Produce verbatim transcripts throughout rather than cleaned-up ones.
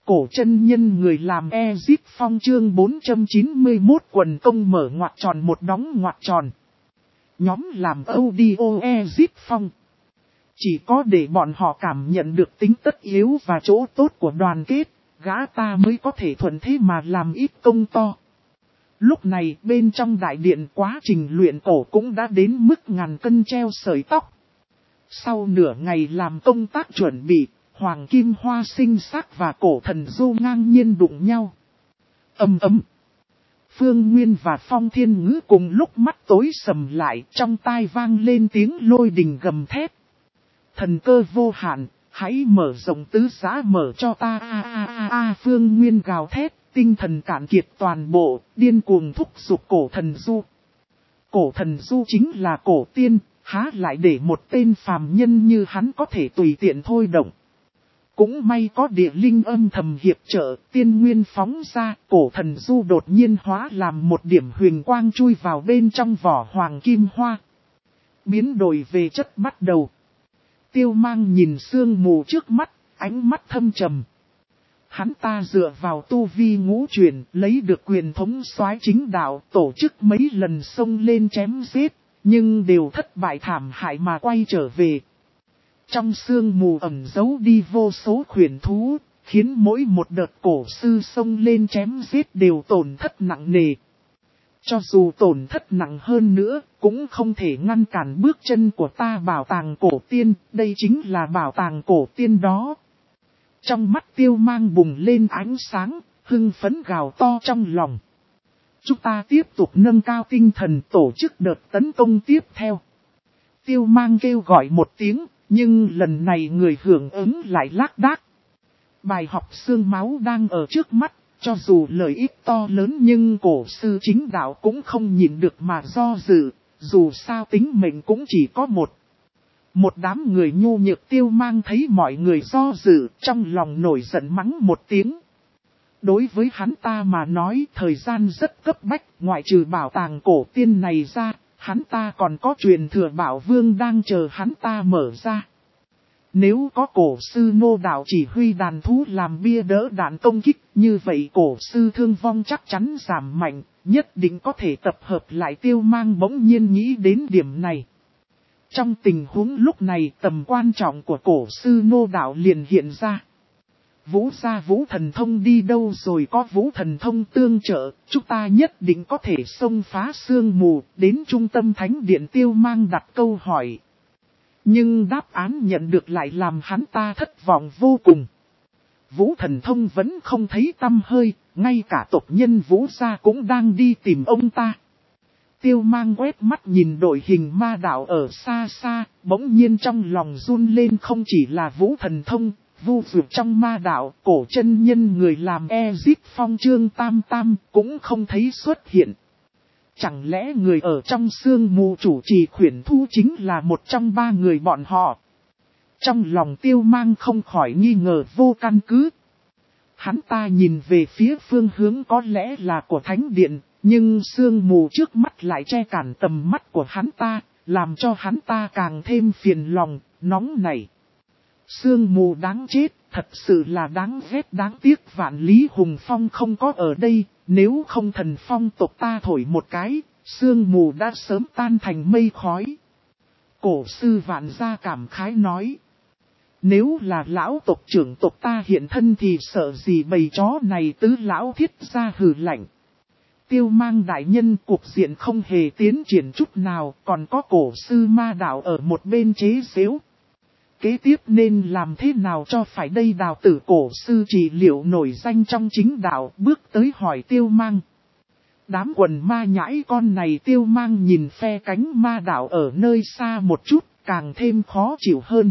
Cổ chân nhân người làm Ezip Phong chương bốn trăm chín mươi mốt quần công mở ngoặc tròn một đóng ngoặc tròn. Nhóm làm audio Ezip Phong. Chỉ có để bọn họ cảm nhận được tính tất yếu và chỗ tốt của đoàn kết, gã ta mới có thể thuận thế mà làm ít công to. Lúc này bên trong đại điện quá trình luyện cổ cũng đã đến mức ngàn cân treo sợi tóc. Sau nửa ngày làm công tác chuẩn bị, Hoàng Kim Hoa sinh sắc và cổ thần du ngang nhiên đụng nhau. Ầm ầm. Phương Nguyên và Phong Thiên Ngữ cùng lúc mắt tối sầm lại, trong tai vang lên tiếng lôi đình gầm thét. Thần cơ vô hạn, hãy mở rộng tứ giá mở cho ta a a a a. Phương Nguyên gào thét, tinh thần cạn kiệt toàn bộ, điên cuồng thúc giục cổ thần du. Cổ thần du chính là cổ tiên, há lại để một tên phàm nhân như hắn có thể tùy tiện thôi động. Cũng may có địa linh âm thầm hiệp trợ, tiên nguyên phóng ra, cổ thần du đột nhiên hóa làm một điểm huyền quang chui vào bên trong vỏ hoàng kim hoa. Biến đổi về chất bắt đầu. Tiêu Mang nhìn sương mù trước mắt, ánh mắt thâm trầm. Hắn ta dựa vào tu vi ngũ truyền, lấy được quyền thống soái chính đạo, tổ chức mấy lần xông lên chém giết, nhưng đều thất bại thảm hại mà quay trở về. Trong sương mù ẩn giấu đi vô số khuyển thú, khiến mỗi một đợt cổ sư xông lên chém giết đều tổn thất nặng nề. Cho dù tổn thất nặng hơn nữa, cũng không thể ngăn cản bước chân của ta bảo tàng cổ tiên, đây chính là bảo tàng cổ tiên đó. Trong mắt Tiêu Mang bùng lên ánh sáng, hưng phấn gào to trong lòng. Chúng ta tiếp tục nâng cao tinh thần tổ chức đợt tấn công tiếp theo. Tiêu Mang kêu gọi một tiếng, nhưng lần này người hưởng ứng lại lác đác. Bài học xương máu đang ở trước mắt, cho dù lợi ích to lớn nhưng cổ sư chính đạo cũng không nhịn được mà do dự, dù sao tính mệnh cũng chỉ có một. Một đám người nhu nhược Tiêu Mang thấy mọi người do dự, trong lòng nổi giận mắng một tiếng. Đối với hắn ta mà nói thời gian rất cấp bách, ngoại trừ bảo tàng cổ tiên này ra, hắn ta còn có truyền thừa bảo vương đang chờ hắn ta mở ra. Nếu có cổ sư nô đạo chỉ huy đàn thú làm bia đỡ đạn công kích, như vậy cổ sư thương vong chắc chắn giảm mạnh, nhất định có thể tập hợp lại. Tiêu Mang bỗng nhiên nghĩ đến điểm này. Trong tình huống lúc này tầm quan trọng của cổ sư nô đạo liền hiện ra. Vũ gia Vũ thần thông đi đâu rồi, có Vũ thần thông tương trợ, chúng ta nhất định có thể xông phá sương mù, đến trung tâm thánh điện. Tiêu Mang đặt câu hỏi. Nhưng đáp án nhận được lại làm hắn ta thất vọng vô cùng. Vũ thần thông vẫn không thấy tăm hơi, ngay cả tộc nhân Vũ gia cũng đang đi tìm ông ta. Tiêu Mang quét mắt nhìn đội hình ma đạo ở xa xa, bỗng nhiên trong lòng run lên. Không chỉ là Vũ thần thông, vu vượt trong ma đạo, cổ chân nhân người làm Ezip Phong chương tam tam cũng không thấy xuất hiện. Chẳng lẽ người ở trong sương mù chủ trì khuyển thu chính là một trong ba người bọn họ? Trong lòng Tiêu Mang không khỏi nghi ngờ vô căn cứ. Hắn ta nhìn về phía phương hướng có lẽ là của thánh điện, nhưng sương mù trước mắt lại che cản tầm mắt của hắn ta, làm cho hắn ta càng thêm phiền lòng, nóng nảy. Sương mù đáng chết, thật sự là đáng ghét, đáng tiếc Vạn Lý Hùng Phong không có ở đây, nếu không thần phong tộc ta thổi một cái, sương mù đã sớm tan thành mây khói. Cổ sư Vạn Gia cảm khái nói. Nếu là lão tộc trưởng tộc ta hiện thân thì sợ gì bầy chó này. Tứ lão thiết ra hừ lạnh. Tiêu Mang đại nhân, cuộc diện không hề tiến triển chút nào, còn có cổ sư ma đạo ở một bên chế giễu. Kế tiếp nên làm thế nào cho phải đây? Đào tử cổ sư trị liệu nổi danh trong chính đạo bước tới hỏi Tiêu Mang. Đám quần ma nhãi con này. Tiêu Mang nhìn phe cánh ma đạo ở nơi xa một chút, càng thêm khó chịu hơn.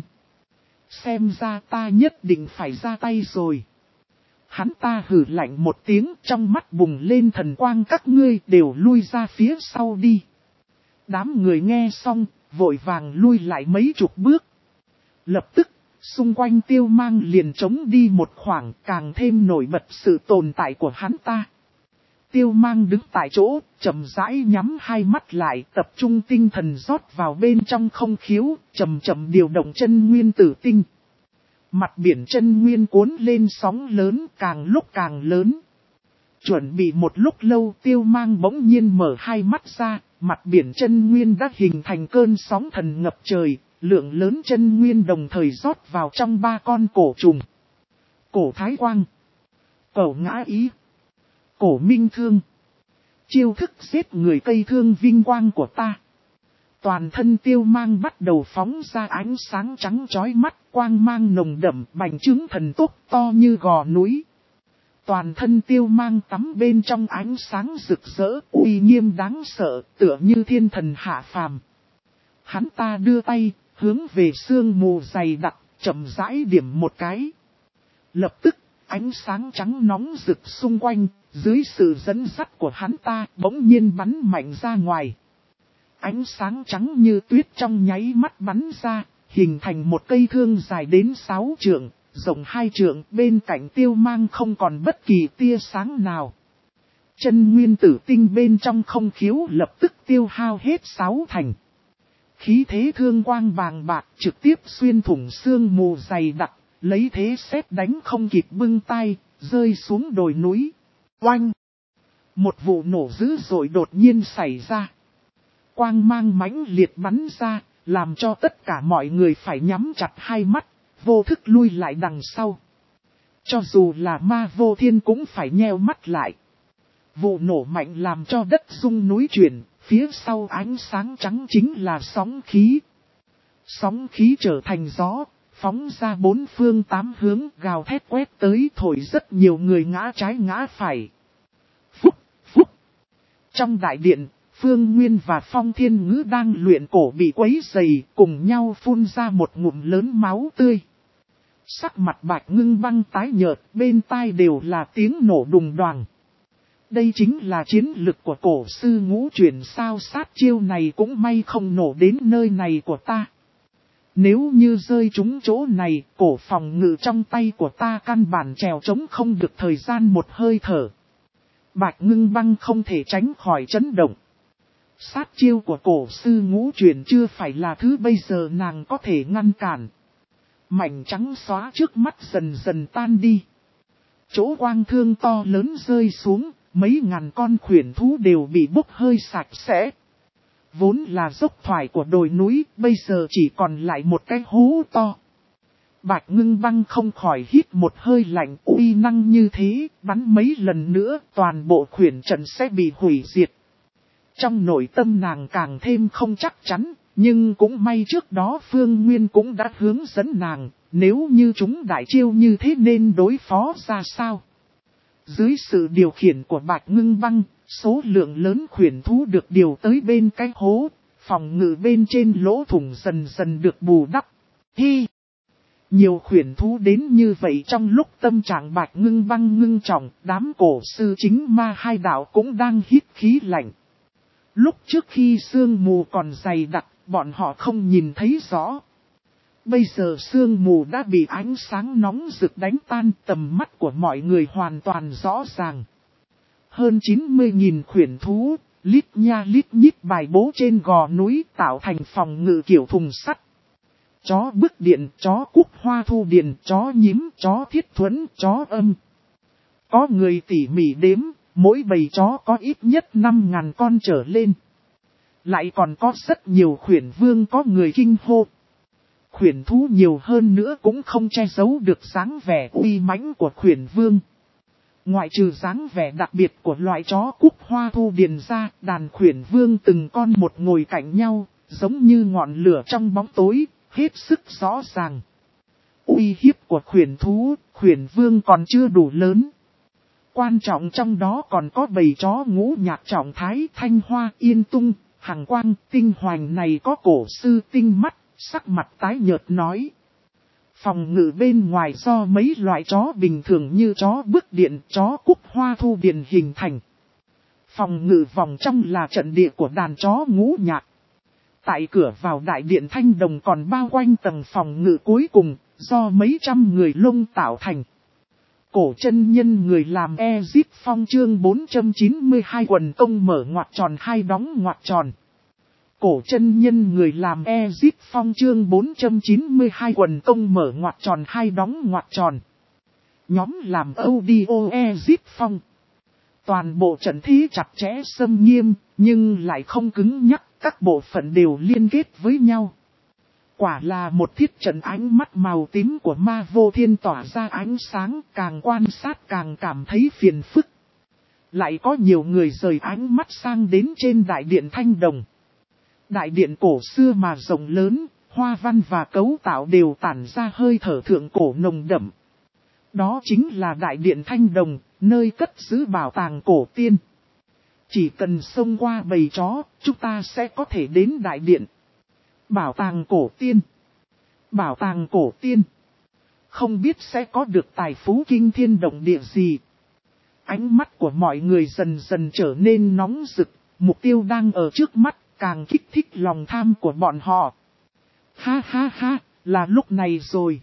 Xem ra ta nhất định phải ra tay rồi. Hắn ta hừ lạnh một tiếng, trong mắt bùng lên thần quang. Các ngươi đều lui ra phía sau đi. Đám người nghe xong, vội vàng lui lại mấy chục bước. Lập tức, xung quanh Tiêu Mang liền trống đi một khoảng, càng thêm nổi bật sự tồn tại của hắn ta. Tiêu Mang đứng tại chỗ, chậm rãi nhắm hai mắt lại, tập trung tinh thần rót vào bên trong không khiếu, chậm chậm điều động chân nguyên tử tinh. Mặt biển chân nguyên cuốn lên sóng lớn càng lúc càng lớn. Chuẩn bị một lúc lâu Tiêu Mang bỗng nhiên mở hai mắt ra, mặt biển chân nguyên đã hình thành cơn sóng thần ngập trời, lượng lớn chân nguyên đồng thời rót vào trong ba con cổ trùng. Cổ Thái Quang, Cổ Ngã Ý, Cổ Minh Thương. Chiêu thức giết người cây thương vinh quang của ta. Toàn thân Tiêu Mang bắt đầu phóng ra ánh sáng trắng chói mắt, quang mang nồng đậm, bành trướng thần tốc to như gò núi. Toàn thân Tiêu Mang tắm bên trong ánh sáng rực rỡ, uy nghiêm đáng sợ, tựa như thiên thần hạ phàm. Hắn ta đưa tay, hướng về sương mù dày đặc, chậm rãi điểm một cái. Lập tức, ánh sáng trắng nóng rực xung quanh, dưới sự dẫn dắt của hắn ta, bỗng nhiên bắn mạnh ra ngoài. Ánh sáng trắng như tuyết trong nháy mắt bắn ra, hình thành một cây thương dài đến sáu trượng, rộng hai trượng, bên cạnh Tiêu Mang không còn bất kỳ tia sáng nào. Chân nguyên tử tinh bên trong không khiếu lập tức tiêu hao hết sáu thành. Khí thế thương quang bàng bạc trực tiếp xuyên thủng sương mù dày đặc, lấy thế sét đánh không kịp bưng tay, rơi xuống đồi núi. Oanh! Một vụ nổ dữ dội đột nhiên xảy ra. Quang mang mãnh liệt bắn ra, làm cho tất cả mọi người phải nhắm chặt hai mắt, vô thức lui lại đằng sau. Cho dù là Ma Vô Thiên cũng phải nheo mắt lại. Vụ nổ mạnh làm cho đất rung núi chuyển, phía sau ánh sáng trắng chính là sóng khí. Sóng khí trở thành gió, phóng ra bốn phương tám hướng gào thét quét tới thổi rất nhiều người ngã trái ngã phải. Phúc, phúc. Trong đại điện, Phương Nguyên và Phong Thiên Ngữ đang luyện cổ bị quấy dày, cùng nhau phun ra một ngụm lớn máu tươi. Sắc mặt Bạch Ngưng Băng tái nhợt, bên tai đều là tiếng nổ đùng đoàng. Đây chính là chiến lực của cổ sư ngũ chuyển sao, sát chiêu này cũng may không nổ đến nơi này của ta. Nếu như rơi trúng chỗ này, cổ phòng ngự trong tay của ta căn bản trèo trống không được thời gian một hơi thở. Bạch Ngưng Băng không thể tránh khỏi chấn động. Sát chiêu của cổ sư ngũ chuyển chưa phải là thứ bây giờ nàng có thể ngăn cản. Mảnh trắng xóa trước mắt dần dần tan đi. Chỗ quang thương to lớn rơi xuống, mấy ngàn con khuyển thú đều bị bốc hơi sạch sẽ. Vốn là dốc thoải của đồi núi, bây giờ chỉ còn lại một cái hố to. Bạch Ngưng Băng không khỏi hít một hơi lạnh, uy năng như thế, bắn mấy lần nữa toàn bộ khuyển trận sẽ bị hủy diệt. Trong nội tâm nàng càng thêm không chắc chắn, nhưng cũng may trước đó Phương Nguyên cũng đã hướng dẫn nàng, nếu như chúng đại chiêu như thế nên đối phó ra sao. Dưới sự điều khiển của Bạch Ngưng Băng, số lượng lớn khuyển thú được điều tới bên cái hố, phòng ngự bên trên lỗ thủng dần dần được bù đắp. Hi! Nhiều khuyển thú đến như vậy trong lúc tâm trạng Bạch Ngưng Băng ngưng trọng, đám cổ sư chính ma hai đạo cũng đang hít khí lạnh. Lúc trước khi sương mù còn dày đặc, bọn họ không nhìn thấy rõ. Bây giờ sương mù đã bị ánh sáng nóng rực đánh tan, tầm mắt của mọi người hoàn toàn rõ ràng. Hơn chín mươi nghìn khuyển thú, lít nha lít nhít bài bố trên gò núi tạo thành phòng ngự kiểu thùng sắt. Chó bức điện, chó cúc hoa thu điền, chó nhím, chó thiết thuẫn, chó âm. Có người tỉ mỉ đếm, mỗi bầy chó có ít nhất năm ngàn con trở lên. Lại còn có rất nhiều khuyển vương có người kinh hô. Khuyển thú nhiều hơn nữa cũng không che giấu được dáng vẻ uy mãnh của khuyển vương. Ngoại trừ dáng vẻ đặc biệt của loại chó cúc hoa thu điền ra, đàn khuyển vương từng con một ngồi cạnh nhau, giống như ngọn lửa trong bóng tối, hết sức rõ ràng. Uy hiếp của khuyển thú, khuyển vương còn chưa đủ lớn. Quan trọng trong đó còn có bầy chó ngũ nhạc trọng thái, thanh hoa, yên tung, hằng quang, tinh hoành này có cổ sư tinh mắt, sắc mặt tái nhợt nói. Phòng ngự bên ngoài do mấy loại chó bình thường như chó bức điện, chó cúc hoa thu điền hình thành. Phòng ngự vòng trong là trận địa của đàn chó ngũ nhạc. Tại cửa vào đại điện Thanh Đồng còn bao quanh tầng phòng ngự cuối cùng, do mấy trăm người lông tạo thành. Cổ chân nhân người làm Ezip Phong chương bốn trăm chín mươi hai quần công mở ngoặc tròn hai đóng ngoặc tròn. Cổ chân nhân người làm Ezip Phong chương bốn trăm chín mươi hai quần công mở ngoặc tròn hai đóng ngoặc tròn. Nhóm làm audio Ezip Phong. Toàn bộ trận thế chặt chẽ xâm nghiêm, nhưng lại không cứng nhắc, các bộ phận đều liên kết với nhau. Quả là một thiết trận, ánh mắt màu tím của Ma Vô Thiên tỏa ra ánh sáng, càng quan sát càng cảm thấy phiền phức. Lại có nhiều người rời ánh mắt sang đến trên đại điện Thanh Đồng. Đại điện cổ xưa mà rộng lớn, hoa văn và cấu tạo đều tản ra hơi thở thượng cổ nồng đậm. Đó chính là đại điện Thanh Đồng, nơi cất giữ bảo tàng cổ tiên. Chỉ cần xông qua bầy chó, chúng ta sẽ có thể đến đại điện. Bảo tàng cổ tiên. Bảo tàng cổ tiên. Không biết sẽ có được tài phú kinh thiên động địa gì. Ánh mắt của mọi người dần dần trở nên nóng rực, mục tiêu đang ở trước mắt, càng kích thích lòng tham của bọn họ. Ha ha ha, là lúc này rồi.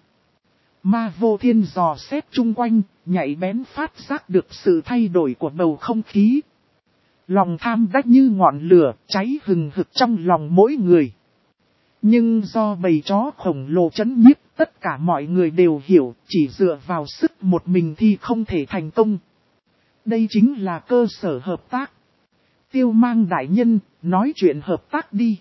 Ma Vô Thiên dò xét chung quanh, nhạy bén phát giác được sự thay đổi của bầu không khí. Lòng tham đã như ngọn lửa, cháy hừng hực trong lòng mỗi người. Nhưng do bầy chó khổng lồ trấn nhiếp, tất cả mọi người đều hiểu, chỉ dựa vào sức một mình thì không thể thành công. Đây chính là cơ sở hợp tác. Tiêu Mang đại nhân, nói chuyện hợp tác đi.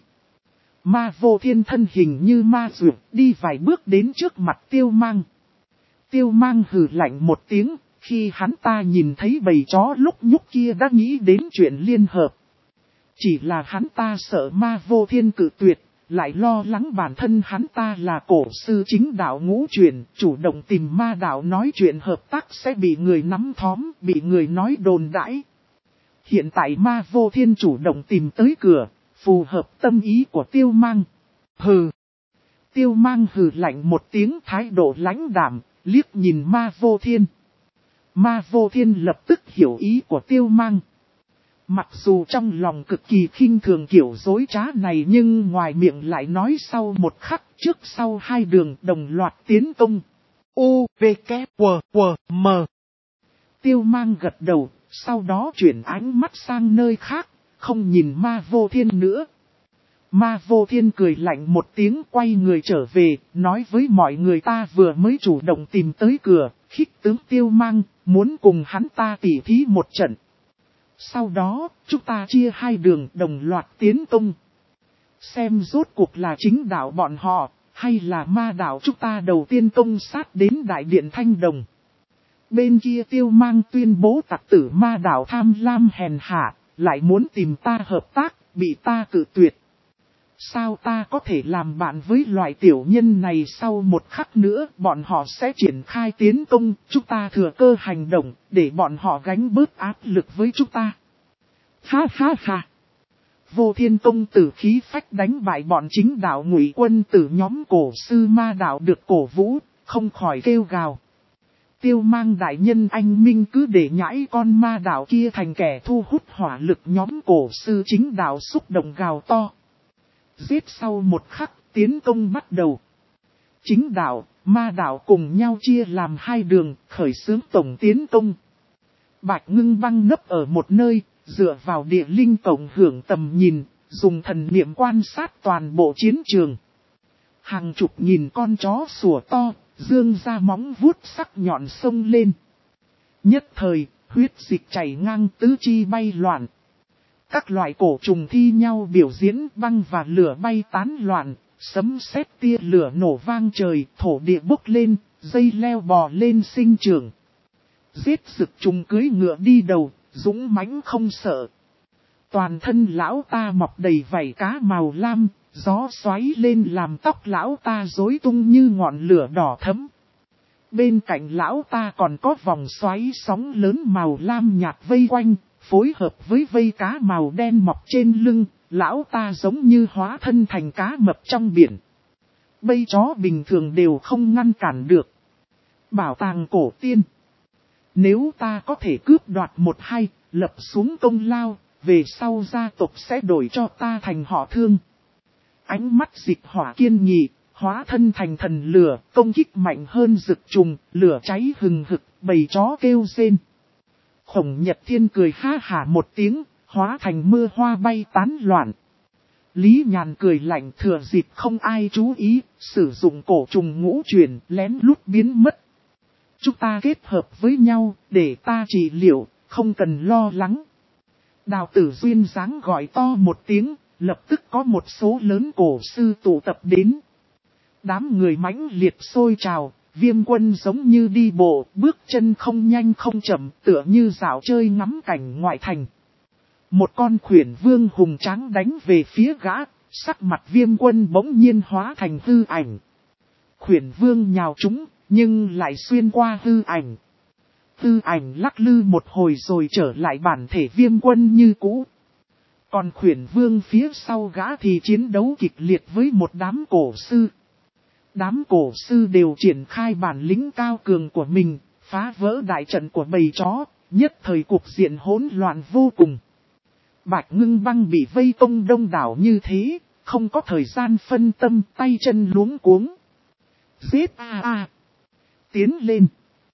Ma Vô Thiên thân hình như ma dược, đi vài bước đến trước mặt Tiêu Mang. Tiêu Mang hừ lạnh một tiếng, khi hắn ta nhìn thấy bầy chó lúc nhúc kia đã nghĩ đến chuyện liên hợp. Chỉ là hắn ta sợ Ma Vô Thiên cự tuyệt, lại lo lắng bản thân hắn ta là cổ sư chính đạo ngũ truyền, chủ động tìm ma đạo nói chuyện hợp tác sẽ bị người nắm thóm, bị người nói đồn đãi. Hiện tại Ma Vô Thiên chủ động tìm tới cửa, phù hợp tâm ý của Tiêu Mang. Hừ. Tiêu Mang hừ lạnh một tiếng, thái độ lãnh đạm, liếc nhìn Ma Vô Thiên. Ma Vô Thiên lập tức hiểu ý của Tiêu Mang. Mặc dù trong lòng cực kỳ khinh thường kiểu dối trá này, nhưng ngoài miệng lại nói sau một khắc, trước sau hai đường đồng loạt tiến công. U, V, K, W, W, M. Tiêu Mang gật đầu, sau đó chuyển ánh mắt sang nơi khác, không nhìn Ma Vô Thiên nữa. Ma Vô Thiên cười lạnh một tiếng, quay người trở về, nói với mọi người ta vừa mới chủ động tìm tới cửa, khích tướng Tiêu Mang, muốn cùng hắn ta tỉ thí một trận. Sau đó, chúng ta chia hai đường đồng loạt tiến công. Xem rốt cuộc là chính đạo bọn họ, hay là ma đạo chúng ta đầu tiên công sát đến đại điện Thanh Đồng. Bên kia Tiêu Mang tuyên bố tặc tử ma đạo tham lam hèn hạ, lại muốn tìm ta hợp tác, bị ta cự tuyệt. Sao ta có thể làm bạn với loại tiểu nhân này? Sau một khắc nữa bọn họ sẽ triển khai tiến công, chúng ta thừa cơ hành động, để bọn họ gánh bớt áp lực với chúng ta. Ha ha ha! Vô Thiên công tử khí phách đánh bại bọn chính đạo Ngụy quân tử nhóm cổ sư ma đạo được cổ vũ, không khỏi kêu gào. Tiêu Mang đại nhân, anh minh cứ để nhãi con ma đạo kia thành kẻ thu hút hỏa lực, nhóm cổ sư chính đạo xúc động gào to. Giết sau một khắc, tiến công bắt đầu. Chính đạo, ma đạo cùng nhau chia làm hai đường, khởi xướng tổng tiến công. Bạch Ngưng Băng nấp ở một nơi, dựa vào địa linh cộng hưởng tầm nhìn, dùng thần niệm quan sát toàn bộ chiến trường. Hàng chục nghìn con chó sủa to, dương ra móng vuốt sắc nhọn sông lên. Nhất thời, huyết dịch chảy ngang tứ chi bay loạn. Các loại cổ trùng thi nhau biểu diễn, băng và lửa bay tán loạn, sấm sét tia lửa nổ vang trời, thổ địa bốc lên, dây leo bò lên sinh trưởng. Giết rực trùng cưới ngựa đi đầu, dũng mãnh không sợ. Toàn thân lão ta mọc đầy vảy cá màu lam, gió xoáy lên làm tóc lão ta rối tung như ngọn lửa đỏ thẫm. Bên cạnh lão ta còn có vòng xoáy sóng lớn màu lam nhạt vây quanh, phối hợp với vây cá màu đen mọc trên lưng, lão ta giống như hóa thân thành cá mập trong biển. Bầy chó bình thường đều không ngăn cản được. Bảo tàng cổ tiên. Nếu ta có thể cướp đoạt một hai, lập xuống công lao, về sau gia tộc sẽ đổi cho ta thành họ Thương. Ánh mắt Dịch Hỏa kiên nghị, hóa thân thành thần lửa, công kích mạnh hơn rực trùng, lửa cháy hừng hực, bầy chó kêu rên. Khổng Nhật Thiên cười ha hả một tiếng, hóa thành mưa hoa bay tán loạn. Lý Nhàn cười lạnh thừa dịp không ai chú ý, sử dụng cổ trùng ngũ chuyển lén lút biến mất. Chúng ta kết hợp với nhau, để ta trị liệu, không cần lo lắng. Đào Tử Duyên dáng gọi to một tiếng, lập tức có một số lớn cổ sư tụ tập đến. Đám người mãnh liệt sôi trào, Viêm Quân giống như đi bộ, bước chân không nhanh không chậm, tựa như dạo chơi ngắm cảnh ngoại thành. Một con khuyển vương hùng tráng đánh về phía gã, sắc mặt Viêm Quân bỗng nhiên hóa thành hư ảnh. Khuyển vương nhào trúng, nhưng lại xuyên qua hư ảnh. Hư ảnh lắc lư một hồi rồi trở lại bản thể Viêm Quân như cũ. Còn khuyển vương phía sau gã thì chiến đấu kịch liệt với một đám cổ sư. Đám cổ sư đều triển khai bản lĩnh cao cường của mình, phá vỡ đại trận của bầy chó, nhất thời cục diện hỗn loạn vô cùng. Bạch Ngưng Băng bị vây công đông đảo như thế, không có thời gian phân tâm, tay chân luống cuống. Giết a a! Tiến lên!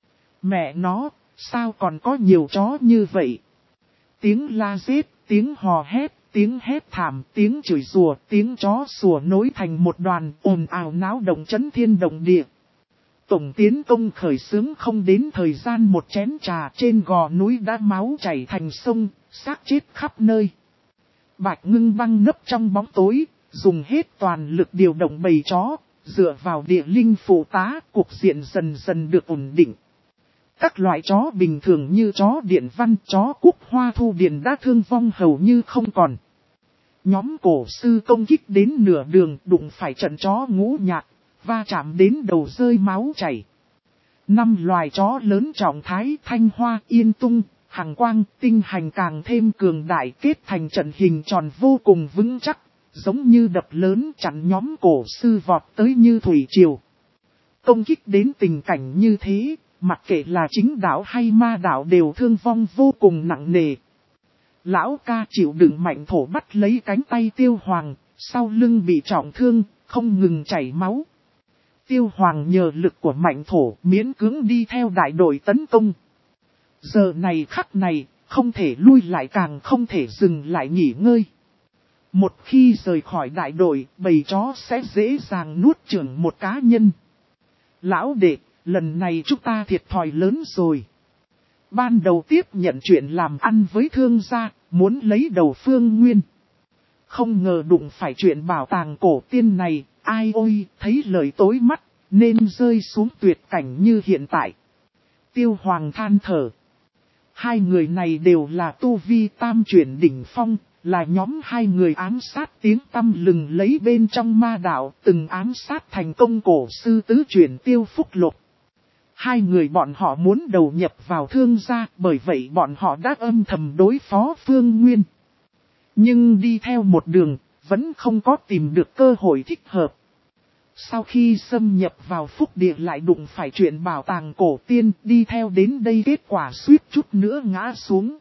Mẹ nó, sao còn có nhiều chó như vậy? Tiếng la giết, tiếng hò hét, tiếng hét thảm, tiếng chửi rủa, tiếng chó sủa nối thành một đoàn ồn ào náo động chấn thiên động địa. Tổng tiến công khởi xướng không đến thời gian một chén trà, trên gò núi đã máu chảy thành sông, xác chết khắp nơi. Bạch Ngưng Băng nấp trong bóng tối, dùng hết toàn lực điều động bầy chó, dựa vào địa linh phụ tá, cuộc diện dần dần được ổn định. Các loại chó bình thường như chó điện văn, chó cúc hoa thu điền đã thương vong hầu như không còn. Nhóm cổ sư công kích đến nửa đường đụng phải trận chó ngũ nhạc, va chạm đến đầu rơi máu chảy. Năm loài chó lớn trọng thái Thanh Hoa, Yên Tung, Hằng Quang, Tinh Hành càng thêm cường đại kết thành trận hình tròn vô cùng vững chắc, giống như đập lớn chặn nhóm cổ sư vọt tới như thủy triều. Công kích đến tình cảnh như thế, mặc kệ là chính đạo hay ma đạo đều thương vong vô cùng nặng nề. Lão ca chịu đựng mạnh thổ bắt lấy cánh tay Tiêu Hoàng, sau lưng bị trọng thương, không ngừng chảy máu. Tiêu Hoàng nhờ lực của mạnh thổ miễn cưỡng đi theo đại đội tấn công. Giờ này khắc này, không thể lui lại càng không thể dừng lại nghỉ ngơi. Một khi rời khỏi đại đội, bầy chó sẽ dễ dàng nuốt chửng một cá nhân. Lão đệ, lần này chúng ta thiệt thòi lớn rồi. Ban đầu tiếp nhận chuyện làm ăn với thương gia, muốn lấy đầu Phương Nguyên. Không ngờ đụng phải chuyện bảo tàng cổ tiên này, ai ôi, thấy lời tối mắt, nên rơi xuống tuyệt cảnh như hiện tại. Tiêu Hoàng than thở. Hai người này đều là tu vi tam chuyển đỉnh phong, là nhóm hai người ám sát tiếng tăm lừng lấy bên trong ma đạo, từng ám sát thành công cổ sư tứ chuyển Tiêu Phúc Lục. Hai người bọn họ muốn đầu nhập vào thương gia, bởi vậy bọn họ đã âm thầm đối phó Phương Nguyên. Nhưng đi theo một đường, vẫn không có tìm được cơ hội thích hợp. Sau khi xâm nhập vào phúc địa lại đụng phải chuyện bảo tàng cổ tiên, đi theo đến đây kết quả suýt chút nữa ngã xuống.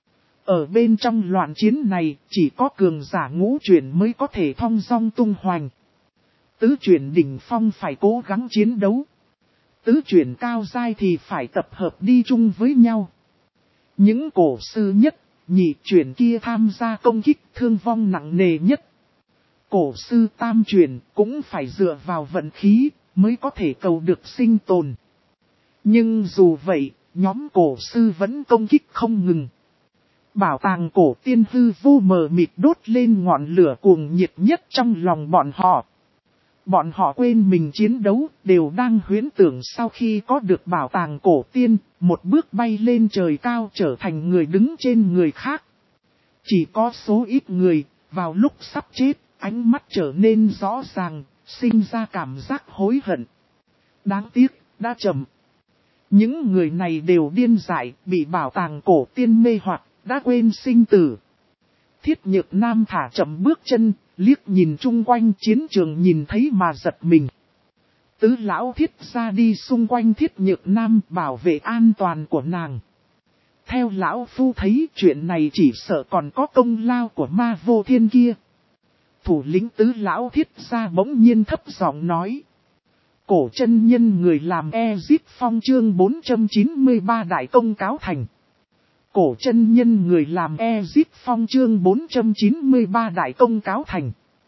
Ở bên trong loạn chiến này, chỉ có cường giả ngũ chuyển mới có thể thong dong tung hoành. Tứ chuyển đỉnh phong phải cố gắng chiến đấu. Tứ chuyển cao giai thì phải tập hợp đi chung với nhau. Những cổ sư nhất, nhị chuyển kia tham gia công kích thương vong nặng nề nhất. Cổ sư tam chuyển cũng phải dựa vào vận khí mới có thể cầu được sinh tồn. Nhưng dù vậy, nhóm cổ sư vẫn công kích không ngừng. Bảo tàng cổ tiên hư vô mờ mịt đốt lên ngọn lửa cuồng nhiệt nhất trong lòng bọn họ. Bọn họ quên mình chiến đấu, đều đang huyễn tưởng sau khi có được bảo tàng cổ tiên, một bước bay lên trời cao trở thành người đứng trên người khác. Chỉ có số ít người, vào lúc sắp chết, ánh mắt trở nên rõ ràng, sinh ra cảm giác hối hận. Đáng tiếc, đã chậm. Những người này đều điên dại, bị bảo tàng cổ tiên mê hoặc, đã quên sinh tử. Thiết Nhược Nam thả chậm bước chân, liếc nhìn chung quanh chiến trường nhìn thấy mà giật mình. Tứ lão thiết ra đi xung quanh Thiết Nhược Nam bảo vệ an toàn của nàng. Theo lão phu thấy chuyện này chỉ sợ còn có công lao của ma vô thiên kia. Thủ lĩnh tứ lão thiết ra bỗng nhiên thấp giọng nói. Cổ chân nhân người làm Ezip Phong chương bốn trăm chín mươi ba đại công cáo thành. Cổ chân nhân người làm Ezip Phong chương bốn trăm chín mươi ba đại công cáo thành.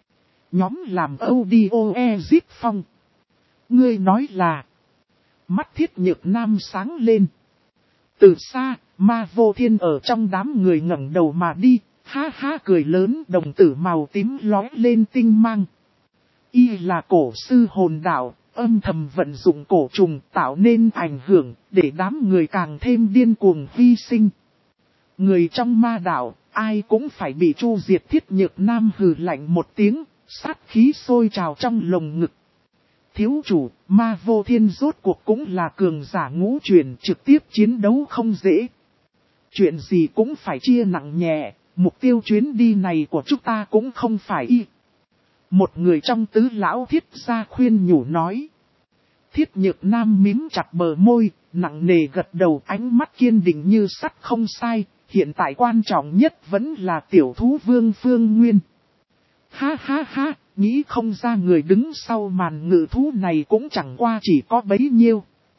Nhóm làm audio Ezip Phong. Ngươi nói là. Mắt Thiết Nhược Nam sáng lên. Từ xa, Ma Vô Thiên ở trong đám người ngẩng đầu mà đi, ha ha cười lớn, đồng tử màu tím lóe lên tinh mang. Y là cổ sư hồn đạo, âm thầm vận dụng cổ trùng tạo nên ảnh hưởng, để đám người càng thêm điên cuồng hy sinh. Người trong ma đạo, ai cũng phải bị chu diệt. Thiết Nhược Nam hừ lạnh một tiếng, sát khí sôi trào trong lồng ngực. Thiếu chủ, Ma Vô Thiên rốt cuộc cũng là cường giả ngũ truyền, trực tiếp chiến đấu không dễ. Chuyện gì cũng phải chia nặng nhẹ, mục tiêu chuyến đi này của chúng ta cũng không phải y. Một người trong tứ lão thiết gia khuyên nhủ nói. Thiết Nhược Nam mím chặt bờ môi, nặng nề gật đầu, ánh mắt kiên định như sắt. Không sai, hiện tại quan trọng nhất vẫn là tiểu thú vương Phương Nguyên. Ha ha ha, nghĩ không ra người đứng sau màn ngự thú này cũng chẳng qua chỉ có bấy nhiêu.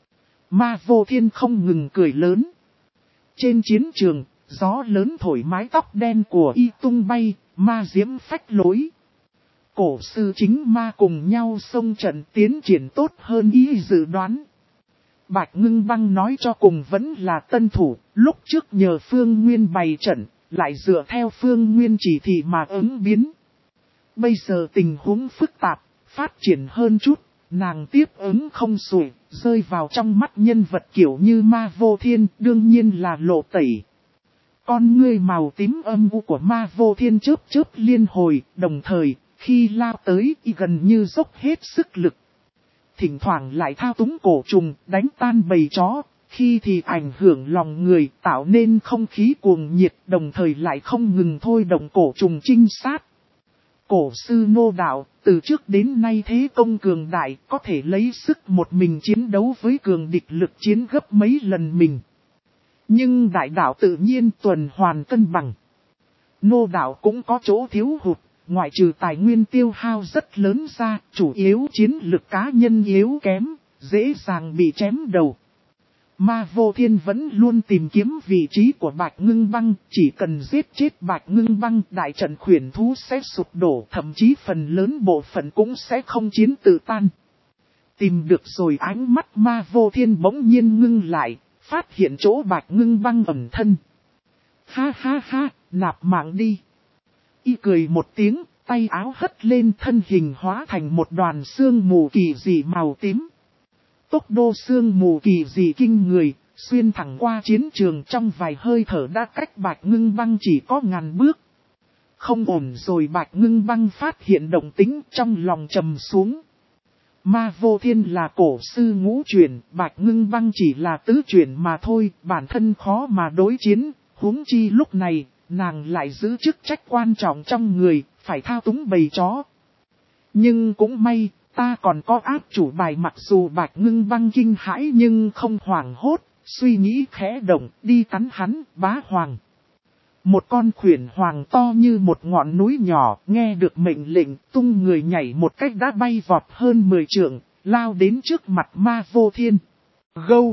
Ma Vô Thiên không ngừng cười lớn. Trên chiến trường, gió lớn thổi mái tóc đen của y tung bay, ma diễm phách lối. Cổ sư chính ma cùng nhau xông trận, tiến triển tốt hơn y dự đoán. Bạch Ngưng Băng nói cho cùng vẫn là tân thủ, lúc trước nhờ Phương Nguyên bày trận, lại dựa theo Phương Nguyên chỉ thị mà ứng biến. Bây giờ tình huống phức tạp, phát triển hơn chút, nàng tiếp ứng không xuể, rơi vào trong mắt nhân vật kiểu như Ma Vô Thiên, đương nhiên là lộ tẩy. Con ngươi màu tím âm u của Ma Vô Thiên chớp chớp liên hồi, đồng thời, khi lao tới y gần như dốc hết sức lực. Thỉnh thoảng lại thao túng cổ trùng, đánh tan bầy chó, khi thì ảnh hưởng lòng người, tạo nên không khí cuồng nhiệt, đồng thời lại không ngừng thôi động cổ trùng trinh sát. Cổ sư nô đạo, từ trước đến nay thế công cường đại, có thể lấy sức một mình chiến đấu với cường địch lực chiến gấp mấy lần mình. Nhưng đại đạo tự nhiên tuần hoàn cân bằng. Nô đạo cũng có chỗ thiếu hụt, ngoại trừ tài nguyên tiêu hao rất lớn ra, chủ yếu chiến lực cá nhân yếu kém, dễ dàng bị chém đầu. Ma Vô Thiên vẫn luôn tìm kiếm vị trí của Bạch Ngưng Băng, chỉ cần giết chết Bạch Ngưng Băng, đại trận khuyển thú sẽ sụp đổ, thậm chí phần lớn bộ phận cũng sẽ không chiến tự tan. Tìm được rồi, ánh mắt Ma Vô Thiên bỗng nhiên ngưng lại, phát hiện chỗ Bạch Ngưng Băng ẩn thân. Ha ha ha, nạp mạng đi. Y cười một tiếng, tay áo hất lên, thân hình hóa thành một đoàn sương mù kỳ dị màu tím. Tốc độ sương mù kỳ dị kinh người, xuyên thẳng qua chiến trường, trong vài hơi thở đã cách Bạch Ngưng Băng chỉ có ngàn bước. Không ổn rồi, Bạch Ngưng Băng phát hiện động tĩnh, trong lòng trầm xuống. Ma Vô Thiên là cổ sư ngũ truyền, Bạch Ngưng Băng chỉ là tứ truyền mà thôi, bản thân khó mà đối chiến, huống chi lúc này, nàng lại giữ chức trách quan trọng trong người, phải thao túng bầy chó. Nhưng cũng may, ta còn có áp chủ bài. Mặc dù Bạch Ngưng Băng kinh hãi nhưng không hoảng hốt, suy nghĩ khẽ động, đi cắn hắn. Bá Hoàng. Một con khuyển hoàng to như một ngọn núi nhỏ, nghe được mệnh lệnh, tung người nhảy một cách đã bay vọt hơn mười trượng, lao đến trước mặt Ma Vô Thiên. Gâu!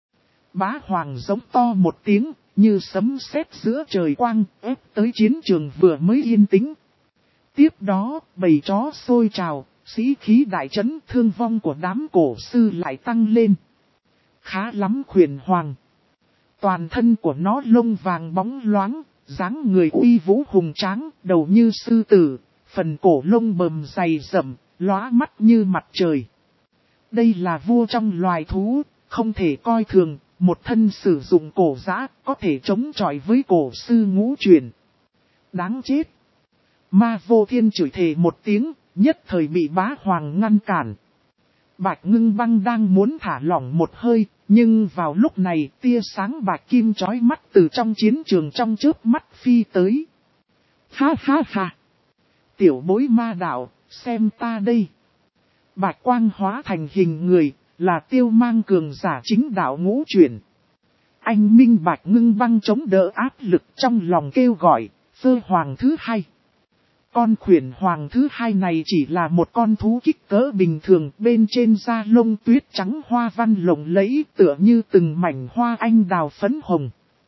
Bá Hoàng giống to một tiếng, như sấm sét giữa trời quang, ép tới chiến trường vừa mới yên tĩnh. Tiếp đó, bầy chó sôi trào, sĩ khí đại trấn, thương vong của đám cổ sư lại tăng lên. Khá lắm khuyển hoàng. Toàn thân của nó lông vàng bóng loáng, dáng người uy vũ hùng tráng, đầu như sư tử, phần cổ lông bầm dày rậm, lóa mắt như mặt trời. Đây là vua trong loài thú, không thể coi thường, một thân sử dụng cổ giã, có thể chống chọi với cổ sư ngũ truyền. Đáng chết! Ma Vô Thiên chửi thề một tiếng, nhất thời bị Bá Hoàng ngăn cản. Bạch Ngưng Băng đang muốn thả lỏng một hơi, nhưng vào lúc này tia sáng bạch kim chói mắt từ trong chiến trường trong chớp mắt phi tới. Ha ha ha! Tiểu bối ma đạo, xem ta đây! Bạch quang hóa thành hình người, là Tiêu Mang cường giả chính đạo ngũ chuyển. Anh minh Bạch Ngưng Băng chống đỡ áp lực trong lòng kêu gọi, Phơ Hoàng thứ hai. Con khuyển hoàng thứ hai này chỉ là một con thú kích cỡ bình thường, bên trên da lông tuyết trắng hoa văn lộng lẫy tựa như từng mảnh hoa anh đào phấn hồng.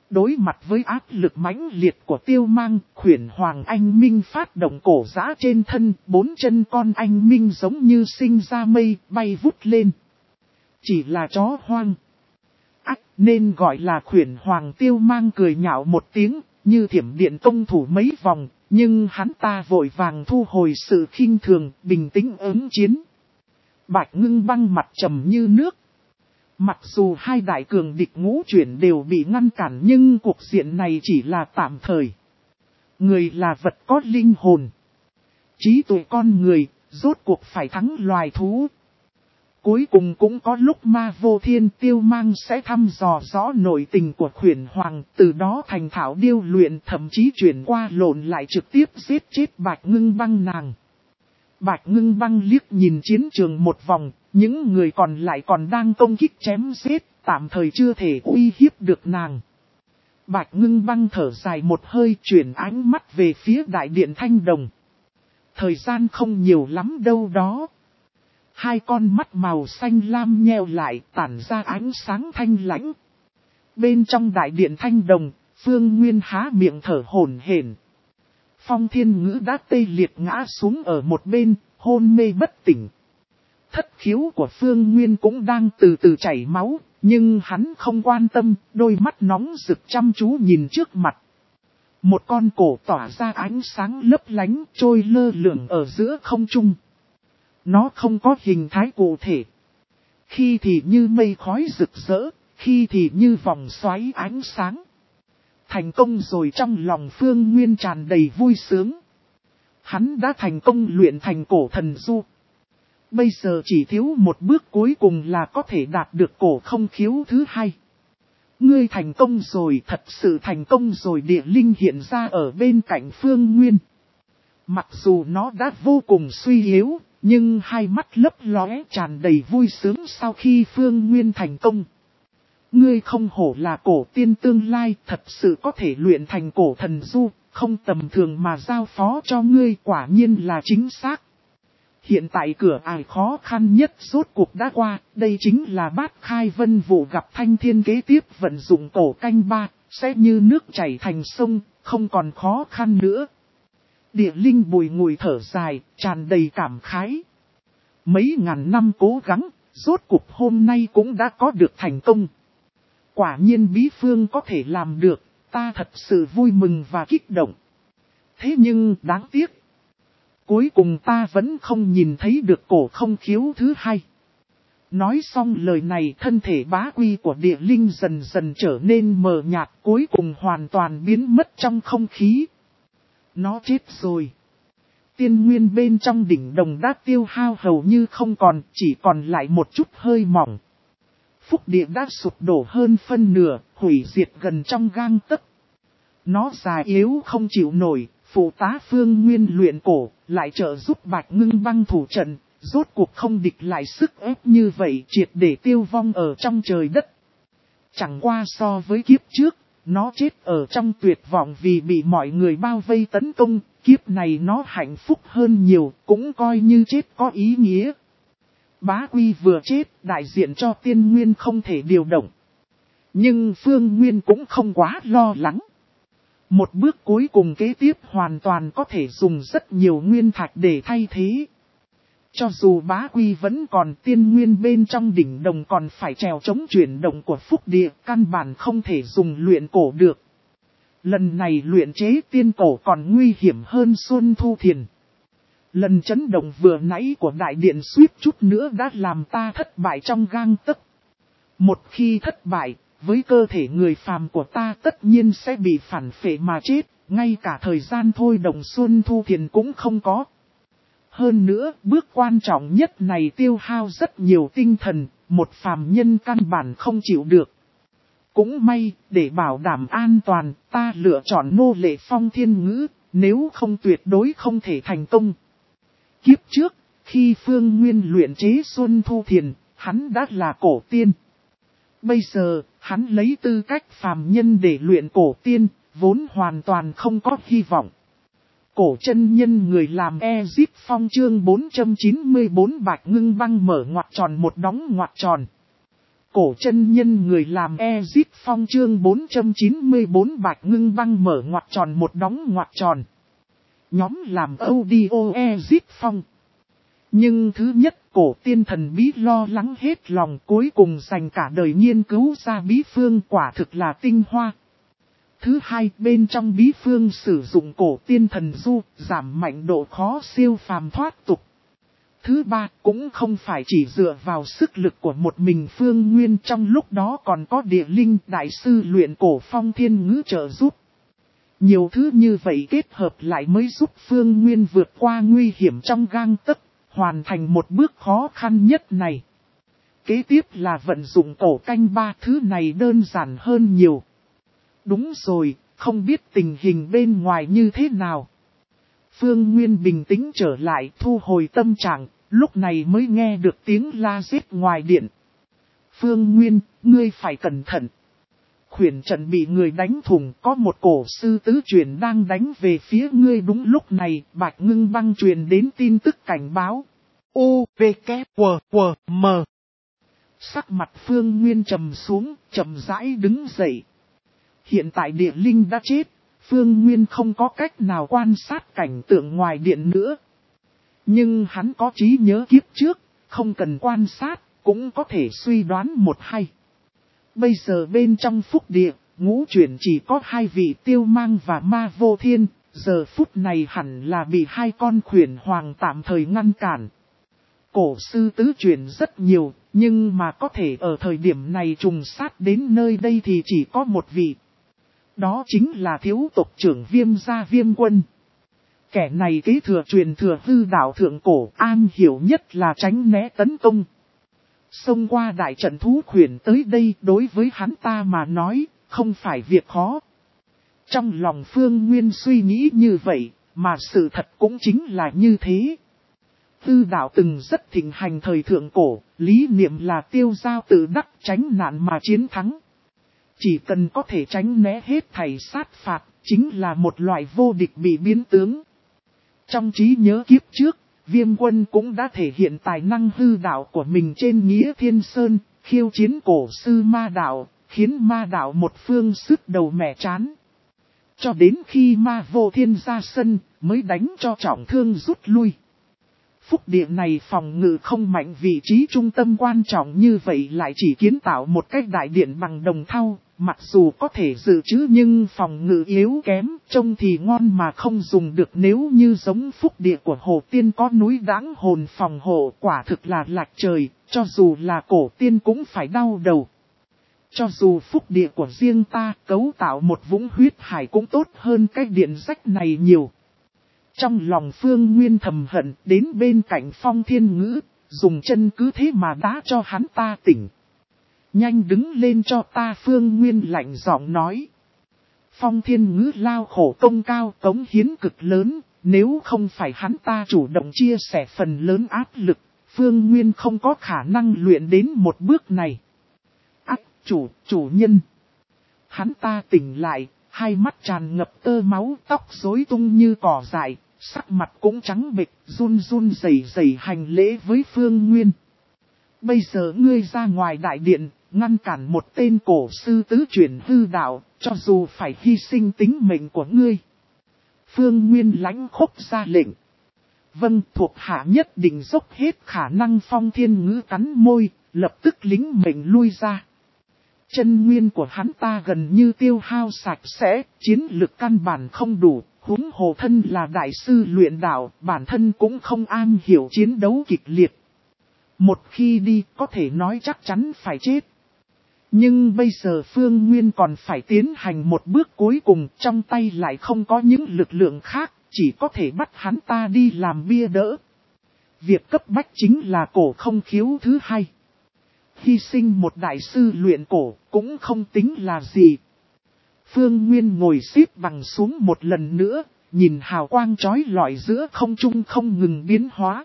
Đối mặt với áp lực mãnh liệt của Tiêu Mang, khuyển hoàng anh minh phát động cổ giã trên thân, bốn chân con anh minh giống như sinh ra mây, bay vút lên. Chỉ là chó hoang. Ách, nên gọi là khuyển hoàng. Tiêu Mang cười nhạo một tiếng, như thiểm điện công thủ mấy vòng, nhưng hắn ta vội vàng thu hồi sự khinh thường, bình tĩnh ứng chiến. Bạch Ngưng Băng mặt trầm như nước. Mặc dù hai đại cường địch ngũ chuyển đều bị ngăn cản, nhưng cuộc diện này chỉ là tạm thời. Người là vật có linh hồn. Trí tuệ con người, rốt cuộc phải thắng loài thú. Cuối cùng cũng có lúc Ma Vô Thiên Tiêu Mang sẽ thăm dò rõ nội tình của khuyển hoàng, từ đó thành thạo điêu luyện, thậm chí chuyển qua lộn lại trực tiếp giết chết Bạch Ngưng Băng nàng. Bạch Ngưng Băng liếc nhìn chiến trường một vòng, những người còn lại còn đang công kích chém giết, tạm thời chưa thể uy hiếp được nàng. Bạch Ngưng Băng thở dài một hơi, chuyển ánh mắt về phía đại điện Thanh Đồng. Thời gian không nhiều lắm đâu đó. Hai con mắt màu xanh lam nheo lại, tản ra ánh sáng thanh lãnh. Bên trong đại điện Thanh Đồng, Phương Nguyên há miệng thở hổn hển. Phong Thiên Ngữ đã tê liệt ngã xuống ở một bên, hôn mê bất tỉnh. Thất khiếu của Phương Nguyên cũng đang từ từ chảy máu, nhưng hắn không quan tâm, đôi mắt nóng rực chăm chú nhìn trước mặt. Một con cổ tỏa ra ánh sáng lấp lánh, trôi lơ lửng ở giữa không trung. Nó không có hình thái cụ thể. Khi thì như mây khói rực rỡ, khi thì như vòng xoáy ánh sáng. Thành công rồi, trong lòng Phương Nguyên tràn đầy vui sướng. Hắn đã thành công luyện thành cổ thần du. Bây giờ chỉ thiếu một bước cuối cùng là có thể đạt được cổ không khiếu thứ hai. Ngươi thành công rồi, thật sự thành công rồi. Địa linh hiện ra ở bên cạnh Phương Nguyên. Mặc dù nó đã vô cùng suy yếu, nhưng hai mắt lấp lóe tràn đầy vui sướng sau khi Phương Nguyên thành công. Ngươi không hổ là cổ tiên tương lai, thật sự có thể luyện thành cổ thần du, không tầm thường mà giao phó cho ngươi, quả nhiên là chính xác. Hiện tại cửa ải khó khăn nhất rốt cuộc đã qua, đây chính là Bát Khai Vân Vụ gặp Thanh Thiên kế tiếp vận dụng cổ canh ba, sẽ như nước chảy thành sông, không còn khó khăn nữa. Địa linh bùi ngùi thở dài, tràn đầy cảm khái. Mấy ngàn năm cố gắng, rốt cuộc hôm nay cũng đã có được thành công. Quả nhiên bí phương có thể làm được, ta thật sự vui mừng và kích động. Thế nhưng đáng tiếc. Cuối cùng ta vẫn không nhìn thấy được cổ không khiếu thứ hai. Nói xong lời này, thân thể bá quy của địa linh dần dần trở nên mờ nhạt, cuối cùng hoàn toàn biến mất trong không khí. Nó chết rồi. Tiên nguyên bên trong đỉnh đồng đã tiêu hao hầu như không còn, chỉ còn lại một chút hơi mỏng. Phúc địa đã sụp đổ hơn phân nửa, hủy diệt gần trong gang tấc. Nó già yếu không chịu nổi, phụ tá Phương Nguyên luyện cổ, lại trợ giúp Bạch Ngưng Băng thủ trận, rốt cuộc không địch lại sức ép như vậy, triệt để tiêu vong ở trong trời đất. Chẳng qua so với kiếp trước, nó chết ở trong tuyệt vọng vì bị mọi người bao vây tấn công, kiếp này nó hạnh phúc hơn nhiều, cũng coi như chết có ý nghĩa. Bá Quy vừa chết, đại diện cho tiên nguyên không thể điều động. Nhưng Phương Nguyên cũng không quá lo lắng. Một bước cuối cùng kế tiếp hoàn toàn có thể dùng rất nhiều nguyên thạch để thay thế. Cho dù Bá Quy vẫn còn, tiên nguyên bên trong đỉnh đồng còn phải trèo chống chuyển động của phúc địa, căn bản không thể dùng luyện cổ được. Lần này luyện chế tiên cổ còn nguy hiểm hơn Xuân Thu Thiền. Lần chấn động vừa nãy của đại điện suýt chút nữa đã làm ta thất bại trong gang tấc. Một khi thất bại, với cơ thể người phàm của ta tất nhiên sẽ bị phản phệ mà chết, ngay cả thời gian thôi động Xuân Thu Thiền cũng không có. Hơn nữa, bước quan trọng nhất này tiêu hao rất nhiều tinh thần, một phàm nhân căn bản không chịu được. Cũng may, để bảo đảm an toàn, ta lựa chọn nô lệ Phong Thiên Ngữ, nếu không tuyệt đối không thể thành công. Kiếp trước, khi Phương Nguyên luyện chế Xuân Thu Thiền, hắn đã là cổ tiên. Bây giờ, hắn lấy tư cách phàm nhân để luyện cổ tiên, vốn hoàn toàn không có hy vọng. Cổ chân nhân người làm Ezip Phong chương bốn trăm chín mươi bốn Bạch Ngưng Băng mở ngoặc tròn một đóng ngoặc tròn. Cổ chân nhân người làm Exit Phong chương bốn trăm chín mươi bốn Bạch Ngưng Băng mở ngoặc tròn một đóng ngoặc tròn. Nhóm làm audio Exit Phong. Nhưng thứ nhất, cổ tiên thần bí lo lắng hết lòng, cuối cùng dành cả đời nghiên cứu ra bí phương, quả thực là tinh hoa. Thứ hai, bên trong bí phương sử dụng cổ tiên thần du, giảm mạnh độ khó siêu phàm thoát tục. Thứ ba, cũng không phải chỉ dựa vào sức lực của một mình Phương Nguyên, trong lúc đó còn có địa linh đại sư luyện cổ Phong Thiên Ngữ trợ giúp. Nhiều thứ như vậy kết hợp lại mới giúp Phương Nguyên vượt qua nguy hiểm trong gang tấc, hoàn thành một bước khó khăn nhất này. Kế tiếp là vận dụng cổ canh ba, thứ này đơn giản hơn nhiều. Đúng rồi, không biết tình hình bên ngoài như thế nào. Phương Nguyên bình tĩnh trở lại, thu hồi tâm trạng, lúc này mới nghe được tiếng la giết ngoài điện. Phương Nguyên, ngươi phải cẩn thận. Khuyển trận bị người đánh thủng, có một cổ sư tứ truyền đang đánh về phía ngươi. Đúng lúc này, Bạch Ngưng Băng truyền đến tin tức cảnh báo. U, V, K, W, W, M. Sắc mặt Phương Nguyên trầm xuống, chậm rãi đứng dậy. Hiện tại địa linh đã chết, Phương Nguyên không có cách nào quan sát cảnh tượng ngoài điện nữa. Nhưng hắn có trí nhớ kiếp trước, không cần quan sát, cũng có thể suy đoán một hay. Bây giờ bên trong phúc địa, ngũ chuyển chỉ có hai vị Tiêu Mang và Ma Vô Thiên, giờ phút này hẳn là bị hai con khuyển hoàng tạm thời ngăn cản. Cổ sư tứ chuyển rất nhiều, nhưng mà có thể ở thời điểm này trùng sát đến nơi đây thì chỉ có một vị. Đó chính là thiếu tộc trưởng Viêm gia Viêm Quân. Kẻ này kế thừa truyền thừa hư đạo thượng cổ, an hiểu nhất là tránh né tấn công. Xông qua đại trận thú khuyển tới đây đối với hắn ta mà nói, không phải việc khó. Trong lòng Phương Nguyên suy nghĩ như vậy, mà sự thật cũng chính là như thế. Hư đạo từng rất thịnh hành thời thượng cổ, lý niệm là tiêu giao tự đắc, tránh nạn mà chiến thắng. Chỉ cần có thể tránh né hết thảy sát phạt, chính là một loại vô địch bị biến tướng. Trong trí nhớ kiếp trước, Viêm Quân cũng đã thể hiện tài năng hư đạo của mình trên Nghĩa Thiên Sơn, khiêu chiến cổ sư ma đạo, khiến ma đạo một phương sức đầu mẻ chán. Cho đến khi Ma Vô Thiên ra sân, mới đánh cho trọng thương rút lui. Phúc địa này phòng ngự không mạnh, vị trí trung tâm quan trọng như vậy lại chỉ kiến tạo một cách đại điện bằng đồng thau, mặc dù có thể dự trữ nhưng phòng ngự yếu kém, trông thì ngon mà không dùng được. Nếu như giống phúc địa của Hồ Tiên có núi đãng hồn phòng hộ, quả thực là lạc trời, cho dù là cổ tiên cũng phải đau đầu. Cho dù phúc địa của riêng ta cấu tạo một vũng huyết hải cũng tốt hơn cái điện rách này nhiều. Trong lòng Phương Nguyên thầm hận, đến bên cạnh Phong Thiên Ngữ, dùng chân cứ thế mà đá cho hắn ta tỉnh. Nhanh đứng lên cho ta, Phương Nguyên lạnh giọng nói. Phong Thiên Ngữ lao khổ công cao, cống hiến cực lớn, nếu không phải hắn ta chủ động chia sẻ phần lớn áp lực, Phương Nguyên không có khả năng luyện đến một bước này. Ác, chủ, chủ nhân. Hắn ta tỉnh lại, hai mắt tràn ngập tơ máu, tóc rối tung như cỏ dại, sắc mặt cũng trắng bệch, run run rẩy rẩy hành lễ với Phương Nguyên. Bây giờ ngươi ra ngoài đại điện, ngăn cản một tên cổ sư tứ chuyển hư đạo, cho dù phải hy sinh tính mệnh của ngươi. Phương Nguyên lãnh khốc ra lệnh. Vâng, thuộc hạ nhất định dốc hết khả năng. Phong Thiên Ngữ cắn môi, lập tức lính mệnh lui ra. Chân nguyên của hắn ta gần như tiêu hao sạch sẽ, chiến lực căn bản không đủ, huống hồ thân là đại sư luyện đạo, bản thân cũng không am hiểu chiến đấu kịch liệt. Một khi đi, có thể nói chắc chắn phải chết. Nhưng bây giờ Phương Nguyên còn phải tiến hành một bước cuối cùng, trong tay lại không có những lực lượng khác, chỉ có thể bắt hắn ta đi làm bia đỡ. Việc cấp bách chính là cổ không khiếu thứ hai. Hy sinh một đại sư luyện cổ cũng không tính là gì. Phương Nguyên ngồi xếp bằng xuống một lần nữa, nhìn hào quang chói lọi giữa không trung không ngừng biến hóa.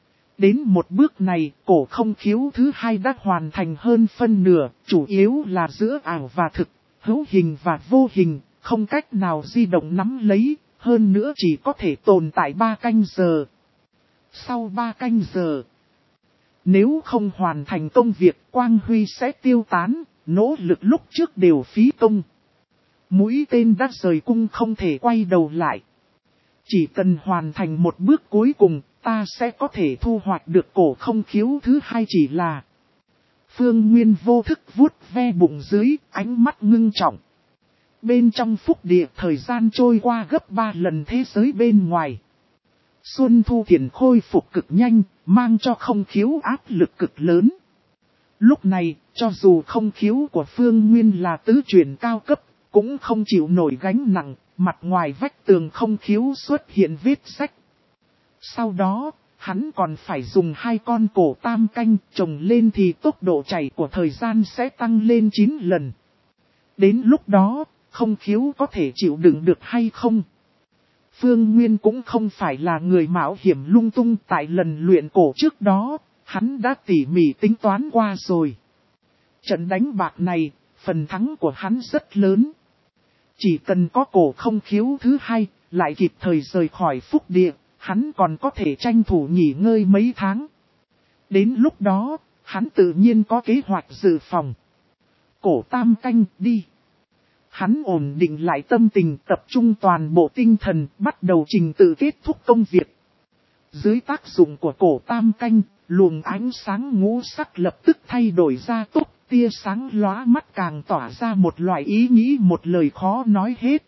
Đến một bước này, cổ không khiếu thứ hai đã hoàn thành hơn phân nửa, chủ yếu là giữa ảo và thực, hữu hình và vô hình, không cách nào di động nắm lấy, hơn nữa chỉ có thể tồn tại ba canh giờ. Sau ba canh giờ, Nếu không hoàn thành công việc, quang huy sẽ tiêu tán, nỗ lực lúc trước đều phí công. Mũi tên đã rời cung không thể quay đầu lại. Chỉ cần hoàn thành một bước cuối cùng, ta sẽ có thể thu hoạch được cổ không khiếu thứ hai chỉ là. Phương Nguyên vô thức vuốt ve bụng dưới, ánh mắt ngưng trọng. Bên trong phúc địa thời gian trôi qua gấp ba lần thế giới bên ngoài. Xuân thu thiền khôi phục cực nhanh, mang cho không khiếu áp lực cực lớn. Lúc này, cho dù không khiếu của Phương Nguyên là tứ truyền cao cấp, cũng không chịu nổi gánh nặng, mặt ngoài vách tường không khiếu xuất hiện vết rách. Sau đó, hắn còn phải dùng hai con cổ tam canh trồng lên thì tốc độ chảy của thời gian sẽ tăng lên chín lần. Đến lúc đó, không khiếu có thể chịu đựng được hay không? Phương Nguyên cũng không phải là người mạo hiểm lung tung, tại lần luyện cổ trước đó, hắn đã tỉ mỉ tính toán qua rồi. Trận đánh bạc này, phần thắng của hắn rất lớn. Chỉ cần có cổ không khiếu thứ hai, lại kịp thời rời khỏi phúc địa, hắn còn có thể tranh thủ nghỉ ngơi mấy tháng. Đến lúc đó, hắn tự nhiên có kế hoạch dự phòng. Cổ tam canh đi. Hắn ổn định lại tâm tình, tập trung toàn bộ tinh thần, bắt đầu trình tự kết thúc công việc. Dưới tác dụng của cổ tam canh, luồng ánh sáng ngũ sắc lập tức thay đổi ra tốt, tia sáng lóa mắt càng tỏa ra một loại ý nghĩ một lời khó nói hết.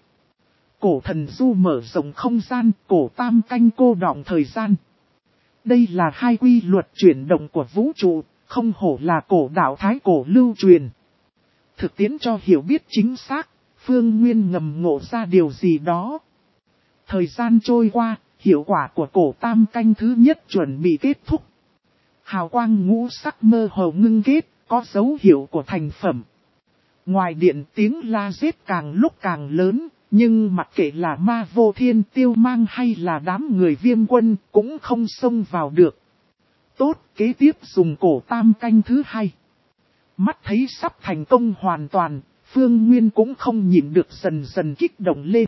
Cổ thần du mở rộng không gian, cổ tam canh cô đọng thời gian. Đây là hai quy luật chuyển động của vũ trụ, không hổ là cổ đạo thái cổ lưu truyền. Thực tiễn cho hiểu biết chính xác, Phương Nguyên ngầm ngộ ra điều gì đó. Thời gian trôi qua, hiệu quả của cổ tam canh thứ nhất chuẩn bị kết thúc. Hào quang ngũ sắc mơ hồ ngưng kết, có dấu hiệu của thành phẩm. Ngoài điện tiếng la giết càng lúc càng lớn, nhưng mặc kệ là ma vô thiên tiêu mang hay là đám người Viêm quân cũng không xông vào được. Tốt, kế tiếp dùng cổ tam canh thứ hai. Mắt thấy sắp thành công hoàn toàn, Phương Nguyên cũng không nhịn được dần dần kích động lên.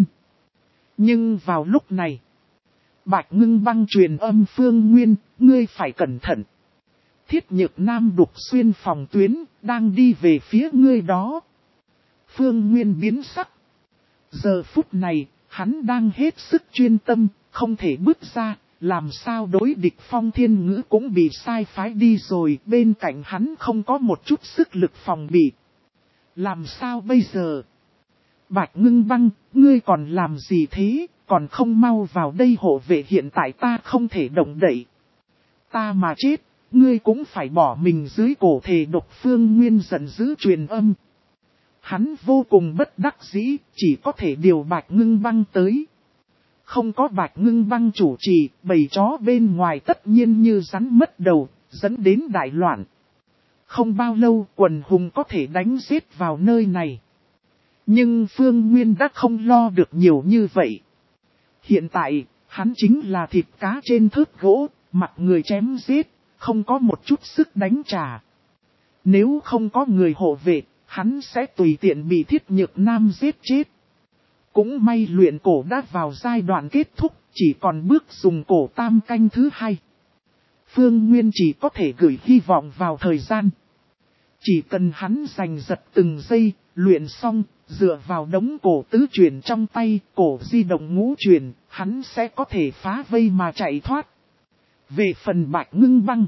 Nhưng vào lúc này, Bạch Ngưng Băng truyền âm Phương Nguyên, ngươi phải cẩn thận. Thiết Nhược Nam đục xuyên phòng tuyến, đang đi về phía ngươi đó. Phương Nguyên biến sắc. Giờ phút này, hắn đang hết sức chuyên tâm, không thể bước ra, làm sao đối địch Phong Thiên Ngữ cũng bị sai phái đi rồi, bên cạnh hắn không có một chút sức lực phòng bị. Làm sao bây giờ? Bạch Ngưng Băng, ngươi còn làm gì thế, còn không mau vào đây hộ vệ, hiện tại ta không thể động đậy. Ta mà chết, ngươi cũng phải bỏ mình dưới cổ thể độc. Phương Nguyên giận dữ truyền âm. Hắn vô cùng bất đắc dĩ, chỉ có thể điều Bạch Ngưng Băng tới. Không có Bạch Ngưng Băng chủ trì, bầy chó bên ngoài tất nhiên như rắn mất đầu, dẫn đến đại loạn. Không bao lâu quần hùng có thể đánh giết vào nơi này. Nhưng Phương Nguyên đã không lo được nhiều như vậy. Hiện tại, hắn chính là thịt cá trên thớt gỗ, mặc người chém giết, không có một chút sức đánh trả. Nếu không có người hộ vệ, hắn sẽ tùy tiện bị Thiết Nhược Nam giết chết. Cũng may luyện cổ đã vào giai đoạn kết thúc, chỉ còn bước dùng cổ tam canh thứ hai. Phương Nguyên chỉ có thể gửi hy vọng vào thời gian. Chỉ cần hắn giành giật từng giây, luyện xong, dựa vào đống cổ tứ truyền trong tay, cổ di động ngũ truyền, hắn sẽ có thể phá vây mà chạy thoát. Về phần Bạch Ngưng Băng,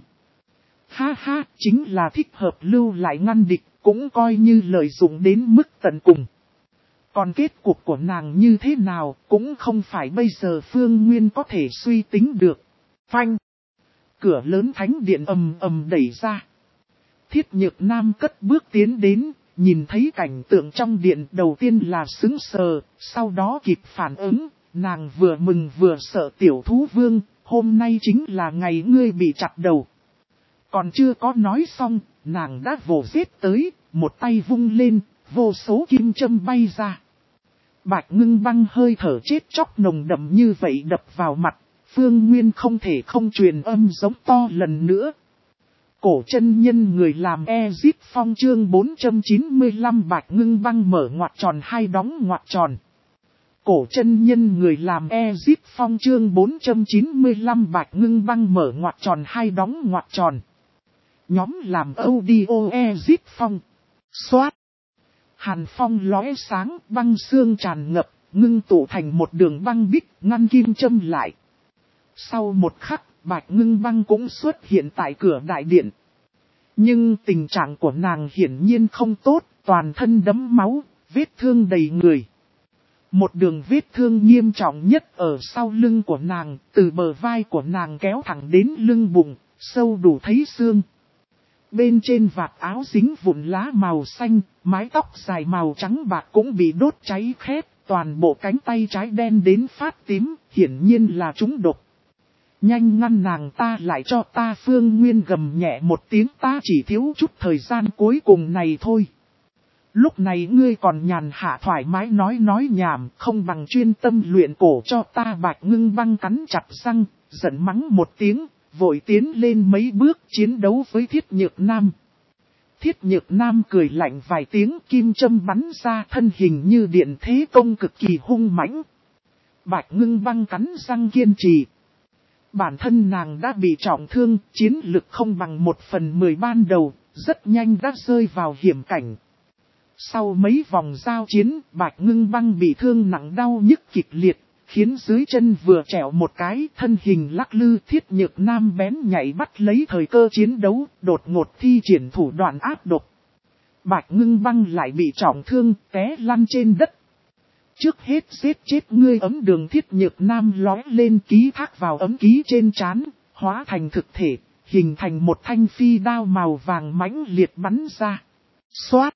ha ha, chính là thích hợp lưu lại ngăn địch, cũng coi như lợi dụng đến mức tận cùng. Còn kết cục của nàng như thế nào, cũng không phải bây giờ Phương Nguyên có thể suy tính được. Phanh! Cửa lớn thánh điện ầm ầm đẩy ra. Thiết Nhược Nam cất bước tiến đến, nhìn thấy cảnh tượng trong điện đầu tiên là sững sờ, sau đó kịp phản ứng, nàng vừa mừng vừa sợ. Tiểu thú vương, hôm nay chính là ngày ngươi bị chặt đầu. Còn chưa có nói xong, nàng đã vồ giết tới, một tay vung lên, vô số kim châm bay ra. Bạch Ngưng Băng hơi thở chết chóc nồng đậm như vậy đập vào mặt, Phương Nguyên không thể không truyền âm giống to lần nữa. Cổ chân nhân người làm Ezip Phong chương bốn trăm chín mươi lăm Bạch Ngưng Băng mở ngoặc tròn hai đóng ngoặc tròn. Cổ chân nhân người làm Ezip Phong chương bốn trăm chín mươi lăm Bạch Ngưng Băng mở ngoặc tròn hai đóng ngoặc tròn. Nhóm làm audio Ezip Phong. Xoát. Hàn phong lóe sáng, băng xương tràn ngập, ngưng tụ thành một đường băng bích, ngăn kim châm lại. Sau một khắc, Bạch Ngưng Băng cũng xuất hiện tại cửa đại điện. Nhưng tình trạng của nàng hiển nhiên không tốt, toàn thân đẫm máu, vết thương đầy người. Một đường vết thương nghiêm trọng nhất ở sau lưng của nàng, từ bờ vai của nàng kéo thẳng đến lưng bụng, sâu đủ thấy xương. Bên trên vạt áo dính vụn lá màu xanh, mái tóc dài màu trắng bạc cũng bị đốt cháy khét, toàn bộ cánh tay trái đen đến phát tím, hiển nhiên là trúng độc. Nhanh ngăn nàng ta lại cho ta, Phương Nguyên gầm nhẹ một tiếng, ta chỉ thiếu chút thời gian cuối cùng này thôi. Lúc này ngươi còn nhàn hạ thoải mái nói nói nhảm, không bằng chuyên tâm luyện cổ cho ta. Bạch Ngưng Băng cắn chặt răng, giận mắng một tiếng, vội tiến lên mấy bước chiến đấu với Thiết Nhược Nam. Thiết Nhược Nam cười lạnh vài tiếng, kim châm bắn ra, thân hình như điện thế công cực kỳ hung mãnh. Bạch Ngưng Băng cắn răng kiên trì. Bản thân nàng đã bị trọng thương, chiến lực không bằng một phần mười ban đầu, rất nhanh đã rơi vào hiểm cảnh. Sau mấy vòng giao chiến, Bạch Ngưng Băng bị thương nặng đau nhức kịch liệt, khiến dưới chân vừa trèo một cái, thân hình lắc lư. Thiết Nhược Nam bén nhảy bắt lấy thời cơ chiến đấu, đột ngột thi triển thủ đoạn áp độc. Bạch Ngưng Băng lại bị trọng thương, té lăn trên đất. Trước hết giết chết ngươi ấm đường. Thiết Nhược Nam lói lên ký thác vào ấm ký trên trán, hóa thành thực thể, hình thành một thanh phi đao màu vàng mãnh liệt bắn ra. Xoát!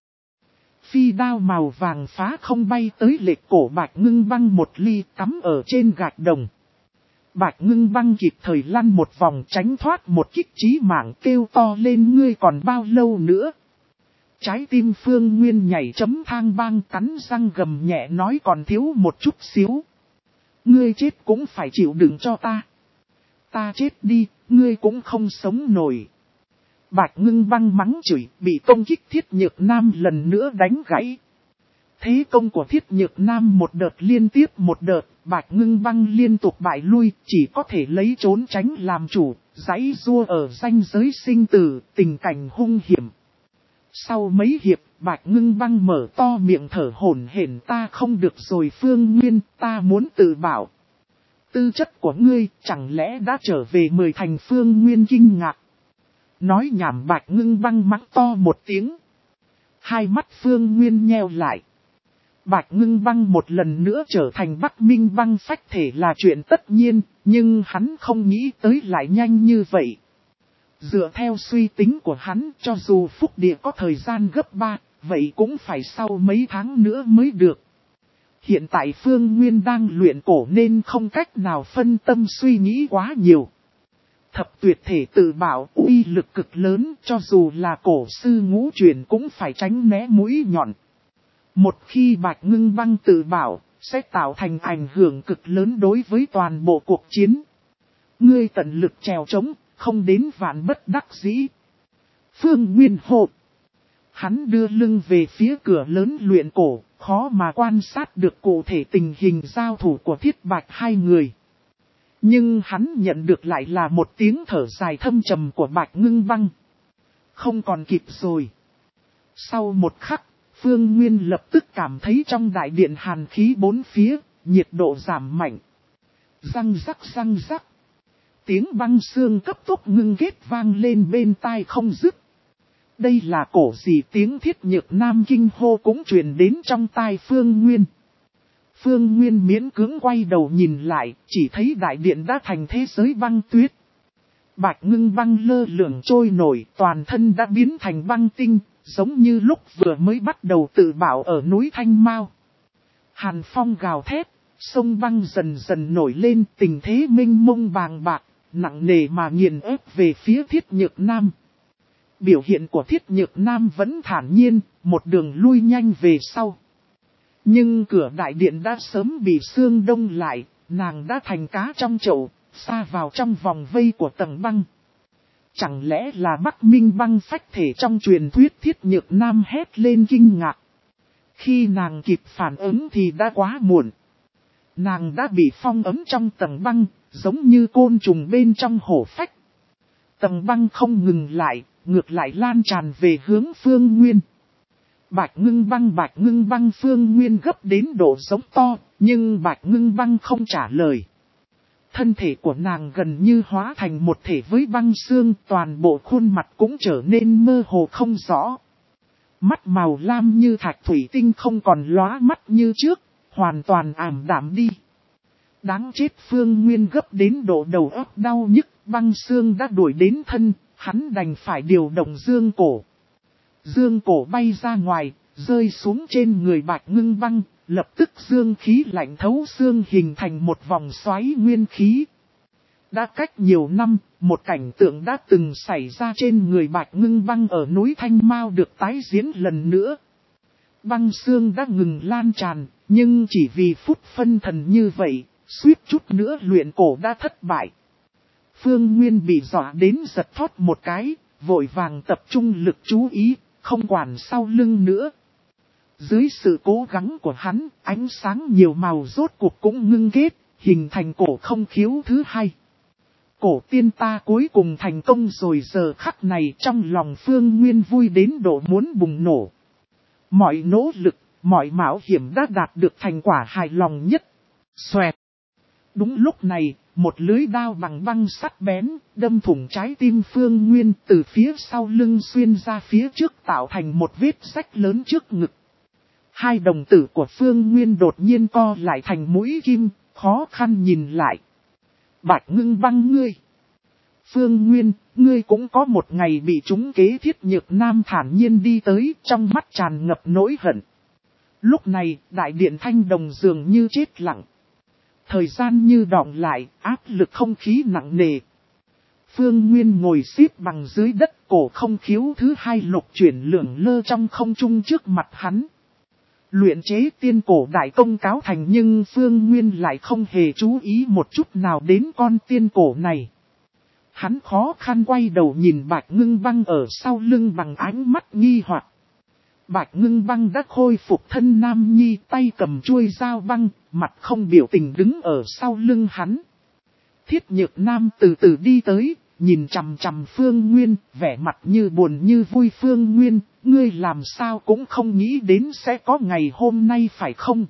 Phi đao màu vàng phá không bay tới lệch cổ Bạch Ngưng Băng một ly, cắm ở trên gạch đồng. Bạch Ngưng Băng kịp thời lăn một vòng tránh thoát một kích chí mạng, kêu to lên, ngươi còn bao lâu nữa? Trái tim Phương Nguyên nhảy chấm thang bang, cắn răng gầm nhẹ nói, còn thiếu một chút xíu. Ngươi chết cũng phải chịu đựng cho ta. Ta chết đi, ngươi cũng không sống nổi. Bạch Ngưng Băng mắng chửi, bị công kích Thiết Nhược Nam lần nữa đánh gãy. Thế công của Thiết Nhược Nam một đợt liên tiếp một đợt, Bạch Ngưng Băng liên tục bại lui, chỉ có thể lấy trốn tránh làm chủ, giãy giụa ở ranh giới sinh tử, tình cảnh hung hiểm. Sau mấy hiệp, Bạch Ngưng Băng mở to miệng thở hổn hển, ta không được rồi Phương Nguyên, ta muốn tự bảo. Tư chất của ngươi chẳng lẽ đã trở về mười thành? Phương Nguyên kinh ngạc. Nói nhảm. Bạch Ngưng Băng mắng to một tiếng. Hai mắt Phương Nguyên nheo lại. Bạch Ngưng Băng một lần nữa trở thành Bắc Minh Băng phách thể là chuyện tất nhiên, nhưng hắn không nghĩ tới lại nhanh như vậy. Dựa theo suy tính của hắn, cho dù phúc địa có thời gian gấp ba, vậy cũng phải sau mấy tháng nữa mới được. Hiện tại Phương Nguyên đang luyện cổ nên không cách nào phân tâm suy nghĩ quá nhiều. Thập tuyệt thể tự bảo uy lực cực lớn, cho dù là cổ sư ngũ truyền cũng phải tránh né mũi nhọn. Một khi Bạch Ngưng Băng tự bảo, sẽ tạo thành ảnh hưởng cực lớn đối với toàn bộ cuộc chiến. Ngươi tận lực trèo trống, không đến vạn bất đắc dĩ. Phương Nguyên hô. Hắn đưa lưng về phía cửa lớn luyện cổ, khó mà quan sát được cụ thể tình hình giao thủ của Thiết Bạch hai người. Nhưng hắn nhận được lại là một tiếng thở dài thâm trầm của Bạch Ngưng Băng. Không còn kịp rồi. Sau một khắc, Phương Nguyên lập tức cảm thấy trong đại điện hàn khí bốn phía, nhiệt độ giảm mạnh. Răng rắc răng rắc. Tiếng băng xương cấp tốc ngưng kết vang lên bên tai không dứt. Đây là cổ gì? Tiếng Thiết Nhược Nam kinh hô cũng truyền đến trong tai Phương Nguyên. Phương Nguyên miễn cưỡng quay đầu nhìn lại, chỉ thấy đại điện đã thành thế giới băng tuyết. Bạch Ngưng Băng lơ lửng trôi nổi, toàn thân đã biến thành băng tinh, giống như lúc vừa mới bắt đầu tự bảo ở núi Thanh Mao. Hàn phong gào thét, sông băng dần dần nổi lên, tình thế mênh mông bàng bạc, nặng nề mà nghiền ép về phía Thiết Nhược Nam. Biểu hiện của Thiết Nhược Nam vẫn thản nhiên, một đường lui nhanh về sau. Nhưng cửa đại điện đã sớm bị sương đông lại, nàng đã thành cá trong chậu, xa vào trong vòng vây của tầng băng. Chẳng lẽ là Bắc Minh Băng phách thể trong truyền thuyết? Thiết Nhược Nam hét lên kinh ngạc. Khi nàng kịp phản ứng thì đã quá muộn. Nàng đã bị phong ấm trong tầng băng, giống như côn trùng bên trong hổ phách. Tầng băng không ngừng lại, ngược lại lan tràn về hướng Phương Nguyên. Bạch Ngưng Băng Bạch Ngưng Băng Phương Nguyên gấp đến độ giống to, nhưng Bạch Ngưng Băng không trả lời. Thân thể của nàng gần như hóa thành một thể với băng xương, toàn bộ khuôn mặt cũng trở nên mơ hồ không rõ. Mắt màu lam như thạch thủy tinh không còn lóa mắt như trước, hoàn toàn ảm đạm đi. Đáng chết, Phương Nguyên gấp đến độ đầu óc đau nhức, băng xương đã đuổi đến thân, hắn đành phải điều động dương cổ. Dương cổ bay ra ngoài, rơi xuống trên người Bạch Ngưng Băng, lập tức dương khí lạnh thấu xương hình thành một vòng xoáy nguyên khí. Đã cách nhiều năm, một cảnh tượng đã từng xảy ra trên người Bạch Ngưng Băng ở núi Thanh Mao được tái diễn lần nữa. Băng xương đã ngừng lan tràn, nhưng chỉ vì phút phân thần như vậy, suýt chút nữa luyện cổ đã thất bại. Phương Nguyên bị dọa đến giật thót một cái, vội vàng tập trung lực chú ý, không quản sau lưng nữa. Dưới sự cố gắng của hắn, ánh sáng nhiều màu rốt cuộc cũng ngưng kết, hình thành cổ không khiếu thứ hai. Cổ tiên ta cuối cùng thành công rồi, giờ khắc này trong lòng Phương Nguyên vui đến độ muốn bùng nổ. Mọi nỗ lực, mọi mạo hiểm đã đạt được thành quả hài lòng nhất. Xoẹt. Đúng lúc này, một lưới đao bằng băng sắt bén, đâm thủng trái tim Phương Nguyên từ phía sau lưng xuyên ra phía trước tạo thành một vết rách lớn trước ngực. Hai đồng tử của Phương Nguyên đột nhiên co lại thành mũi kim, khó khăn nhìn lại. Bạch Ngưng Băng ngươi. Phương Nguyên, ngươi cũng có một ngày bị trúng kế. Thiết Nhược Nam thản nhiên đi tới, trong mắt tràn ngập nỗi hận. Lúc này, đại điện Thanh Đồng dường như chết lặng. Thời gian như đọng lại, áp lực không khí nặng nề. Phương Nguyên ngồi xếp bằng dưới đất, cổ không khiếu thứ hai lục chuyển lượn lơ trong không trung trước mặt hắn. Luyện chế tiên cổ đại công cáo thành, nhưng Phương Nguyên lại không hề chú ý một chút nào đến con tiên cổ này. Hắn khó khăn quay đầu nhìn Bạch Ngưng Băng ở sau lưng bằng ánh mắt nghi hoặc. Bạch Ngưng Băng đã khôi phục thân nam nhi, tay cầm chuôi dao băng, mặt không biểu tình đứng ở sau lưng hắn. Thiết Nhược Nam từ từ đi tới, nhìn chằm chằm Phương Nguyên, vẻ mặt như buồn như vui. Phương Nguyên, ngươi làm sao cũng không nghĩ đến sẽ có ngày hôm nay phải không?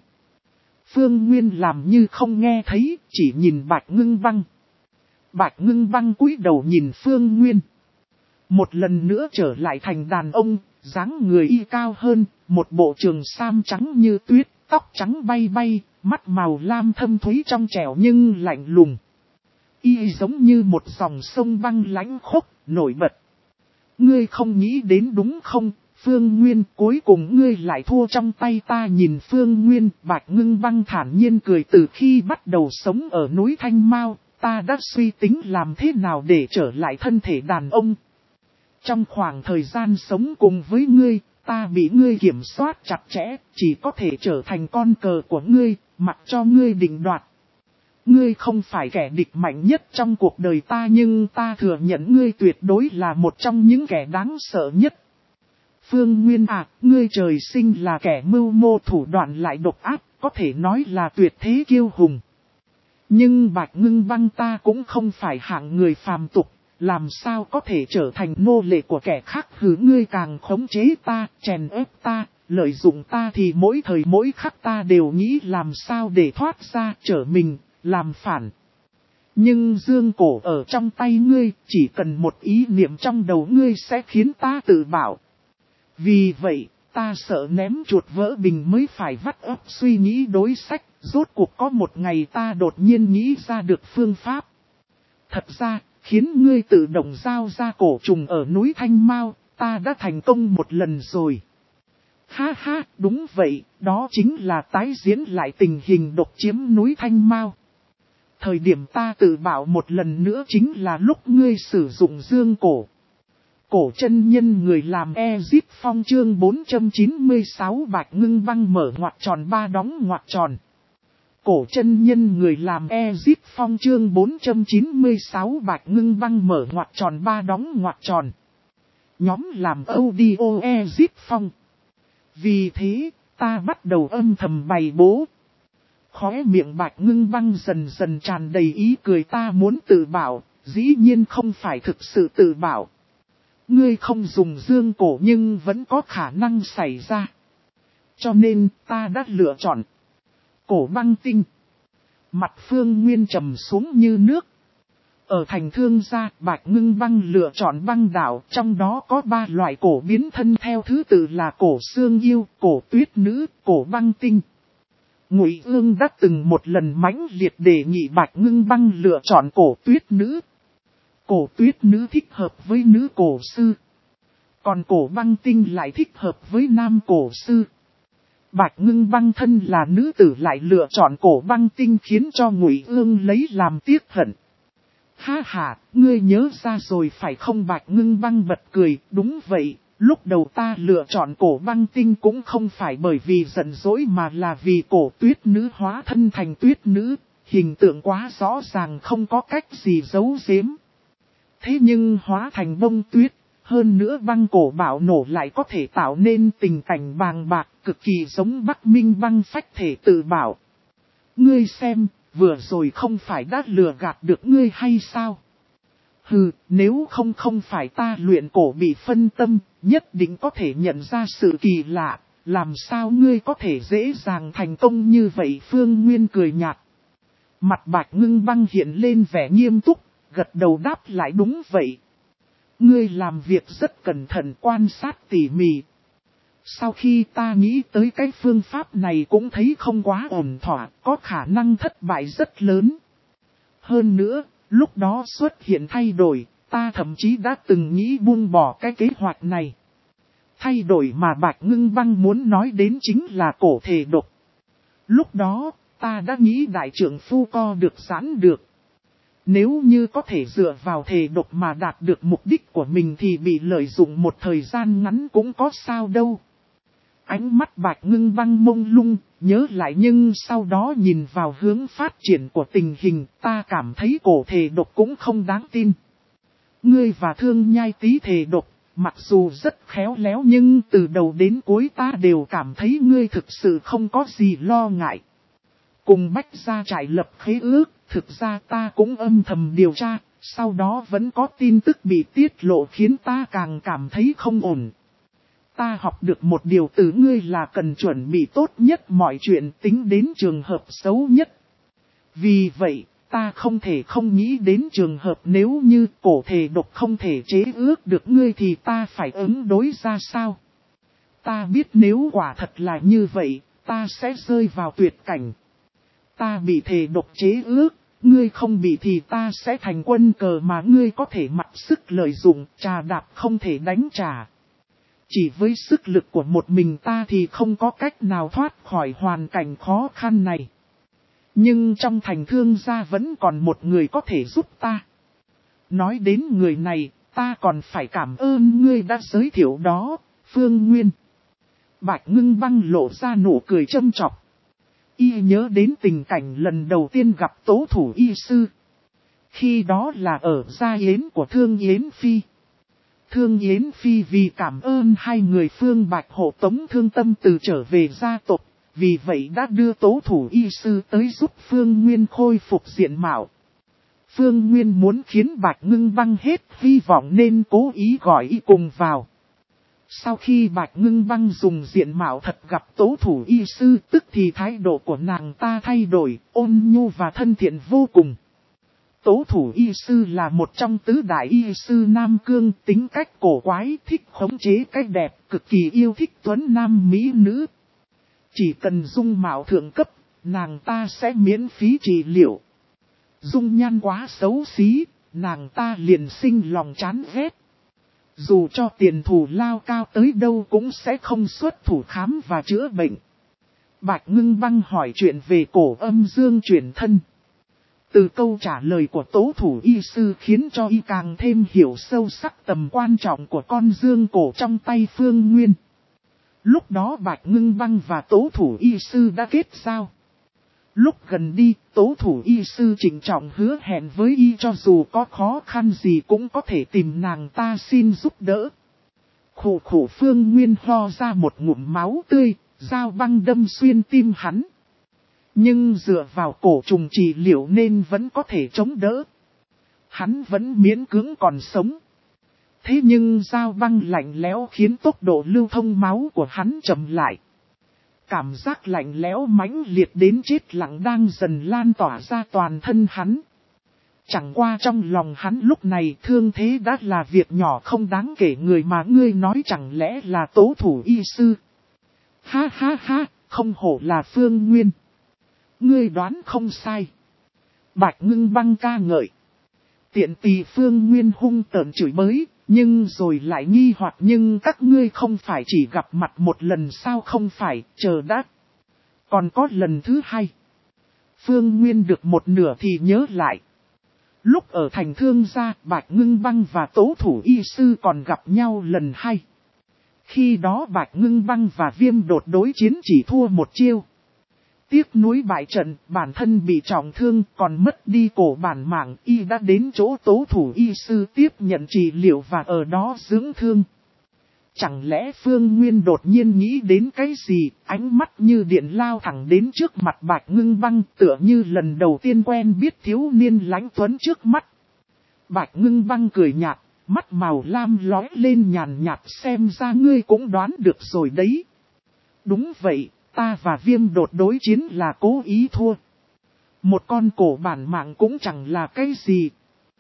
Phương Nguyên làm như không nghe thấy, chỉ nhìn Bạch Ngưng Băng. Bạch Ngưng Băng cúi đầu nhìn Phương Nguyên. Một lần nữa trở lại thành đàn ông, dáng người y cao hơn, một bộ trường sam trắng như tuyết, tóc trắng bay bay, mắt màu lam thâm thúy trong trẻo nhưng lạnh lùng. Y giống như một dòng sông băng lãnh khốc, nổi bật. Ngươi không nghĩ đến đúng không, Phương Nguyên, cuối cùng ngươi lại thua trong tay ta. Nhìn Phương Nguyên, Bạch Ngưng Băng thản nhiên cười. Từ khi bắt đầu sống ở núi Thanh Mao, ta đã suy tính làm thế nào để trở lại thân thể đàn ông. Trong khoảng thời gian sống cùng với ngươi, ta bị ngươi kiểm soát chặt chẽ, chỉ có thể trở thành con cờ của ngươi, mặc cho ngươi định đoạt. Ngươi không phải kẻ địch mạnh nhất trong cuộc đời ta, nhưng ta thừa nhận ngươi tuyệt đối là một trong những kẻ đáng sợ nhất. Phương Nguyên à, ngươi trời sinh là kẻ mưu mô thủ đoạn lại độc ác, có thể nói là tuyệt thế kiêu hùng. Nhưng Bạch Ngưng Băng ta cũng không phải hạng người phàm tục, làm sao có thể trở thành nô lệ của kẻ khác. Hứ, ngươi càng khống chế ta, chèn ép ta, lợi dụng ta thì mỗi thời mỗi khắc ta đều nghĩ làm sao để thoát ra, trở mình, làm phản. Nhưng dương cổ ở trong tay ngươi, chỉ cần một ý niệm trong đầu ngươi sẽ khiến ta tự bảo. Vì vậy, ta sợ ném chuột vỡ bình mới phải vắt óc suy nghĩ đối sách. Rốt cuộc có một ngày ta đột nhiên nghĩ ra được phương pháp. Thật ra, khiến ngươi tự động giao ra cổ trùng ở núi Thanh Mao, ta đã thành công một lần rồi. Ha ha, đúng vậy, đó chính là tái diễn lại tình hình độc chiếm núi Thanh Mao. Thời điểm ta tự bảo một lần nữa chính là lúc ngươi sử dụng dương cổ. Cổ chân nhân người làm Ezip Phong chương bốn trăm chín mươi sáu. Bạch Ngưng Băng mở ngoặc tròn ba đóng ngoặc tròn. Cổ chân nhân người làm Ezip Phong chương bốn trăm chín mươi sáu. Bạch Ngưng Băng mở ngoặc tròn ba đóng ngoặc tròn. Nhóm làm audio Ezip Phong. Vì thế, ta bắt đầu âm thầm bày bố. Khóe miệng Bạch Ngưng Băng dần dần tràn đầy ý cười. Ta muốn tự bảo, dĩ nhiên không phải thực sự tự bảo. Ngươi không dùng dương cổ nhưng vẫn có khả năng xảy ra. Cho nên ta đã lựa chọn cổ băng tinh. Mặt Phương Nguyên trầm xuống như nước. Ở thành Thương gia, Bạch Ngưng Băng lựa chọn băng đảo, trong đó có ba loại cổ biến thân theo thứ tự là cổ xương yêu, cổ tuyết nữ, cổ băng tinh. Ngụy Ương đã từng một lần mãnh liệt đề nghị Bạch Ngưng Băng lựa chọn cổ tuyết nữ. Cổ tuyết nữ thích hợp với nữ cổ sư. Còn cổ băng tinh lại thích hợp với nam cổ sư. Bạch Ngưng Băng thân là nữ tử lại lựa chọn cổ băng tinh khiến cho Ngụy Ương lấy làm tiếc hận. Ha ha, ngươi nhớ ra rồi phải không? Bạch Ngưng Băng bật cười, đúng vậy, lúc đầu ta lựa chọn cổ băng tinh cũng không phải bởi vì giận dỗi mà là vì cổ tuyết nữ hóa thân thành tuyết nữ, hình tượng quá rõ ràng không có cách gì giấu giếm. Thế nhưng hóa thành bông tuyết, hơn nữa băng cổ bạo nổ lại có thể tạo nên tình cảnh bàng bạc cực kỳ giống Bắc Minh băng phách thể tự bảo. Ngươi xem, vừa rồi không phải đã lừa gạt được ngươi hay sao? Hừ, nếu không không phải ta luyện cổ bị phân tâm, nhất định có thể nhận ra sự kỳ lạ, làm sao ngươi có thể dễ dàng thành công như vậy? Phương Nguyên cười nhạt. Mặt Bạch Ngưng Băng hiện lên vẻ nghiêm túc, gật đầu đáp lại đúng vậy. Ngươi làm việc rất cẩn thận quan sát tỉ mỉ. Sau khi ta nghĩ tới cái phương pháp này cũng thấy không quá ổn thỏa, có khả năng thất bại rất lớn. Hơn nữa, lúc đó xuất hiện thay đổi, ta thậm chí đã từng nghĩ buông bỏ cái kế hoạch này. Thay đổi mà Bạch Ngưng Băng muốn nói đến chính là cổ thể độc. Lúc đó, ta đã nghĩ đại trưởng phu co được giãn được. Nếu như có thể dựa vào thể độc mà đạt được mục đích của mình thì bị lợi dụng một thời gian ngắn cũng có sao đâu. Ánh mắt Bạch Ngưng Băng mông lung, nhớ lại nhưng sau đó nhìn vào hướng phát triển của tình hình, ta cảm thấy cổ thể độc cũng không đáng tin. Ngươi và Thương Nhai Tý thể độc, mặc dù rất khéo léo nhưng từ đầu đến cuối ta đều cảm thấy ngươi thực sự không có gì lo ngại. Cùng Bách Gia trại lập khế ước, thực ra ta cũng âm thầm điều tra, sau đó vẫn có tin tức bị tiết lộ khiến ta càng cảm thấy không ổn. Ta học được một điều từ ngươi là cần chuẩn bị tốt nhất mọi chuyện tính đến trường hợp xấu nhất. Vì vậy, ta không thể không nghĩ đến trường hợp nếu như cổ thể độc không thể chế ước được ngươi thì ta phải ứng đối ra sao. Ta biết nếu quả thật là như vậy, ta sẽ rơi vào tuyệt cảnh. Ta bị thể độc chế ước, ngươi không bị thì ta sẽ thành quân cờ mà ngươi có thể mặc sức lợi dụng, trà đạp không thể đánh trả. Chỉ với sức lực của một mình ta thì không có cách nào thoát khỏi hoàn cảnh khó khăn này. Nhưng trong thành Thương gia vẫn còn một người có thể giúp ta. Nói đến người này, ta còn phải cảm ơn ngươi đã giới thiệu đó, Phương Nguyên. Bạch Ngưng Băng lộ ra nụ cười châm chọc. Y nhớ đến tình cảnh lần đầu tiên gặp tố thủ y sư. Khi đó là ở gia yến của Thương Yến Phi. Thương Yến Phi vì cảm ơn hai người Phương Bạch hộ tống Thương Tâm từ trở về gia tộc, vì vậy đã đưa tố thủ y sư tới giúp Phương Nguyên khôi phục diện mạo. Phương Nguyên muốn khiến Bạch Ngưng Băng hết hy vọng nên cố ý gọi y cùng vào. Sau khi Bạch Ngưng Băng dùng diện mạo thật gặp tố thủ y sư tức thì thái độ của nàng ta thay đổi, ôn nhu và thân thiện vô cùng. Tố thủ y sư là một trong tứ đại y sư Nam Cương, tính cách cổ quái, thích khống chế cách đẹp, cực kỳ yêu thích tuấn nam mỹ nữ. Chỉ cần dung mạo thượng cấp, nàng ta sẽ miễn phí trị liệu. Dung nhan quá xấu xí, nàng ta liền sinh lòng chán ghét. Dù cho tiền thù lao cao tới đâu cũng sẽ không xuất thủ khám và chữa bệnh. Bạch Ngưng Băng hỏi chuyện về cổ âm dương chuyển thân. Từ câu trả lời của tố thủ y sư khiến cho y càng thêm hiểu sâu sắc tầm quan trọng của con dương cổ trong tay Phương Nguyên. Lúc đó Bạch Ngưng Băng và tố thủ y sư đã kết giao. Lúc gần đi, tố thủ y sư trịnh trọng hứa hẹn với y cho dù có khó khăn gì cũng có thể tìm nàng ta xin giúp đỡ. Khổ khổ Phương Nguyên ho ra một ngụm máu tươi, dao băng đâm xuyên tim hắn. Nhưng dựa vào cổ trùng trị liệu nên vẫn có thể chống đỡ. Hắn vẫn miễn cưỡng còn sống. Thế nhưng dao băng lạnh lẽo khiến tốc độ lưu thông máu của hắn chậm lại. Cảm giác lạnh lẽo mãnh liệt đến chết lặng đang dần lan tỏa ra toàn thân hắn. Chẳng qua trong lòng hắn lúc này thương thế đã là việc nhỏ không đáng kể, người mà ngươi nói chẳng lẽ là Tố Thủ y sư. Ha ha ha, không hổ là Phương Nguyên. Ngươi đoán không sai. Bạch Ngưng Băng ca ngợi. Tiện tỳ Phương Nguyên hung tợn chửi bới, nhưng rồi lại nghi hoặc, nhưng các ngươi không phải chỉ gặp mặt một lần sao? Không phải, chờ đã. Còn có lần thứ hai. Phương Nguyên được một nửa thì nhớ lại. Lúc ở thành Thương gia, Bạch Ngưng Băng và Tố Thủ y sư còn gặp nhau lần hai. Khi đó Bạch Ngưng Băng và Viêm Đột đối chiến chỉ thua một chiêu. Tiếc nuối bại trận, bản thân bị trọng thương, còn mất đi cổ bản mạng, y đã đến chỗ Tố Thủ y sư tiếp nhận trị liệu và ở đó dưỡng thương. Chẳng lẽ Phương Nguyên đột nhiên nghĩ đến cái gì, ánh mắt như điện lao thẳng đến trước mặt Bạch Ngưng Băng, tựa như lần đầu tiên quen biết thiếu niên lãnh tuấn trước mắt. Bạch Ngưng Băng cười nhạt, mắt màu lam lóe lên nhàn nhạt, xem ra ngươi cũng đoán được rồi đấy. Đúng vậy, ta và Viêm Đột đối chiến là cố ý thua. Một con cổ bản mạng cũng chẳng là cái gì.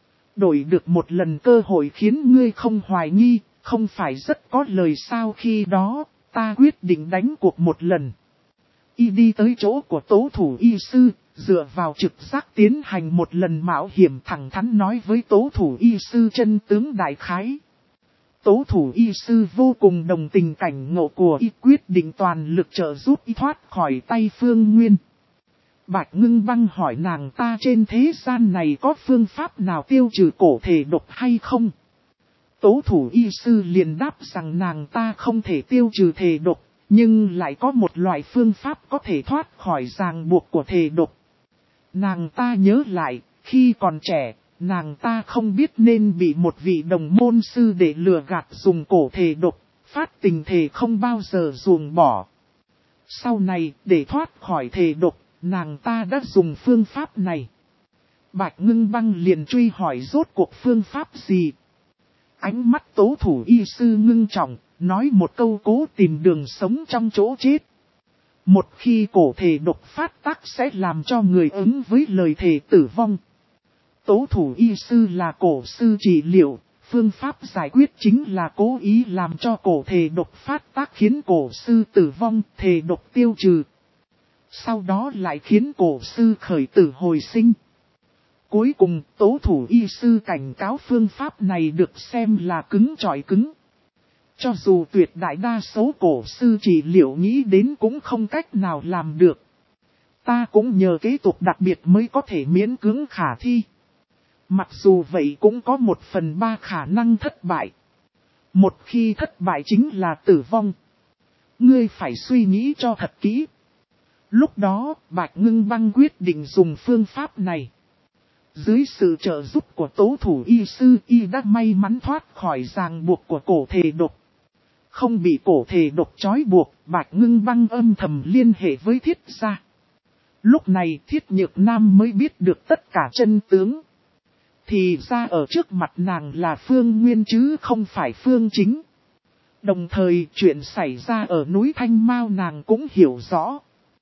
Đổi được một lần cơ hội khiến ngươi không hoài nghi, không phải rất có lời sao? Khi đó, ta quyết định đánh cuộc một lần. Y đi tới chỗ của Tố Thủ y sư, dựa vào trực giác tiến hành một lần mạo hiểm, thẳng thắn nói với Tố Thủ y sư chân tướng đại khái. Tố Thủ y sư vô cùng đồng tình cảnh ngộ của y, quyết định toàn lực trợ giúp y thoát khỏi tay Phương Nguyên. Bạch Ngưng Băng hỏi nàng ta trên thế gian này có phương pháp nào tiêu trừ cổ thể độc hay không? Tố Thủ y sư liền đáp rằng nàng ta không thể tiêu trừ thể độc, nhưng lại có một loại phương pháp có thể thoát khỏi ràng buộc của thể độc. Nàng ta nhớ lại, khi còn trẻ, nàng ta không biết nên bị một vị đồng môn sư để lừa gạt dùng cổ thể độc, phát tình thể không bao giờ ruồng bỏ. Sau này, để thoát khỏi thể độc, nàng ta đã dùng phương pháp này. Bạch Ngưng Băng liền truy hỏi rốt cuộc phương pháp gì. Ánh mắt Tố Thủ y sư ngưng trọng, nói một câu cố tìm đường sống trong chỗ chết. Một khi cổ thể độc phát tác sẽ làm cho người ứng với lời thề tử vong. Tố Thủ y sư là cổ sư trị liệu, phương pháp giải quyết chính là cố ý làm cho cổ thể độc phát tác khiến cổ sư tử vong, thể độc tiêu trừ. Sau đó lại khiến cổ sư khởi tử hồi sinh. Cuối cùng, Tố Thủ y sư cảnh cáo phương pháp này được xem là cứng chọi cứng. Cho dù tuyệt đại đa số cổ sư trị liệu nghĩ đến cũng không cách nào làm được. Ta cũng nhờ kế tục đặc biệt mới có thể miễn cưỡng khả thi. Mặc dù vậy cũng có một phần ba khả năng thất bại. Một khi thất bại chính là tử vong. Ngươi phải suy nghĩ cho thật kỹ. Lúc đó, Bạch Ngưng Băng quyết định dùng phương pháp này. Dưới sự trợ giúp của Tố Thủ y sư, y đã may mắn thoát khỏi ràng buộc của cổ thể độc. Không bị cổ thể độc trói buộc, Bạch Ngưng Băng âm thầm liên hệ với Thiết gia. Lúc này Thiết Nhược Nam mới biết được tất cả chân tướng. Thì ra ở trước mặt nàng là Phương Nguyên chứ không phải Phương Chính. Đồng thời chuyện xảy ra ở núi Thanh Mao nàng cũng hiểu rõ.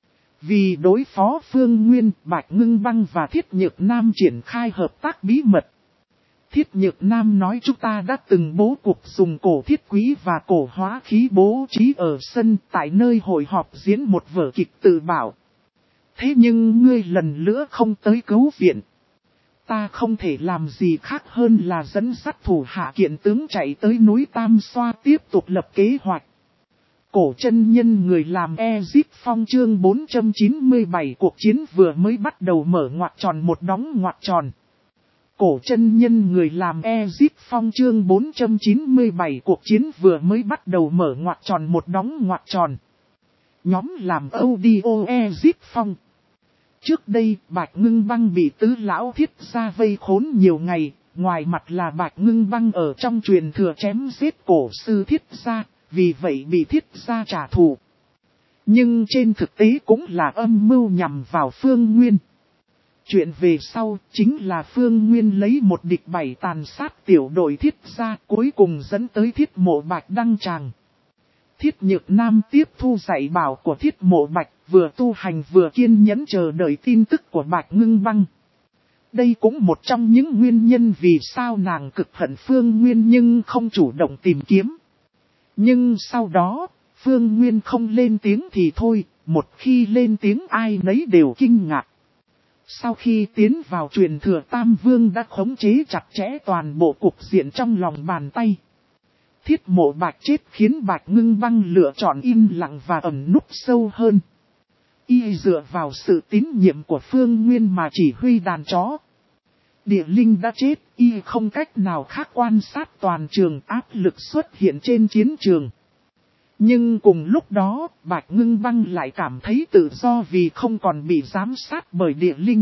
Vì đối phó Phương Nguyên, Bạch Ngưng Băng và Thiết Nhược Nam triển khai hợp tác bí mật. Thiết Nhược Nam nói chúng ta đã từng bố cục dùng cổ thiết quý và cổ hóa khí bố trí ở sân tại nơi hội họp diễn một vở kịch tự bảo. Thế nhưng ngươi lần nữa không tới cứu viện. Ta không thể làm gì khác hơn là dẫn dắt thủ hạ kiện tướng chạy tới núi Tam Xoa tiếp tục lập kế hoạch. Cổ chân nhân người làm Ezip Phong chương bốn trăm chín mươi bảy cuộc chiến vừa mới bắt đầu mở ngoặc tròn một đóng ngoặc tròn. Cổ chân nhân người làm Ezip Phong chương bốn trăm chín mươi bảy cuộc chiến vừa mới bắt đầu mở ngoặc tròn một đóng ngoặc tròn. Nhóm làm audio Ezip Phong. Trước đây, Bạch Ngưng Băng bị tứ lão Thiết gia vây khốn nhiều ngày, ngoài mặt là Bạch Ngưng Băng ở trong truyền thừa chém giết cổ sư Thiết gia, vì vậy bị Thiết gia trả thù. Nhưng trên thực tế cũng là âm mưu nhằm vào Phương Nguyên. chuyện về sau, chính là Phương Nguyên lấy một địch bảy tàn sát tiểu đội Thiết gia, cuối cùng dẫn tới Thiết Mộ Bạch đăng tràng. Thiết Nhược Nam tiếp thu dạy bảo của Thiết Mộ Bạch, vừa tu hành vừa kiên nhẫn chờ đợi tin tức của Bạch Ngưng Băng. Đây cũng một trong những nguyên nhân vì sao nàng cực hận Phương Nguyên nhưng không chủ động tìm kiếm. Nhưng sau đó, Phương Nguyên không lên tiếng thì thôi, một khi lên tiếng ai nấy đều kinh ngạc. Sau khi tiến vào truyền thừa Tam Vương đã khống chế chặt chẽ toàn bộ cục diện trong lòng bàn tay. Thiết Mộ Bạch chết khiến Bạch Ngưng Băng lựa chọn im lặng và ẩn núp sâu hơn. Y dựa vào sự tín nhiệm của Phương Nguyên mà chỉ huy đàn chó. Địa linh đã chết, y không cách nào khác quan sát toàn trường, áp lực xuất hiện trên chiến trường. Nhưng cùng lúc đó, Bạch Ngưng Băng lại cảm thấy tự do vì không còn bị giám sát bởi địa linh.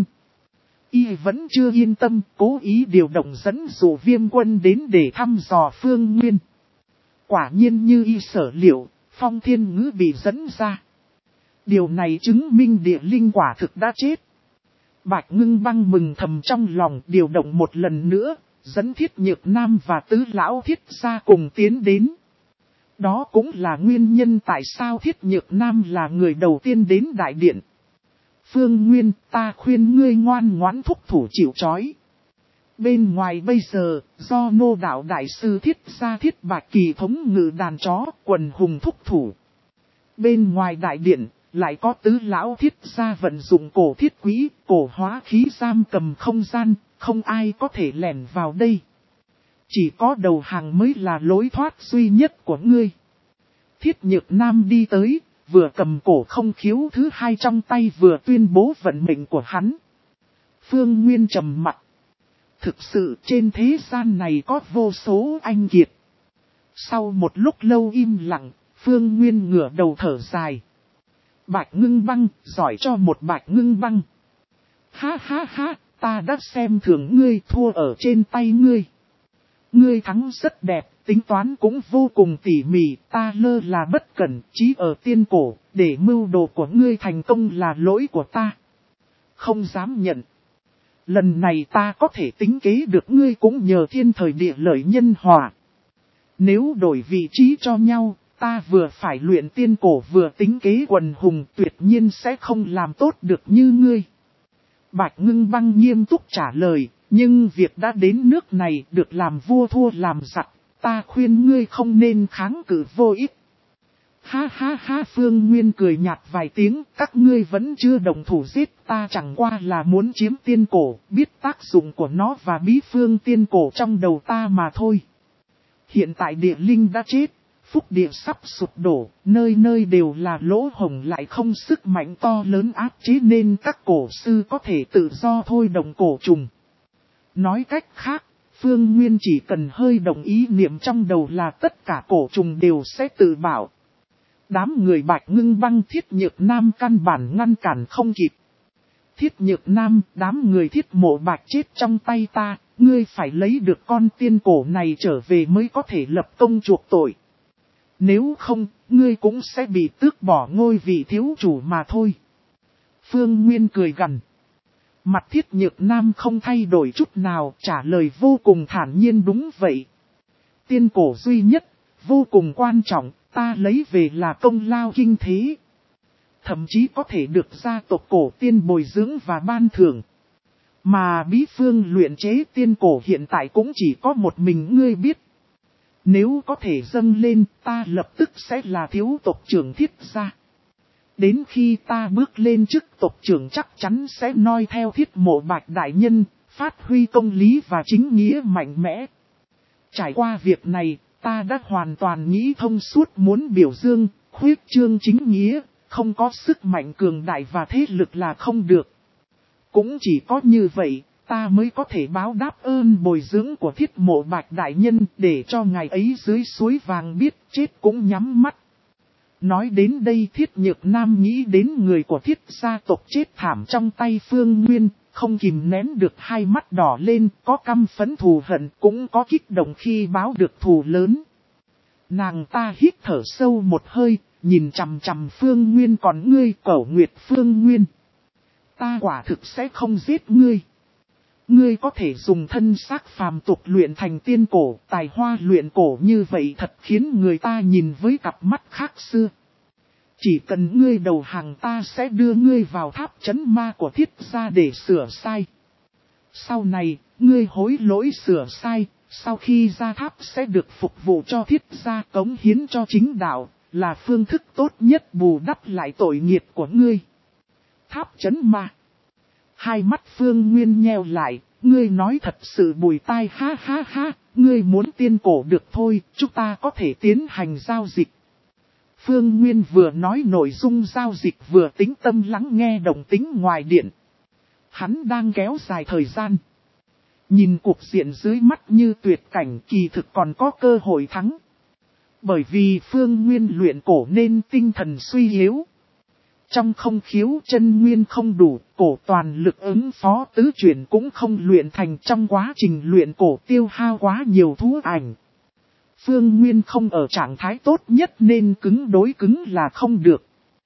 Y vẫn chưa yên tâm, cố ý điều động dẫn dụ Viêm Quân đến để thăm dò Phương Nguyên. Quả nhiên như y sở liệu, Phong Thiên Ngữ bị dẫn ra. Điều này chứng minh địa linh quả thực đã chết. Bạch Ngưng Băng mừng thầm trong lòng, điều động một lần nữa, dẫn Thiết Nhược Nam và Tứ Lão Thiết gia cùng tiến đến. Đó cũng là nguyên nhân tại sao Thiết Nhược Nam là người đầu tiên đến đại điện. Phương Nguyên, ta khuyên ngươi ngoan ngoãn thúc thủ chịu trói. Bên ngoài bây giờ, do nô đạo đại sư Thiết gia Thiết Bạch Kỳ thống ngự đàn chó, quần hùng thúc thủ. Bên ngoài đại điện, lại có Tứ Lão Thiết gia vận dụng cổ thiết quý, cổ hóa khí giam cầm không gian, không ai có thể lẻn vào đây. Chỉ có đầu hàng mới là lối thoát duy nhất của ngươi. Thiết Nhược Nam đi tới, vừa cầm cổ không khiếu thứ hai trong tay vừa tuyên bố vận mệnh của hắn. Phương Nguyên trầm mặt. Thực sự trên thế gian này có vô số anh kiệt. Sau một lúc lâu im lặng, Phương Nguyên ngửa đầu thở dài. Bạch Ngưng Băng, giỏi cho một Bạch Ngưng Băng. Ha ha ha, ta đã xem thường ngươi, thua ở trên tay ngươi. Ngươi thắng rất đẹp, tính toán cũng vô cùng tỉ mỉ, ta lơ là bất cẩn, chí ở tiên cổ, để mưu đồ của ngươi thành công là lỗi của ta. Không dám nhận. Lần này ta có thể tính kế được ngươi cũng nhờ thiên thời địa lợi nhân hòa. Nếu đổi vị trí cho nhau, ta vừa phải luyện tiên cổ vừa tính kế quần hùng, tuyệt nhiên sẽ không làm tốt được như ngươi. Bạch Ngưng Băng nghiêm túc trả lời, nhưng việc đã đến nước này được làm vua thua làm giặc, ta khuyên ngươi không nên kháng cự vô ích. Ha ha ha, Phương Nguyên cười nhạt vài tiếng, các ngươi vẫn chưa đồng thủ giết ta, chẳng qua là muốn chiếm tiên cổ, biết tác dụng của nó và bí phương tiên cổ trong đầu ta mà thôi. Hiện tại địa linh đã chết, phúc địa sắp sụp đổ, nơi nơi đều là lỗ hổng lại không sức mạnh to lớn áp chế nên các cổ sư có thể tự do thôi động cổ trùng. Nói cách khác, Phương Nguyên chỉ cần hơi đồng ý niệm trong đầu là tất cả cổ trùng đều sẽ tự bảo. Đám người Bạch Ngưng Băng Thiết Nhược Nam căn bản ngăn cản không kịp. Thiết Nhược Nam, đám người Thiết Mộ Bạch chết trong tay ta, ngươi phải lấy được con tiên cổ này trở về mới có thể lập công chuộc tội. Nếu không, ngươi cũng sẽ bị tước bỏ ngôi vị thiếu chủ mà thôi. Phương Nguyên cười gằn. Mặt Thiết Nhược Nam không thay đổi chút nào, trả lời vô cùng thản nhiên, đúng vậy. Tiên cổ duy nhất, vô cùng quan trọng, ta lấy về là công lao kinh thế. Thậm chí có thể được gia tộc cổ tiên bồi dưỡng và ban thưởng. Mà bí phương luyện chế tiên cổ hiện tại cũng chỉ có một mình ngươi biết. Nếu có thể dâng lên, ta lập tức sẽ là thiếu tộc trưởng Thiết gia. Đến khi ta bước lên chức tộc trưởng chắc chắn sẽ noi theo Thiết Mộ Bạch đại nhân, phát huy công lý và chính nghĩa mạnh mẽ. Trải qua việc này, ta đã hoàn toàn nghĩ thông suốt, muốn biểu dương, khuyết trương chính nghĩa, không có sức mạnh cường đại và thế lực là không được. Cũng chỉ có như vậy, ta mới có thể báo đáp ơn bồi dưỡng của Thiết Mộ Bạch đại nhân, để cho ngài ấy dưới suối vàng biết chết cũng nhắm mắt. Nói đến đây Thiết Nhược Nam nghĩ đến người của Thiết gia tộc chết thảm trong tay Phương Nguyên, không kìm nén được hai mắt đỏ lên, có căm phẫn thù hận, cũng có kích động khi báo được thù lớn. Nàng ta hít thở sâu một hơi, nhìn chằm chằm Phương Nguyên, còn ngươi Cẩu Nguyệt Phương Nguyên. ta quả thực sẽ không giết ngươi. Ngươi có thể dùng thân xác phàm tục luyện thành tiên cổ, tài hoa luyện cổ như vậy thật khiến người ta nhìn với cặp mắt khác xưa. Chỉ cần ngươi đầu hàng ta sẽ đưa ngươi vào tháp trấn ma của thiết gia để sửa sai. Sau này, ngươi hối lỗi sửa sai, sau khi ra tháp sẽ được phục vụ cho thiết gia cống hiến cho chính đạo, là phương thức tốt nhất bù đắp lại tội nghiệp của ngươi. Tháp trấn ma. Hai mắt Phương Nguyên nheo lại, ngươi nói thật sự bùi tai ha ha ha, ngươi muốn tiên cổ được thôi, chúng ta có thể tiến hành giao dịch. Phương Nguyên vừa nói nội dung giao dịch vừa tĩnh tâm lắng nghe động tĩnh ngoài điện. Hắn đang kéo dài thời gian. Nhìn cuộc diện dưới mắt như tuyệt cảnh kỳ thực còn có cơ hội thắng. Bởi vì Phương Nguyên luyện cổ nên tinh thần suy yếu. Trong không khiếu chân nguyên không đủ, cổ toàn lực ứng phó tứ chuyển cũng không luyện thành, trong quá trình luyện cổ tiêu hao quá nhiều thú ảnh. Phương Nguyên không ở trạng thái tốt nhất nên cứng đối cứng là không được.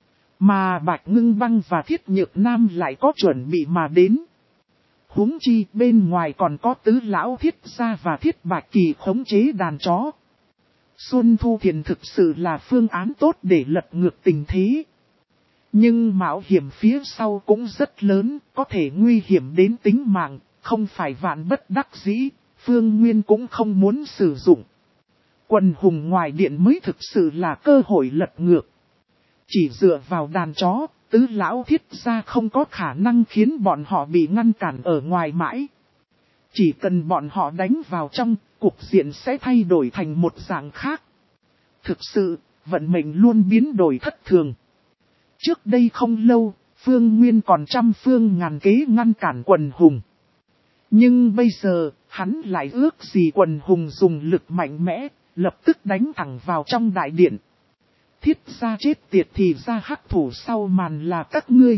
Mà Bạch Ngưng Băng và Thiết Nhược Nam lại có chuẩn bị mà đến. Huống chi bên ngoài còn có tứ lão Thiết Gia và Thiết Bạch Kỳ khống chế đàn chó. Xuân Thu Thiền thực sự là phương án tốt để lật ngược tình thế. Nhưng mạo hiểm phía sau cũng rất lớn, có thể nguy hiểm đến tính mạng, không phải vạn bất đắc dĩ, Phương Nguyên cũng không muốn sử dụng. Quần hùng ngoài điện mới thực sự là cơ hội lật ngược. Chỉ dựa vào đàn chó, tứ lão Thiết Gia không có khả năng khiến bọn họ bị ngăn cản ở ngoài mãi. Chỉ cần bọn họ đánh vào trong, cục diện sẽ thay đổi thành một dạng khác. Thực sự, vận mệnh luôn biến đổi thất thường. Trước đây không lâu, Phương Nguyên còn trăm phương ngàn kế ngăn cản quần hùng. Nhưng bây giờ, hắn lại ước gì quần hùng dùng lực mạnh mẽ, lập tức đánh thẳng vào trong đại điện. Thiết gia chết tiệt thì ra hắc thủ sau màn là các ngươi.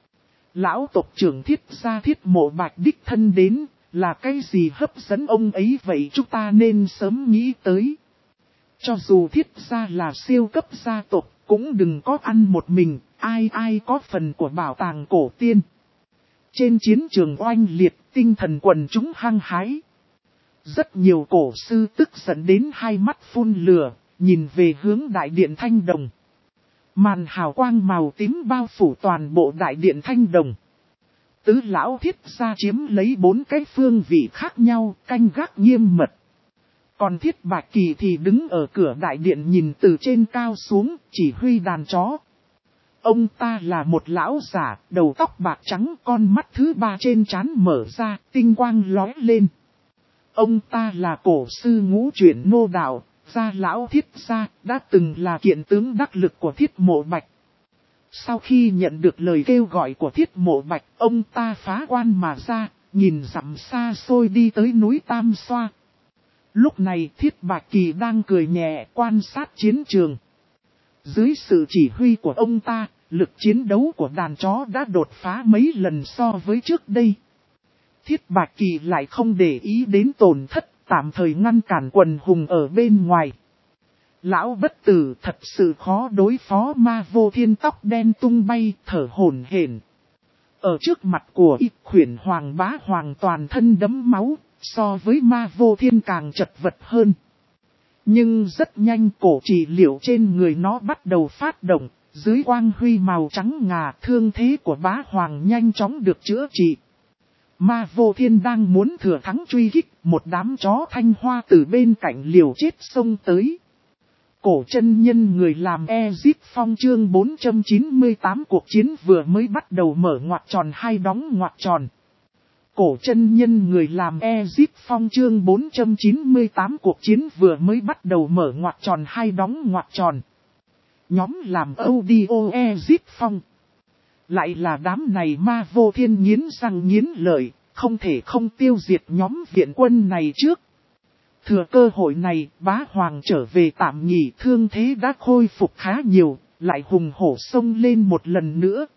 Lão tộc trưởng Thiết gia Thiết Mộ Bạch đích thân đến, là cái gì hấp dẫn ông ấy vậy chúng ta nên sớm nghĩ tới. Cho dù Thiết gia là siêu cấp gia tộc, cũng đừng có ăn một mình, ai ai có phần của bảo tàng cổ tiên. Trên chiến trường oanh liệt, tinh thần quần chúng hăng hái. Rất nhiều cổ sư tức giận đến hai mắt phun lửa, nhìn về hướng đại điện Thanh Đồng. Màn hào quang màu tím bao phủ toàn bộ đại điện Thanh Đồng. Tứ lão Thiết gia chiếm lấy bốn cái phương vị khác nhau, canh gác nghiêm mật. Còn Thiết Bạch Kỳ thì đứng ở cửa đại điện nhìn từ trên cao xuống, chỉ huy đàn chó. Ông ta là một lão giả, đầu tóc bạc trắng, con mắt thứ ba trên trán mở ra, tinh quang lóe lên. Ông ta là cổ sư ngũ chuyển nô đạo, gia lão Thiết gia, đã từng là kiện tướng đắc lực của Thiết Mộ Bạch. Sau khi nhận được lời kêu gọi của Thiết Mộ Bạch, ông ta phá quan mà ra, nhìn dặm xa xôi đi tới núi Tam Xoa. Lúc này Thiết Bạch Kỳ đang cười nhẹ quan sát chiến trường. Dưới sự chỉ huy của ông ta, lực chiến đấu của đàn chó đã đột phá mấy lần so với trước đây. Thiết Bạch Kỳ lại không để ý đến tổn thất, tạm thời ngăn cản quần hùng ở bên ngoài. Lão bất tử thật sự khó đối phó, Ma Vô Thiên tóc đen tung bay thở hổn hển. Ở trước mặt của Y Khuyển Hoàng Bá Hoàng toàn thân đẫm máu, so với Ma Vô Thiên càng chật vật hơn. Nhưng rất nhanh cổ trị liệu trên người nó bắt đầu phát động, dưới quang huy màu trắng ngà thương thế của Bá Hoàng nhanh chóng được chữa trị. Ma Vô Thiên đang muốn thừa thắng truy kích, một đám chó thanh hoa từ bên cạnh liều chết xông tới. Cổ chân nhân người làm Ezip Phong chương bốn trăm chín mươi tám cuộc chiến vừa mới bắt đầu mở ngoặc tròn hai đóng ngoặc tròn. Cổ chân nhân người làm Ezip Phong chương bốn trăm chín mươi tám cuộc chiến vừa mới bắt đầu mở ngoặc tròn hai đóng ngoặc tròn. Nhóm làm audio Ezip Phong. Lại là đám này Ma Vô Thiên nghiến răng nghiến lợi, không thể không tiêu diệt nhóm viện quân này trước. Thừa cơ hội này, Bá Hoàng trở về tạm nghỉ, thương thế đã khôi phục khá nhiều, lại hùng hổ xông lên một lần nữa.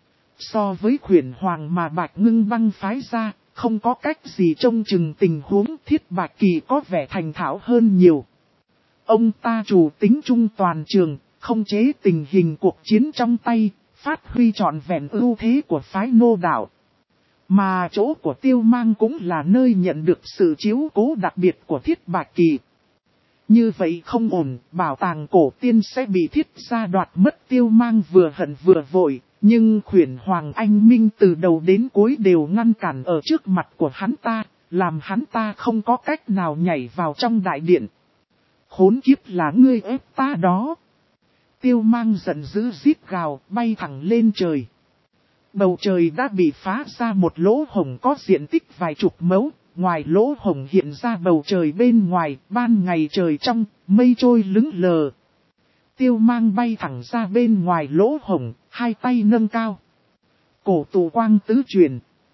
So với Khuyển Hoàng mà Bạch Ngưng Băng phái ra, không có cách gì trông chừng tình huống, Thiết Bạch Kỳ có vẻ thành thạo hơn nhiều. Ông ta chủ tính trung toàn trường, không chế tình hình cuộc chiến trong tay, phát huy trọn vẹn ưu thế của phái Ngô đạo. Mà chỗ của Tiêu Mang cũng là nơi nhận được sự chiếu cố đặc biệt của Thiết Bạch Kỳ. Như vậy không ổn, bảo tàng cổ tiên sẽ bị Thiết gia đoạt mất. Tiêu Mang vừa hận vừa vội, nhưng khuyển Hoàng Anh Minh từ đầu đến cuối đều ngăn cản ở trước mặt của hắn ta, làm hắn ta không có cách nào nhảy vào trong đại điện. Khốn kiếp là ngươi ép ta đó. Tiêu Mang giận dữ rít gào, bay thẳng lên trời. Bầu trời đã bị phá ra một lỗ hổng có diện tích vài chục mẫu, ngoài lỗ hổng hiện ra bầu trời bên ngoài, ban ngày trời trong, mây trôi lững lờ. Tiêu Mang bay thẳng ra bên ngoài lỗ hổng, hai tay nâng cao. Cổ tụ quang tứ truyền.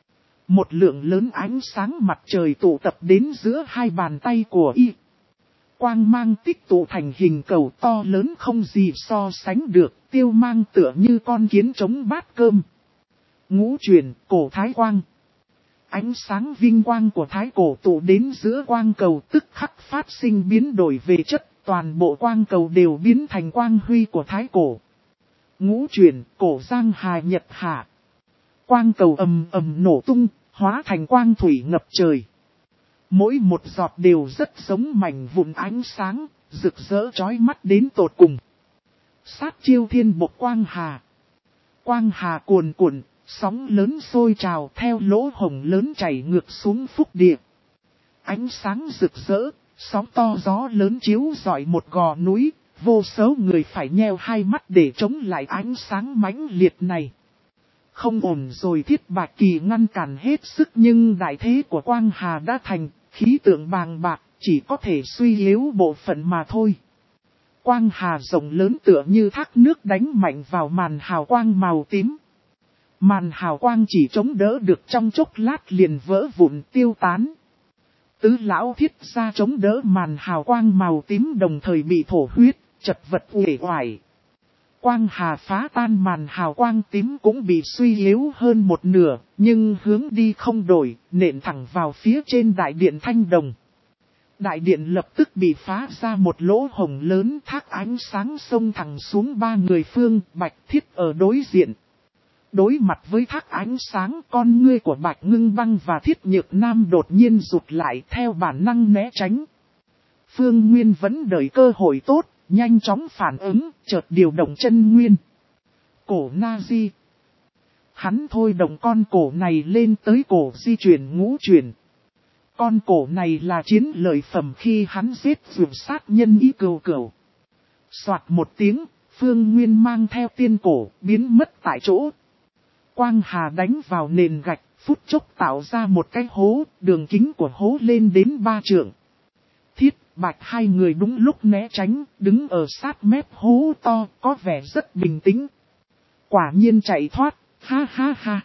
Một lượng lớn ánh sáng mặt trời tụ tập đến giữa hai bàn tay của y. Quang mang tích tụ thành hình cầu to lớn không gì so sánh được, Tiêu Mang tựa như con kiến trống bát cơm. Ngũ truyền, cổ thái quang. Ánh sáng vinh quang của thái cổ tụ đến giữa quang cầu tức khắc phát sinh biến đổi về chất, toàn bộ quang cầu đều biến thành quang huy của thái cổ. Ngũ truyền, cổ giang hà nhật hạ. Quang cầu ầm ầm nổ tung, hóa thành quang thủy ngập trời. Mỗi một giọt đều rất giống mảnh vụn ánh sáng, rực rỡ chói mắt đến tột cùng. Sát chiêu thiên bộc quang hà. Quang hà cuồn cuộn, sóng lớn sôi trào theo lỗ hổng lớn chảy ngược xuống phúc địa. Ánh sáng rực rỡ, sóng to gió lớn chiếu rọi một gò núi, vô số người phải nheo hai mắt để chống lại ánh sáng mãnh liệt này. Không ổn rồi, Thiết Bạch Kỳ ngăn cản hết sức nhưng đại thế của quang hà đã thành, khí tượng bàng bạc, chỉ có thể suy yếu bộ phận mà thôi. Quang hà rộng lớn tựa như thác nước đánh mạnh vào màn hào quang màu tím. Màn hào quang chỉ chống đỡ được trong chốc lát liền vỡ vụn tiêu tán. Tứ lão Thiết gia chống đỡ màn hào quang màu tím đồng thời bị thổ huyết, chật vật uể oải. Quang hà phá tan, màn hào quang tím cũng bị suy yếu hơn một nửa, nhưng hướng đi không đổi, nện thẳng vào phía trên đại điện thanh đồng. Đại điện lập tức bị phá ra một lỗ hổng lớn, thác ánh sáng xông thẳng xuống ba người Phương, Bạch, Thiết ở đối diện. Đối mặt với thác ánh sáng, con ngươi của Bạch Ngưng Băng và Thiết Nhược Nam đột nhiên rụt lại theo bản năng né tránh. Phương Nguyên vẫn đợi cơ hội tốt, nhanh chóng phản ứng, chợt điều động chân nguyên. Cổ Na-di. Hắn thôi động con cổ này lên tới cổ di chuyển ngũ chuyển. Con cổ này là chiến lợi phẩm khi hắn giết vượt sát nhân ý cừu cừu. Soạt một tiếng, Phương Nguyên mang theo tiên cổ, biến mất tại chỗ. Quang hà đánh vào nền gạch, phút chốc tạo ra một cái hố, đường kính của hố lên đến ba trượng. Thiết, Bạch hai người đúng lúc né tránh, đứng ở sát mép hố to, có vẻ rất bình tĩnh. Quả nhiên chạy thoát, ha ha ha.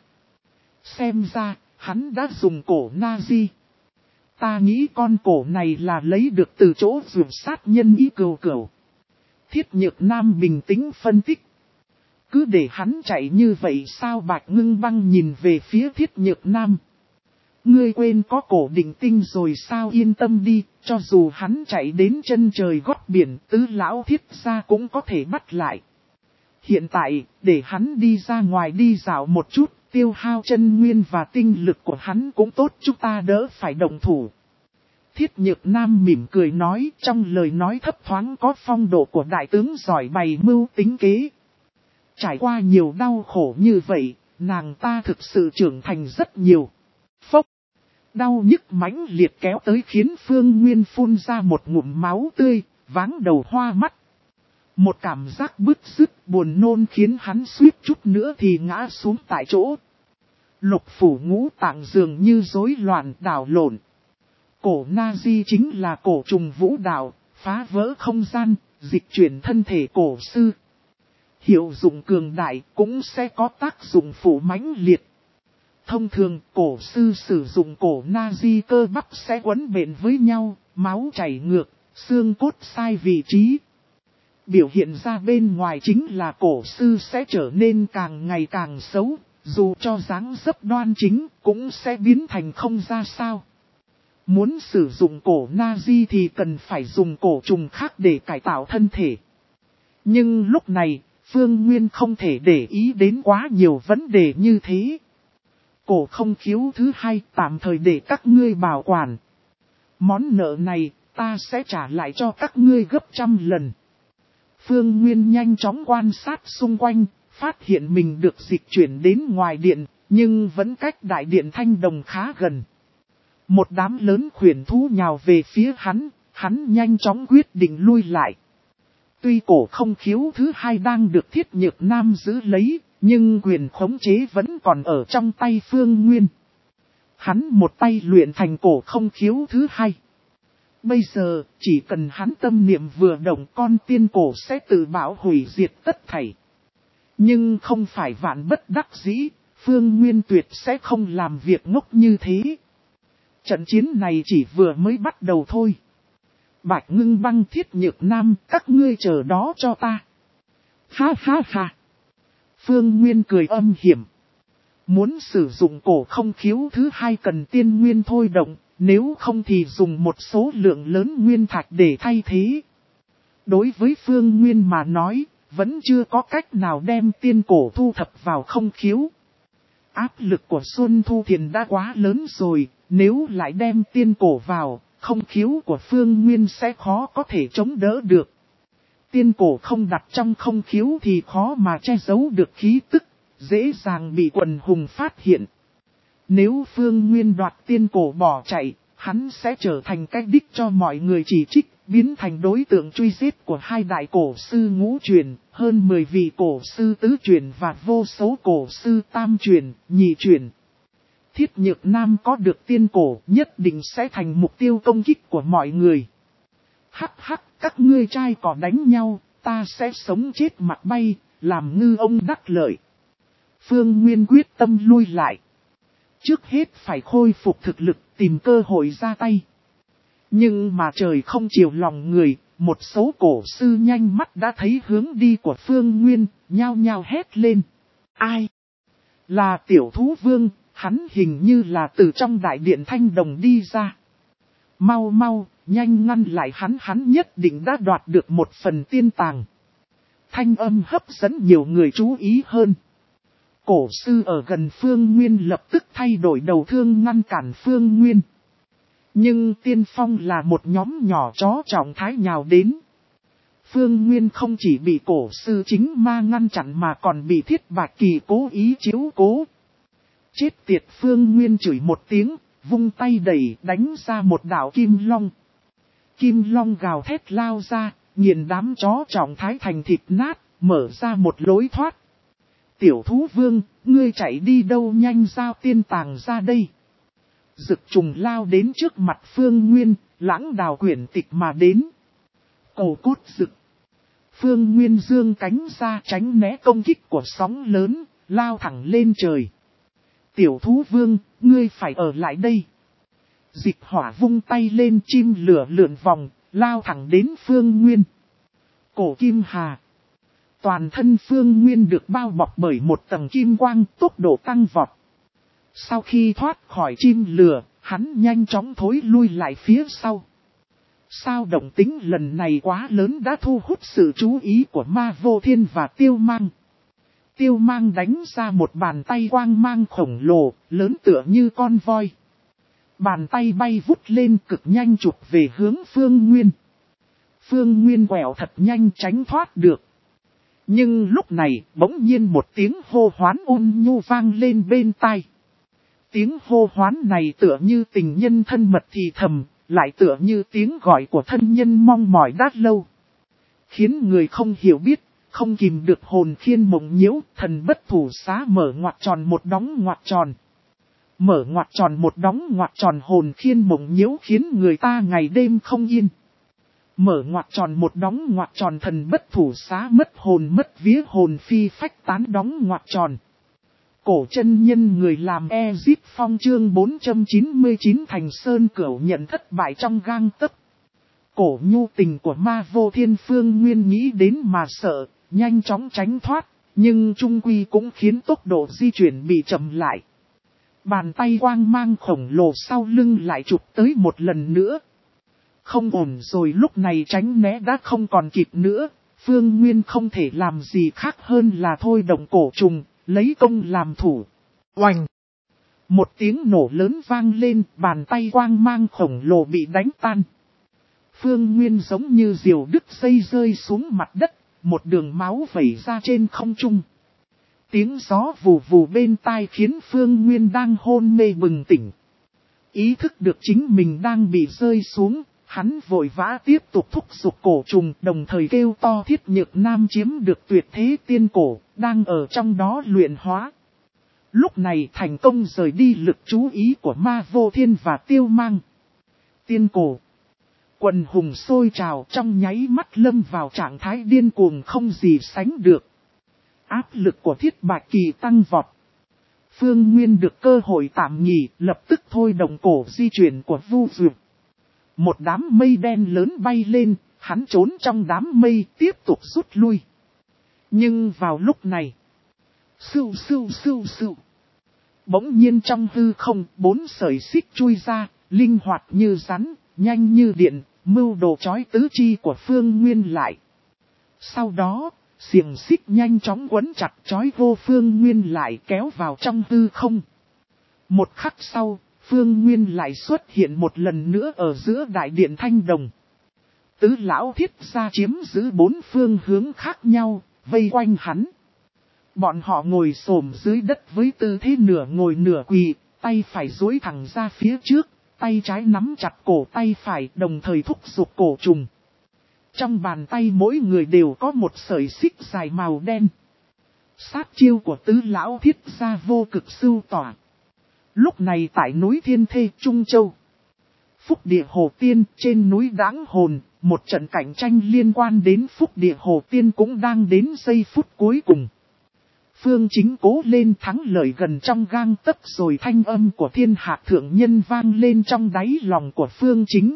Xem ra, hắn đã dùng cổ Na-di. Ta nghĩ con cổ này là lấy được từ chỗ vượt sát nhân ý cừu cừu. Thiết Nhược Nam bình tĩnh phân tích. Cứ để hắn chạy như vậy sao? Bạch Ngưng Băng nhìn về phía Thiết Nhược Nam. Ngươi quên có cổ định tinh rồi sao? Yên tâm đi, cho dù hắn chạy đến chân trời gót biển, tứ lão Thiết gia cũng có thể bắt lại. Hiện tại, để hắn đi ra ngoài đi dạo một chút, tiêu hao chân nguyên và tinh lực của hắn cũng tốt, chúng ta đỡ phải động thủ. Thiết Nhược Nam mỉm cười nói, trong lời nói thấp thoáng có phong độ của đại tướng giỏi bày mưu tính kế. Trải qua nhiều đau khổ như vậy, nàng ta thực sự trưởng thành rất nhiều. Phốc! Đau nhức mãnh liệt kéo tới khiến Phương Nguyên phun ra một ngụm máu tươi, váng đầu hoa mắt. Một cảm giác bứt rứt buồn nôn khiến hắn suýt chút nữa thì ngã xuống tại chỗ. Lục phủ ngũ tạng dường như rối loạn đảo lộn. Cổ Na-di chính là cổ trùng vũ đạo, phá vỡ không gian, dịch chuyển thân thể cổ sư. Hiệu dụng cường đại cũng sẽ có tác dụng phụ mãnh liệt. Thông thường cổ sư sử dụng cổ Na-di cơ bắp sẽ quấn bện với nhau, máu chảy ngược, xương cốt sai vị trí. Biểu hiện ra bên ngoài chính là cổ sư sẽ trở nên càng ngày càng xấu, dù cho dáng dấp đoan chính cũng sẽ biến thành không ra sao. Muốn sử dụng cổ Na-di thì cần phải dùng cổ trùng khác để cải tạo thân thể. Nhưng lúc này, Phương Nguyên không thể để ý đến quá nhiều vấn đề như thế. Cổ không khiếu thứ hai tạm thời để các ngươi bảo quản. Món nợ này ta sẽ trả lại cho các ngươi gấp trăm lần. Phương Nguyên nhanh chóng quan sát xung quanh, phát hiện mình được dịch chuyển đến ngoài điện, nhưng vẫn cách đại điện Thanh Đồng khá gần. Một đám lớn khuyển thú nhào về phía hắn, hắn nhanh chóng quyết định lui lại. Tuy cổ không khiếu thứ hai đang được Thiết Nhược Nam giữ lấy, nhưng quyền khống chế vẫn còn ở trong tay Phương Nguyên. Hắn một tay luyện thành cổ không khiếu thứ hai. Bây giờ, chỉ cần hắn tâm niệm vừa động, con tiên cổ sẽ tự bảo hủy diệt tất thảy. Nhưng không phải vạn bất đắc dĩ, Phương Nguyên tuyệt sẽ không làm việc ngốc như thế. Trận chiến này chỉ vừa mới bắt đầu thôi. Bạch Ngưng Băng, Thiết Nhược Nam, các ngươi chờ đó cho ta. Ha ha ha. Phương Nguyên cười âm hiểm. Muốn sử dụng cổ không khiếu thứ hai cần tiên nguyên thôi động, nếu không thì dùng một số lượng lớn nguyên thạch để thay thế. Đối với Phương Nguyên mà nói, vẫn chưa có cách nào đem tiên cổ thu thập vào không khiếu. Áp lực của Xuân Thu Thiền đã quá lớn rồi, nếu lại đem tiên cổ vào, không khiếu của Phương Nguyên sẽ khó có thể chống đỡ được. Tiên cổ không đặt trong không khiếu thì khó mà che giấu được khí tức, dễ dàng bị quần hùng phát hiện. Nếu Phương Nguyên đoạt tiên cổ bỏ chạy, hắn sẽ trở thành cái đích cho mọi người chỉ trích, biến thành đối tượng truy giết của hai đại cổ sư ngũ truyền, hơn mười vị cổ sư tứ truyền và vô số cổ sư tam truyền, nhị truyền. Thiết Nhược Nam có được tiên cổ nhất định sẽ thành mục tiêu công kích của mọi người. Hắc hắc, các ngươi trai cỏ đánh nhau, ta sẽ sống chết mặt bay, làm ngư ông đắc lợi. Phương Nguyên quyết tâm lui lại. Trước hết phải khôi phục thực lực, tìm cơ hội ra tay. Nhưng mà trời không chiều lòng người, một số cổ sư nhanh mắt đã thấy hướng đi của Phương Nguyên, nhao nhao hét lên. Ai? Là Tiểu Thú Vương, hắn hình như là từ trong đại điện Thanh Đồng đi ra. Mau mau, nhanh ngăn lại hắn, hắn nhất định đã đoạt được một phần tiên tàng. Thanh âm hấp dẫn nhiều người chú ý hơn. Cổ sư ở gần Phương Nguyên lập tức thay đổi đầu thương ngăn cản Phương Nguyên. Nhưng tiên phong là một nhóm nhỏ chó trọng thái nhào đến. Phương Nguyên không chỉ bị cổ sư chính ma ngăn chặn mà còn bị Thiết Bạch Kỳ cố ý chiếu cố. Chết tiệt, Phương Nguyên chửi một tiếng, vung tay đẩy đánh ra một đạo kim long. Kim long gào thét lao ra, nghiền đám chó trọng thái thành thịt nát, mở ra một lối thoát. Tiểu Thú Vương, ngươi chạy đi đâu, nhanh giao tiên tàng ra đây. Dực trùng lao đến trước mặt Phương Nguyên, lãng đào quyển tịch mà đến. Cổ cốt dực. Phương Nguyên dương cánh ra tránh né công kích của sóng lớn, lao thẳng lên trời. Tiểu Thú Vương, ngươi phải ở lại đây. Dịch hỏa vung tay lên, chim lửa lượn vòng, lao thẳng đến Phương Nguyên. Cổ Kim Hà. Toàn thân Phương Nguyên được bao bọc bởi một tầng kim quang, tốc độ tăng vọt. Sau khi thoát khỏi chim lửa, hắn nhanh chóng thối lui lại phía sau. Sao động tính lần này quá lớn đã thu hút sự chú ý của Ma Vô Thiên và Tiêu Mang. Tiêu Mang đánh ra một bàn tay quang mang khổng lồ, lớn tựa như con voi. Bàn tay bay vút lên cực nhanh chụp về hướng Phương Nguyên. Phương Nguyên quẹo thật nhanh tránh thoát được. Nhưng lúc này bỗng nhiên một tiếng hô hoán ôn nhu vang lên bên tai. Tiếng hô hoán này tựa như tình nhân thân mật thì thầm, lại tựa như tiếng gọi của thân nhân mong mỏi đã lâu. Khiến người không hiểu biết, không kìm được hồn khiên mộng nhiễu, thần bất thủ xá mở ngoặc tròn một đóng ngoặc tròn. Mở ngoặc tròn một đóng ngoặc tròn, hồn khiên mộng nhiễu khiến người ta ngày đêm không yên. Mở ngoặc tròn một đóng ngoặc tròn, thần bất thủ xá mất hồn mất vía, hồn phi phách tán đóng ngoặc tròn. Cổ chân nhân người làm Ezip Phong chương bốn trăm chín mươi chín Thành Sơn Cửu nhận thất bại trong gang tấc. Cổ nhu tình của Ma Vô Thiên, Phương Nguyên nghĩ đến mà sợ, nhanh chóng tránh thoát, nhưng trung quy cũng khiến tốc độ di chuyển bị chậm lại. Bàn tay quang mang khổng lồ sau lưng lại chụp tới một lần nữa. Không ổn rồi, lúc này tránh né đã không còn kịp nữa, Phương Nguyên không thể làm gì khác hơn là thôi động cổ trùng, lấy công làm thủ. Oành! Một tiếng nổ lớn vang lên, bàn tay quang mang khổng lồ bị đánh tan. Phương Nguyên giống như diều đứt dây rơi xuống mặt đất, một đường máu vẩy ra trên không trung. Tiếng gió vù vù bên tai khiến Phương Nguyên đang hôn mê bừng tỉnh. Ý thức được chính mình đang bị rơi xuống, hắn vội vã tiếp tục thúc giục cổ trùng, đồng thời kêu to Thiết Nhược Nam chiếm được tuyệt thế tiên cổ, đang ở trong đó luyện hóa. Lúc này thành công rời đi lực chú ý của Ma Vô Thiên và Tiêu Mang. Tiên cổ. Quần hùng sôi trào trong nháy mắt lâm vào trạng thái điên cuồng không gì sánh được. Áp lực của Thiết Bạch Kỳ tăng vọt. Phương Nguyên được cơ hội tạm nghỉ, lập tức thôi động cổ di chuyển của Vu Dược. Một đám mây đen lớn bay lên, hắn trốn trong đám mây tiếp tục rút lui. Nhưng vào lúc này, sưu sưu sưu sưu. Bỗng nhiên trong hư không, bốn sợi xích chui ra, linh hoạt như rắn, nhanh như điện, mưu đồ chói tứ chi của Phương Nguyên lại. Sau đó, xiềng xích nhanh chóng quấn chặt chói vô Phương Nguyên lại kéo vào trong hư không. Một khắc sau, Phương Nguyên lại xuất hiện một lần nữa ở giữa đại điện Thanh Đồng. Tứ lão Thiết gia chiếm giữ bốn phương hướng khác nhau, vây quanh hắn. Bọn họ ngồi xổm dưới đất với tư thế nửa ngồi nửa quỳ, tay phải duỗi thẳng ra phía trước, tay trái nắm chặt cổ tay phải đồng thời thúc giục cổ trùng. Trong bàn tay mỗi người đều có một sợi xích dài màu đen. Sát chiêu của tứ lão Thiết gia vô cực sưu tỏa. Lúc này tại núi Thiên Thê Trung Châu, Phúc Địa Hồ Tiên trên núi Đãng Hồn, một trận cạnh tranh liên quan đến Phúc Địa Hồ Tiên cũng đang đến giây phút cuối cùng. Phương Chính cố lên thắng lợi gần trong gang tấc rồi thanh âm của Thiên Hạc Thượng Nhân vang lên trong đáy lòng của Phương Chính.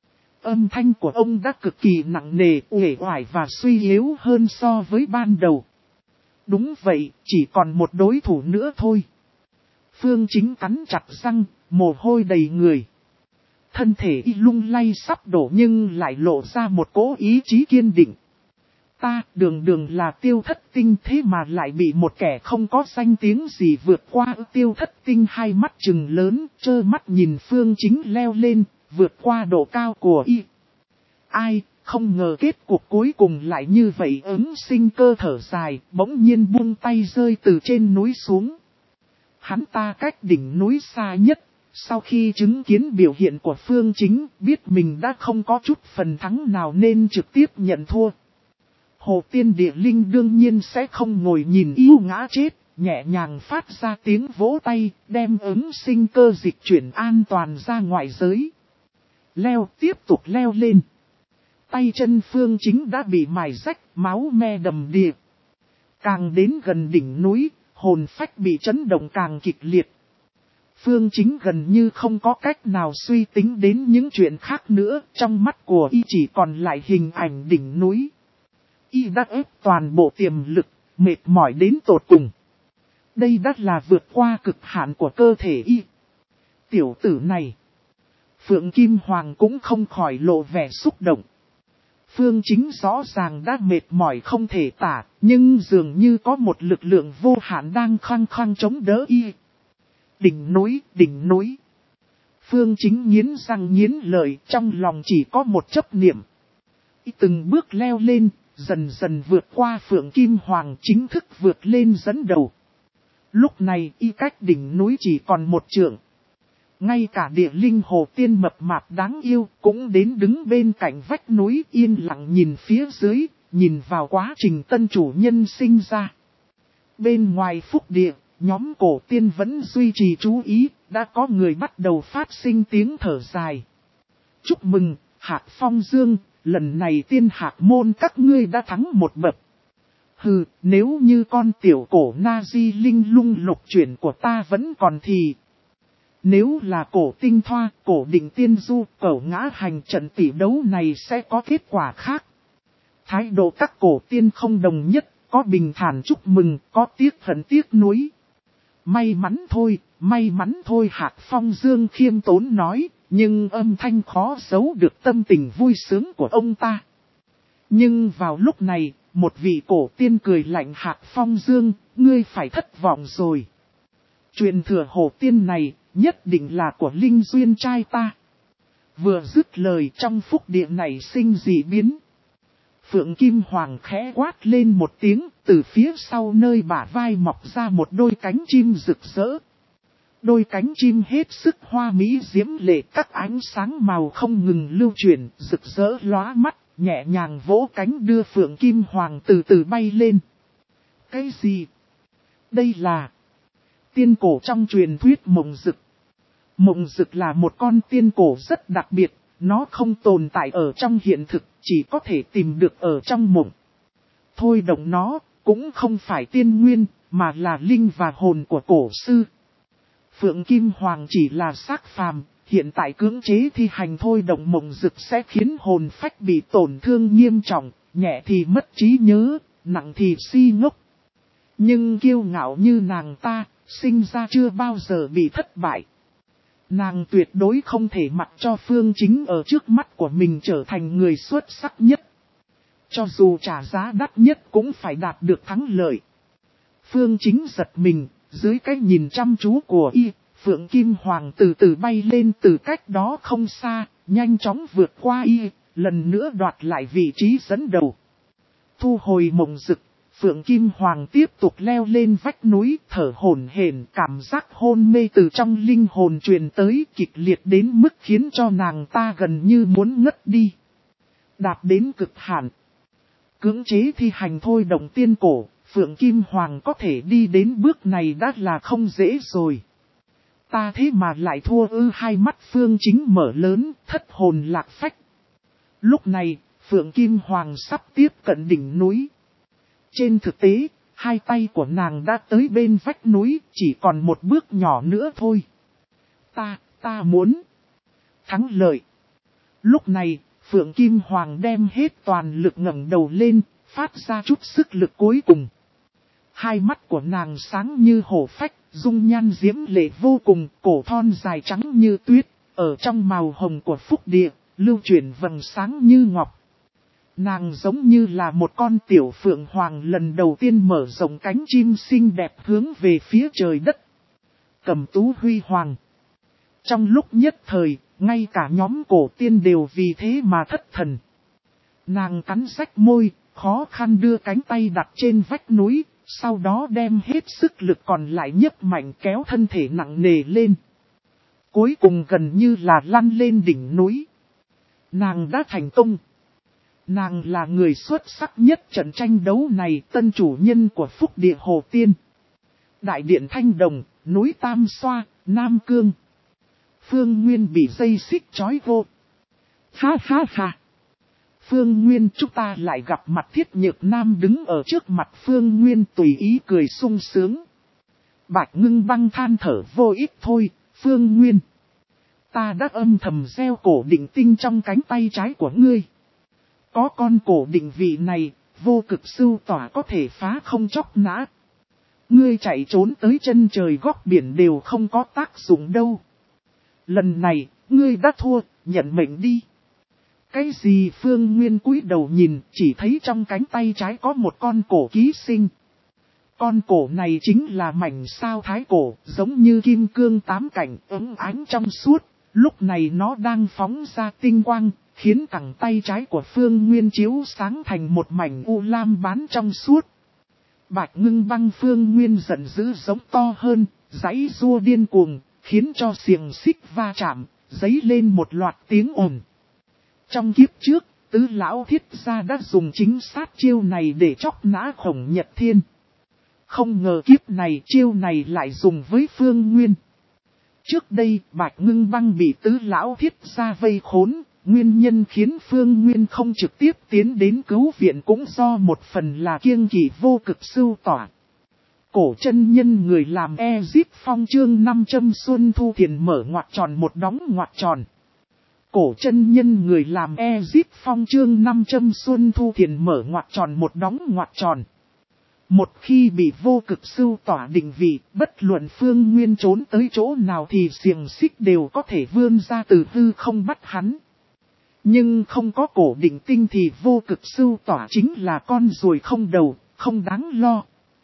Âm thanh của ông đã cực kỳ nặng nề, uể oải và suy yếu hơn so với ban đầu. Đúng vậy, chỉ còn một đối thủ nữa thôi. Phương Chính cắn chặt răng, mồ hôi đầy người. Thân thể y lung lay sắp đổ nhưng lại lộ ra một cỗ ý chí kiên định. Ta đường đường là Tiêu Thất Tinh thế mà lại bị một kẻ không có danh tiếng gì vượt qua. Tiêu Thất Tinh hai mắt trừng lớn, trơ mắt nhìn Phương Chính leo lên, vượt qua độ cao của y. Ai, không ngờ kết cuộc cuối cùng lại như vậy. Ứng Sinh cơ thở dài, bỗng nhiên buông tay rơi từ trên núi xuống. Hắn ta cách đỉnh núi xa nhất, sau khi chứng kiến biểu hiện của Phương Chính, biết mình đã không có chút phần thắng nào nên trực tiếp nhận thua. Hồ Tiên Địa Linh đương nhiên sẽ không ngồi nhìn yêu ngã chết, nhẹ nhàng phát ra tiếng vỗ tay, đem Ứng Sinh cơ dịch chuyển an toàn ra ngoài giới. Leo tiếp tục leo lên. Tay chân Phương Chính đã bị mài rách, máu me đầm đìa. Càng đến gần đỉnh núi, hồn phách bị chấn động càng kịch liệt. Phương Chính gần như không có cách nào suy tính đến những chuyện khác nữa, trong mắt của y chỉ còn lại hình ảnh đỉnh núi. Y đã ép toàn bộ tiềm lực, mệt mỏi đến tột cùng. Đây đã là vượt qua cực hạn của cơ thể y. Tiểu tử này, Phượng Kim Hoàng cũng không khỏi lộ vẻ xúc động. Phương Chính rõ ràng đã mệt mỏi không thể tả, nhưng dường như có một lực lượng vô hạn đang khăng khăng chống đỡ y. Đỉnh núi, đỉnh núi. Phương Chính nghiến răng nghiến lợi, trong lòng chỉ có một chấp niệm. Y từng bước leo lên, dần dần vượt qua Phượng Kim Hoàng, chính thức vượt lên dẫn đầu. Lúc này y cách đỉnh núi chỉ còn một trượng. Ngay cả Địa Linh Hồ Tiên mập mạp đáng yêu cũng đến đứng bên cạnh vách núi yên lặng nhìn phía dưới, nhìn vào quá trình tân chủ nhân sinh ra. Bên ngoài Phúc Địa, nhóm cổ tiên vẫn duy trì chú ý, đã có người bắt đầu phát sinh tiếng thở dài. Chúc mừng, Hạc Phong Dương, lần này tiên hạc môn các ngươi đã thắng một bậc. Hừ, nếu như con tiểu cổ na di linh lung lục chuyển của ta vẫn còn thì... Nếu là cổ tinh thoa, cổ định tiên du, cổ ngã hành trận tỷ đấu này sẽ có kết quả khác. Thái độ các cổ tiên không đồng nhất, có bình thản chúc mừng, có tiếc hận tiếc nuối. May mắn thôi, may mắn thôi Hạc Phong Dương khiêm tốn nói, nhưng âm thanh khó giấu được tâm tình vui sướng của ông ta. Nhưng vào lúc này, một vị cổ tiên cười lạnh Hạc Phong Dương, ngươi phải thất vọng rồi. Truyền thừa hồ tiên này, nhất định là của Linh Duyên trai ta. Vừa dứt lời trong phúc địa này sinh dị biến. Phượng Kim Hoàng khẽ quát lên một tiếng, từ phía sau nơi bả vai mọc ra một đôi cánh chim rực rỡ. Đôi cánh chim hết sức hoa mỹ diễm lệ, các ánh sáng màu không ngừng lưu chuyển, rực rỡ lóa mắt, nhẹ nhàng vỗ cánh đưa Phượng Kim Hoàng từ từ bay lên. Cái gì? Đây là tiên cổ trong truyền thuyết Mộng Dực. Mộng Dực là một con tiên cổ rất đặc biệt, nó không tồn tại ở trong hiện thực, chỉ có thể tìm được ở trong mộng. Thôi động nó, cũng không phải tiên nguyên, mà là linh và hồn của cổ sư. Phượng Kim Hoàng chỉ là xác phàm, hiện tại cưỡng chế thi hành thôi động Mộng Dực sẽ khiến hồn phách bị tổn thương nghiêm trọng, nhẹ thì mất trí nhớ, nặng thì si ngốc. Nhưng kiêu ngạo như nàng ta, sinh ra chưa bao giờ bị thất bại. Nàng tuyệt đối không thể mặc cho Phương Chính ở trước mắt của mình trở thành người xuất sắc nhất. Cho dù trả giá đắt nhất cũng phải đạt được thắng lợi. Phương Chính giật mình, dưới cái nhìn chăm chú của y, Phượng Kim Hoàng từ từ bay lên từ cách đó không xa, nhanh chóng vượt qua y, lần nữa đoạt lại vị trí dẫn đầu. Thu hồi Mộng Dực, Phượng Kim Hoàng tiếp tục leo lên vách núi, thở hổn hển, cảm giác hôn mê từ trong linh hồn truyền tới kịch liệt đến mức khiến cho nàng ta gần như muốn ngất đi. Đạt đến cực hạn. Cưỡng chế thi hành thôi động tiên cổ, Phượng Kim Hoàng có thể đi đến bước này đã là không dễ rồi. Ta thế mà lại thua ư? Hai mắt Phương Chính mở lớn, thất hồn lạc phách. Lúc này, Phượng Kim Hoàng sắp tiếp cận đỉnh núi. Trên thực tế, hai tay của nàng đã tới bên vách núi, chỉ còn một bước nhỏ nữa thôi. Ta, ta muốn thắng lợi. Lúc này, Phượng Kim Hoàng đem hết toàn lực ngẩng đầu lên, phát ra chút sức lực cuối cùng. Hai mắt của nàng sáng như hổ phách, dung nhan diễm lệ vô cùng, cổ thon dài trắng như tuyết, ở trong màu hồng của phúc địa, lưu chuyển vầng sáng như ngọc. Nàng giống như là một con tiểu phượng hoàng lần đầu tiên mở rộng cánh chim xinh đẹp hướng về phía trời đất. Cầm tú huy hoàng. Trong lúc nhất thời, ngay cả nhóm cổ tiên đều vì thế mà thất thần. Nàng cắn rách môi, khó khăn đưa cánh tay đặt trên vách núi, sau đó đem hết sức lực còn lại nhấc mạnh kéo thân thể nặng nề lên. Cuối cùng gần như là lăn lên đỉnh núi. Nàng đã thành công. Nàng là người xuất sắc nhất trận tranh đấu này, tân chủ nhân của phúc địa Hồ Tiên. Đại điện Thanh Đồng, núi Tam Xoa, Nam Cương. Phương Nguyên bị dây xích trói vô. Ha ha ha. Phương Nguyên, chúng ta lại gặp mặt. Thiết Nhược Nam đứng ở trước mặt Phương Nguyên tùy ý cười sung sướng. Bạch Ngưng Băng than thở vô ích thôi, Phương Nguyên. Ta đã âm thầm gieo cổ định tinh trong cánh tay trái của ngươi. Có con cổ định vị này, vô cực sưu tỏa có thể phá không chóc nã. Ngươi chạy trốn tới chân trời góc biển đều không có tác dụng đâu. Lần này, ngươi đã thua, nhận mệnh đi. Cái gì? Phương Nguyên cúi đầu nhìn, chỉ thấy trong cánh tay trái có một con cổ ký sinh. Con cổ này chính là mảnh sao thái cổ, giống như kim cương tám cảnh, ấm ánh trong suốt. Lúc này nó đang phóng ra tinh quang, khiến cẳng tay trái của Phương Nguyên chiếu sáng thành một mảnh u lam bán trong suốt. Bạch Ngưng Băng Phương Nguyên giận dữ giống to hơn, giãy giụa điên cuồng, khiến cho xiềng xích va chạm, dấy lên một loạt tiếng ồn. Trong kiếp trước, tứ lão Thiết gia đã dùng chính sát chiêu này để chóc nã Khổng Nhật Thiên. Không ngờ kiếp này chiêu này lại dùng với Phương Nguyên. Trước đây, Bạch Ngưng Băng bị tứ lão Thiết gia vây khốn, nguyên nhân khiến Phương Nguyên không trực tiếp tiến đến cứu viện cũng do một phần là kiêng kỵ vô cực sưu tỏa. Cổ chân nhân người làm E-Zip Phong chương năm trăm Xuân Thu Thiền mở ngoặc tròn một đóng ngoặc tròn. Cổ chân nhân người làm E-Zip Phong chương năm trăm Xuân Thu Thiền mở ngoặc tròn một đóng ngoặc tròn. Một khi bị vô cực sưu tỏa định vị, bất luận Phương Nguyên trốn tới chỗ nào thì xiềng xích đều có thể vươn ra từ hư không bắt hắn. Nhưng không có cổ định tinh thì vô cực sưu tỏa chính là con ruồi không đầu, không đáng lo.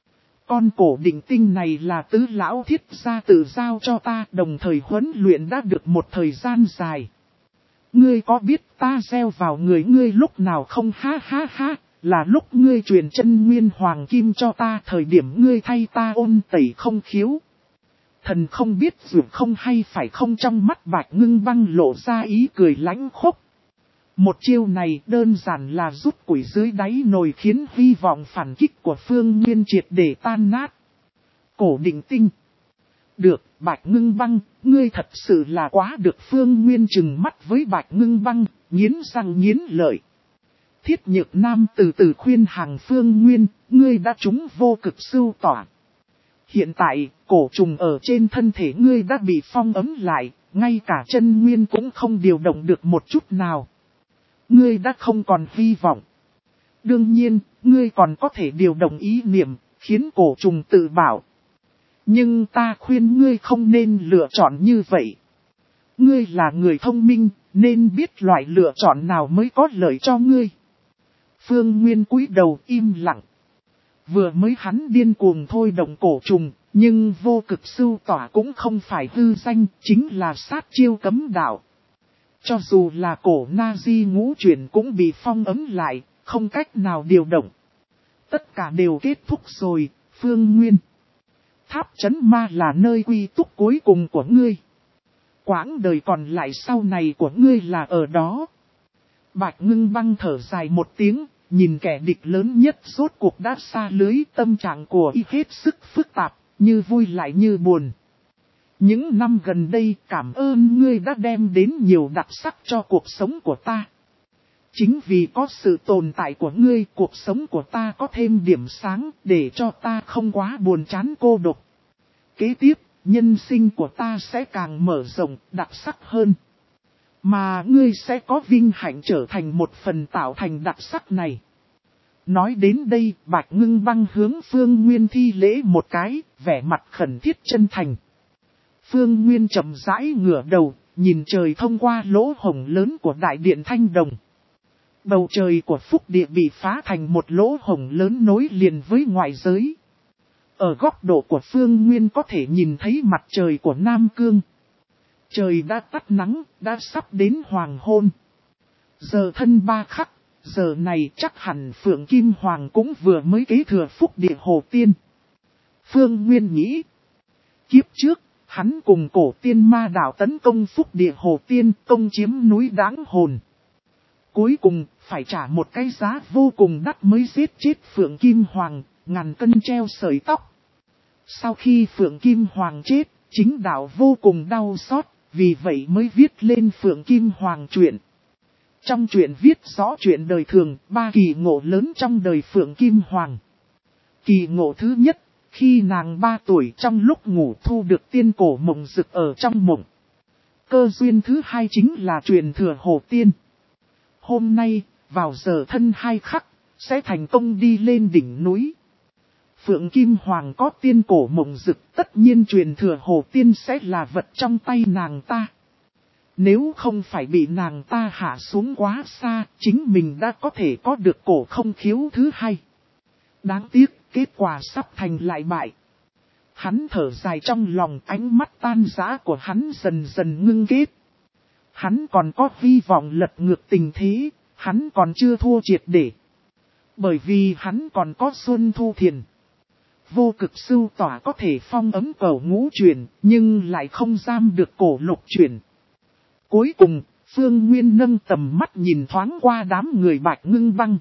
Con cổ định tinh này là tứ lão thiết gia tự giao cho ta, đồng thời huấn luyện đã được một thời gian dài. Ngươi có biết ta gieo vào người ngươi lúc nào không? Ha ha ha, là lúc ngươi truyền chân nguyên hoàng kim cho ta, thời điểm ngươi thay ta ôn tẩy không khiếu. Thần không biết dù không hay phải không, trong mắt Bạch Ngưng Băng lộ ra ý cười lãnh khốc. Một chiêu này đơn giản là rút củi dưới đáy nồi, khiến hy vọng phản kích của Phương Nguyên triệt để tan nát. Cổ định tinh. Được, Bạch Ngưng Băng, ngươi thật sự là quá được. Phương Nguyên trừng mắt với Bạch Ngưng Băng, nghiến răng nghiến lợi. Thiết Nhược Nam từ từ khuyên hàng Phương Nguyên, ngươi đã trúng vô cực sưu tỏa. Hiện tại, cổ trùng ở trên thân thể ngươi đã bị phong ấm lại, ngay cả chân nguyên cũng không điều động được một chút nào. Ngươi đã không còn hy vọng. Đương nhiên, ngươi còn có thể điều động ý niệm, khiến cổ trùng tự bảo. Nhưng ta khuyên ngươi không nên lựa chọn như vậy. Ngươi là người thông minh, nên biết loại lựa chọn nào mới có lợi cho ngươi. Phương Nguyên cúi đầu im lặng. Vừa mới hắn điên cuồng thôi động cổ trùng, nhưng vô cực sưu tỏa cũng không phải hư danh, chính là sát chiêu cấm đạo. Cho dù là cổ Na-di ngũ chuyển cũng bị phong ấm lại, không cách nào điều động. Tất cả đều kết thúc rồi, Phương Nguyên. Tháp Chấn Ma là nơi quy túc cuối cùng của ngươi. Quãng đời còn lại sau này của ngươi là ở đó. Bạch Ngưng Băng thở dài một tiếng, nhìn kẻ địch lớn nhất rốt cuộc đã xa lưới, tâm trạng của y hết sức phức tạp, như vui lại như buồn. Những năm gần đây cảm ơn ngươi đã đem đến nhiều đặc sắc cho cuộc sống của ta. Chính vì có sự tồn tại của ngươi, cuộc sống của ta có thêm điểm sáng, để cho ta không quá buồn chán cô độc. Kế tiếp, nhân sinh của ta sẽ càng mở rộng, đặc sắc hơn. Mà ngươi sẽ có vinh hạnh trở thành một phần tạo thành đặc sắc này. Nói đến đây, Bạch Ngưng Băng hướng Phương Nguyên thi lễ một cái, vẻ mặt khẩn thiết chân thành. Phương Nguyên chậm rãi ngửa đầu, nhìn trời thông qua lỗ hổng lớn của đại điện Thanh Đồng. Bầu trời của Phúc Địa bị phá thành một lỗ hổng lớn nối liền với ngoại giới. Ở góc độ của Phương Nguyên có thể nhìn thấy mặt trời của Nam Cương. Trời đã tắt nắng, đã sắp đến hoàng hôn. Giờ thân ba khắc, giờ này chắc hẳn Phượng Kim Hoàng cũng vừa mới kế thừa Phúc Địa Hồ Tiên. Phương Nguyên nghĩ, kiếp trước, hắn cùng cổ tiên ma đạo tấn công Phúc Địa Hồ Tiên, công chiếm núi Đáng Hồn. Cuối cùng, phải trả một cái giá vô cùng đắt mới giết chết Phượng Kim Hoàng, ngàn cân treo sợi tóc. Sau khi Phượng Kim Hoàng chết, chính đạo vô cùng đau xót, vì vậy mới viết lên Phượng Kim Hoàng truyện. Trong truyện viết rõ chuyện đời thường, ba kỳ ngộ lớn trong đời Phượng Kim Hoàng. Kỳ ngộ thứ nhất, khi nàng ba tuổi trong lúc ngủ thu được tiên cổ mộng dực ở trong mộng. Cơ duyên thứ hai chính là truyền thừa Hồ Tiên. Hôm nay, vào giờ thân hai khắc, sẽ thành công đi lên đỉnh núi. Phượng Kim Hoàng có tiên cổ mộng dực, tất nhiên truyền thừa Hồ Tiên sẽ là vật trong tay nàng ta. Nếu không phải bị nàng ta hạ xuống quá xa, chính mình đã có thể có được cổ không khiếu thứ hai. Đáng tiếc, kết quả sắp thành lại bại. Hắn thở dài trong lòng, ánh mắt tan rã của hắn dần dần ngưng kết. Hắn còn có hy vọng lật ngược tình thế, hắn còn chưa thua triệt để. Bởi vì hắn còn có Xuân Thu Thiền. Vô cực sưu tỏa có thể phong ấm cầu ngũ chuyển, nhưng lại không giam được cổ lục chuyển. Cuối cùng, Phương Nguyên nâng tầm mắt nhìn thoáng qua đám người Bạch Ngưng Băng.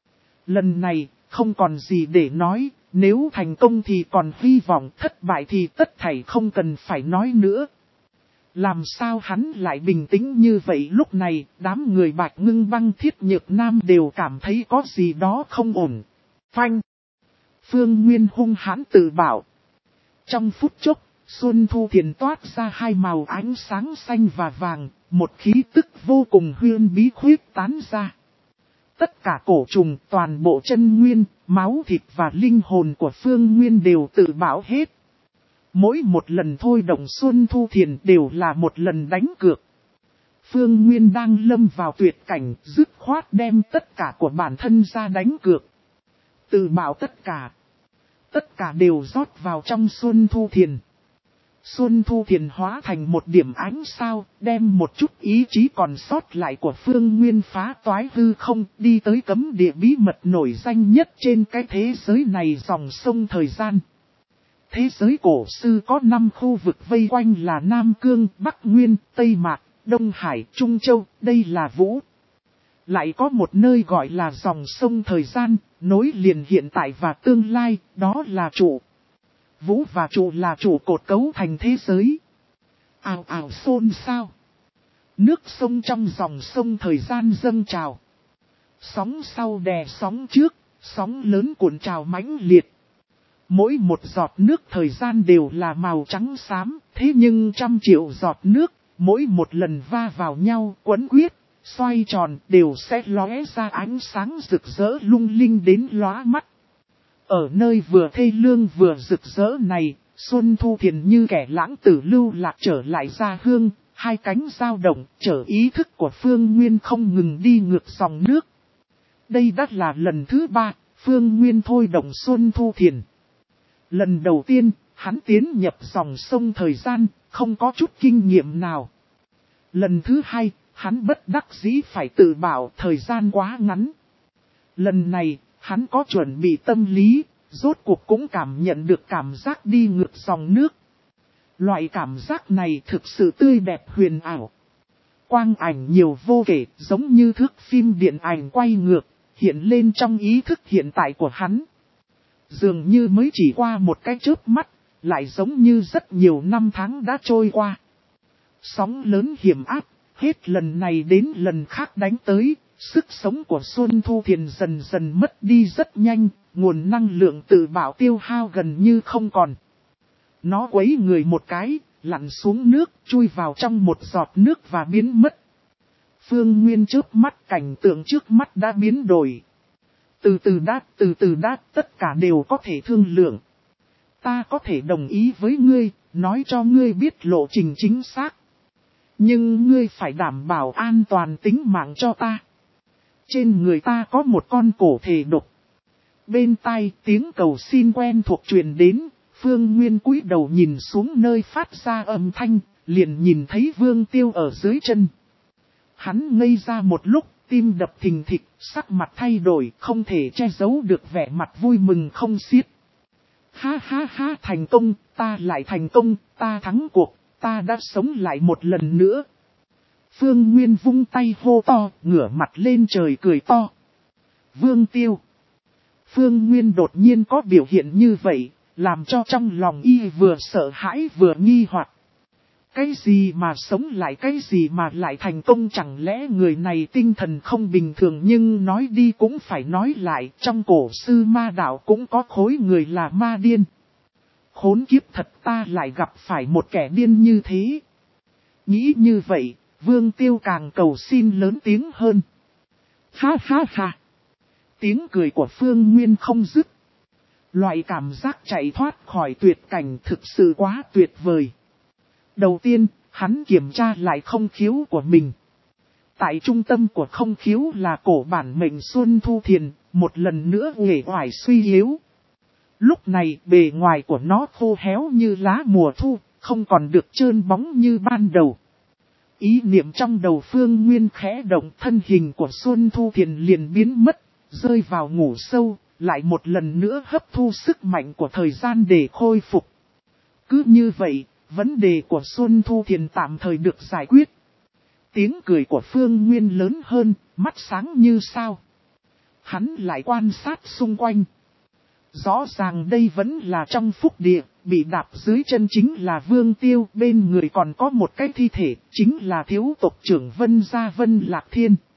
Lần này, không còn gì để nói, nếu thành công thì còn hy vọng, thất bại thì tất thảy không cần phải nói nữa. Làm sao hắn lại bình tĩnh như vậy? Lúc này, đám người Bạch Ngưng Băng, Thiết Nhược Nam đều cảm thấy có gì đó không ổn. Phanh! Phương Nguyên hung hãn tự bảo. Trong phút chốc, Xuân Thu Thiền toát ra hai màu ánh sáng xanh và vàng, một khí tức vô cùng huyên bí khuyết tán ra. Tất cả cổ trùng, toàn bộ chân nguyên, máu thịt và linh hồn của Phương Nguyên đều tự bảo hết. Mỗi một lần thôi động Xuân Thu Thiền đều là một lần đánh cược. Phương Nguyên đang lâm vào tuyệt cảnh, dứt khoát đem tất cả của bản thân ra đánh cược. Tự bảo tất cả. Tất cả đều rót vào trong Xuân Thu Thiền. Xuân Thu Thiền hóa thành một điểm ánh sao, đem một chút ý chí còn sót lại của Phương Nguyên phá toái hư không, đi tới cấm địa bí mật nổi danh nhất trên cái thế giới này, dòng sông thời gian. Thế giới cổ sư có năm khu vực vây quanh là Nam Cương, Bắc Nguyên, Tây Mạc, Đông Hải, Trung Châu, đây là Vũ. Lại có một nơi gọi là dòng sông thời gian, nối liền hiện tại và tương lai, đó là trụ. Vũ và trụ là trụ cột cấu thành thế giới. Ào ào xôn xao. Nước sông trong dòng sông thời gian dâng trào. Sóng sau đè sóng trước, sóng lớn cuộn trào mãnh liệt. Mỗi một giọt nước thời gian đều là màu trắng xám, thế nhưng trăm triệu giọt nước, mỗi một lần va vào nhau quấn quyết, xoay tròn đều sẽ lóe ra ánh sáng rực rỡ lung linh đến lóa mắt. Ở nơi vừa thê lương vừa rực rỡ này, Xuân Thu Thiền như kẻ lãng tử lưu lạc trở lại gia hương, hai cánh dao động, trở ý thức của Phương Nguyên không ngừng đi ngược dòng nước. Đây đã là lần thứ ba, Phương Nguyên thôi động Xuân Thu Thiền. Lần đầu tiên, hắn tiến nhập dòng sông thời gian, không có chút kinh nghiệm nào. Lần thứ hai, hắn bất đắc dĩ phải tự bảo thời gian quá ngắn. Lần này, hắn có chuẩn bị tâm lý, rốt cuộc cũng cảm nhận được cảm giác đi ngược dòng nước. Loại cảm giác này thực sự tươi đẹp huyền ảo. Quang ảnh nhiều vô kể, giống như thước phim điện ảnh quay ngược, hiện lên trong ý thức hiện tại của hắn. Dường như mới chỉ qua một cái chớp mắt, lại giống như rất nhiều năm tháng đã trôi qua. Sóng lớn hiểm áp, hết lần này đến lần khác đánh tới, sức sống của Xuân Thu Thiền dần dần mất đi rất nhanh, nguồn năng lượng tự bảo tiêu hao gần như không còn. Nó quấy người một cái, lặn xuống nước, chui vào trong một giọt nước và biến mất. Phương Nguyên chớp mắt, cảnh tượng trước mắt đã biến đổi. Từ từ đã, từ từ đã, tất cả đều có thể thương lượng. Ta có thể đồng ý với ngươi, nói cho ngươi biết lộ trình chính xác. Nhưng ngươi phải đảm bảo an toàn tính mạng cho ta. Trên người ta có một con cổ thể độc. Bên tai tiếng cầu xin quen thuộc truyền đến, Phương Nguyên cúi đầu nhìn xuống nơi phát ra âm thanh, liền nhìn thấy Vương Tiêu ở dưới chân. Hắn ngây ra một lúc, tim đập thình thịch, sắc mặt thay đổi, không thể che giấu được vẻ mặt vui mừng không xiết. Ha ha ha, thành công, ta lại thành công, ta thắng cuộc, ta đã sống lại một lần nữa. Phương Nguyên vung tay hô to, ngửa mặt lên trời cười to. Vương Tiêu. Phương Nguyên đột nhiên có biểu hiện như vậy, làm cho trong lòng y vừa sợ hãi vừa nghi hoặc. Cái gì mà sống lại, cái gì mà lại thành công, chẳng lẽ người này tinh thần không bình thường? Nhưng nói đi cũng phải nói lại, trong cổ sư ma đạo cũng có khối người là ma điên. Khốn kiếp thật, ta lại gặp phải một kẻ điên như thế. Nghĩ như vậy, Vương Tiêu càng cầu xin lớn tiếng hơn. Ha ha ha. Tiếng cười của Phương Nguyên không dứt. Loại cảm giác chạy thoát khỏi tuyệt cảnh thực sự quá tuyệt vời. Đầu tiên, hắn kiểm tra lại không khiếu của mình. Tại trung tâm của không khiếu là cổ bản mệnh Xuân Thu Thiền, một lần nữa uể oải suy yếu. Lúc này bề ngoài của nó khô héo như lá mùa thu, không còn được trơn bóng như ban đầu. Ý niệm trong đầu Phương Nguyên khẽ động, thân hình của Xuân Thu Thiền liền biến mất, rơi vào ngủ sâu, lại một lần nữa hấp thu sức mạnh của thời gian để khôi phục. Cứ như vậy, vấn đề của Xuân Thu Thiền tạm thời được giải quyết. Tiếng cười của Phương Nguyên lớn hơn, mắt sáng như sao. Hắn lại quan sát xung quanh. Rõ ràng đây vẫn là trong phúc địa, bị đạp dưới chân chính là Vương Tiêu, bên người còn có một cái thi thể, chính là thiếu tộc trưởng Vân Gia Vân Lạc Thiên.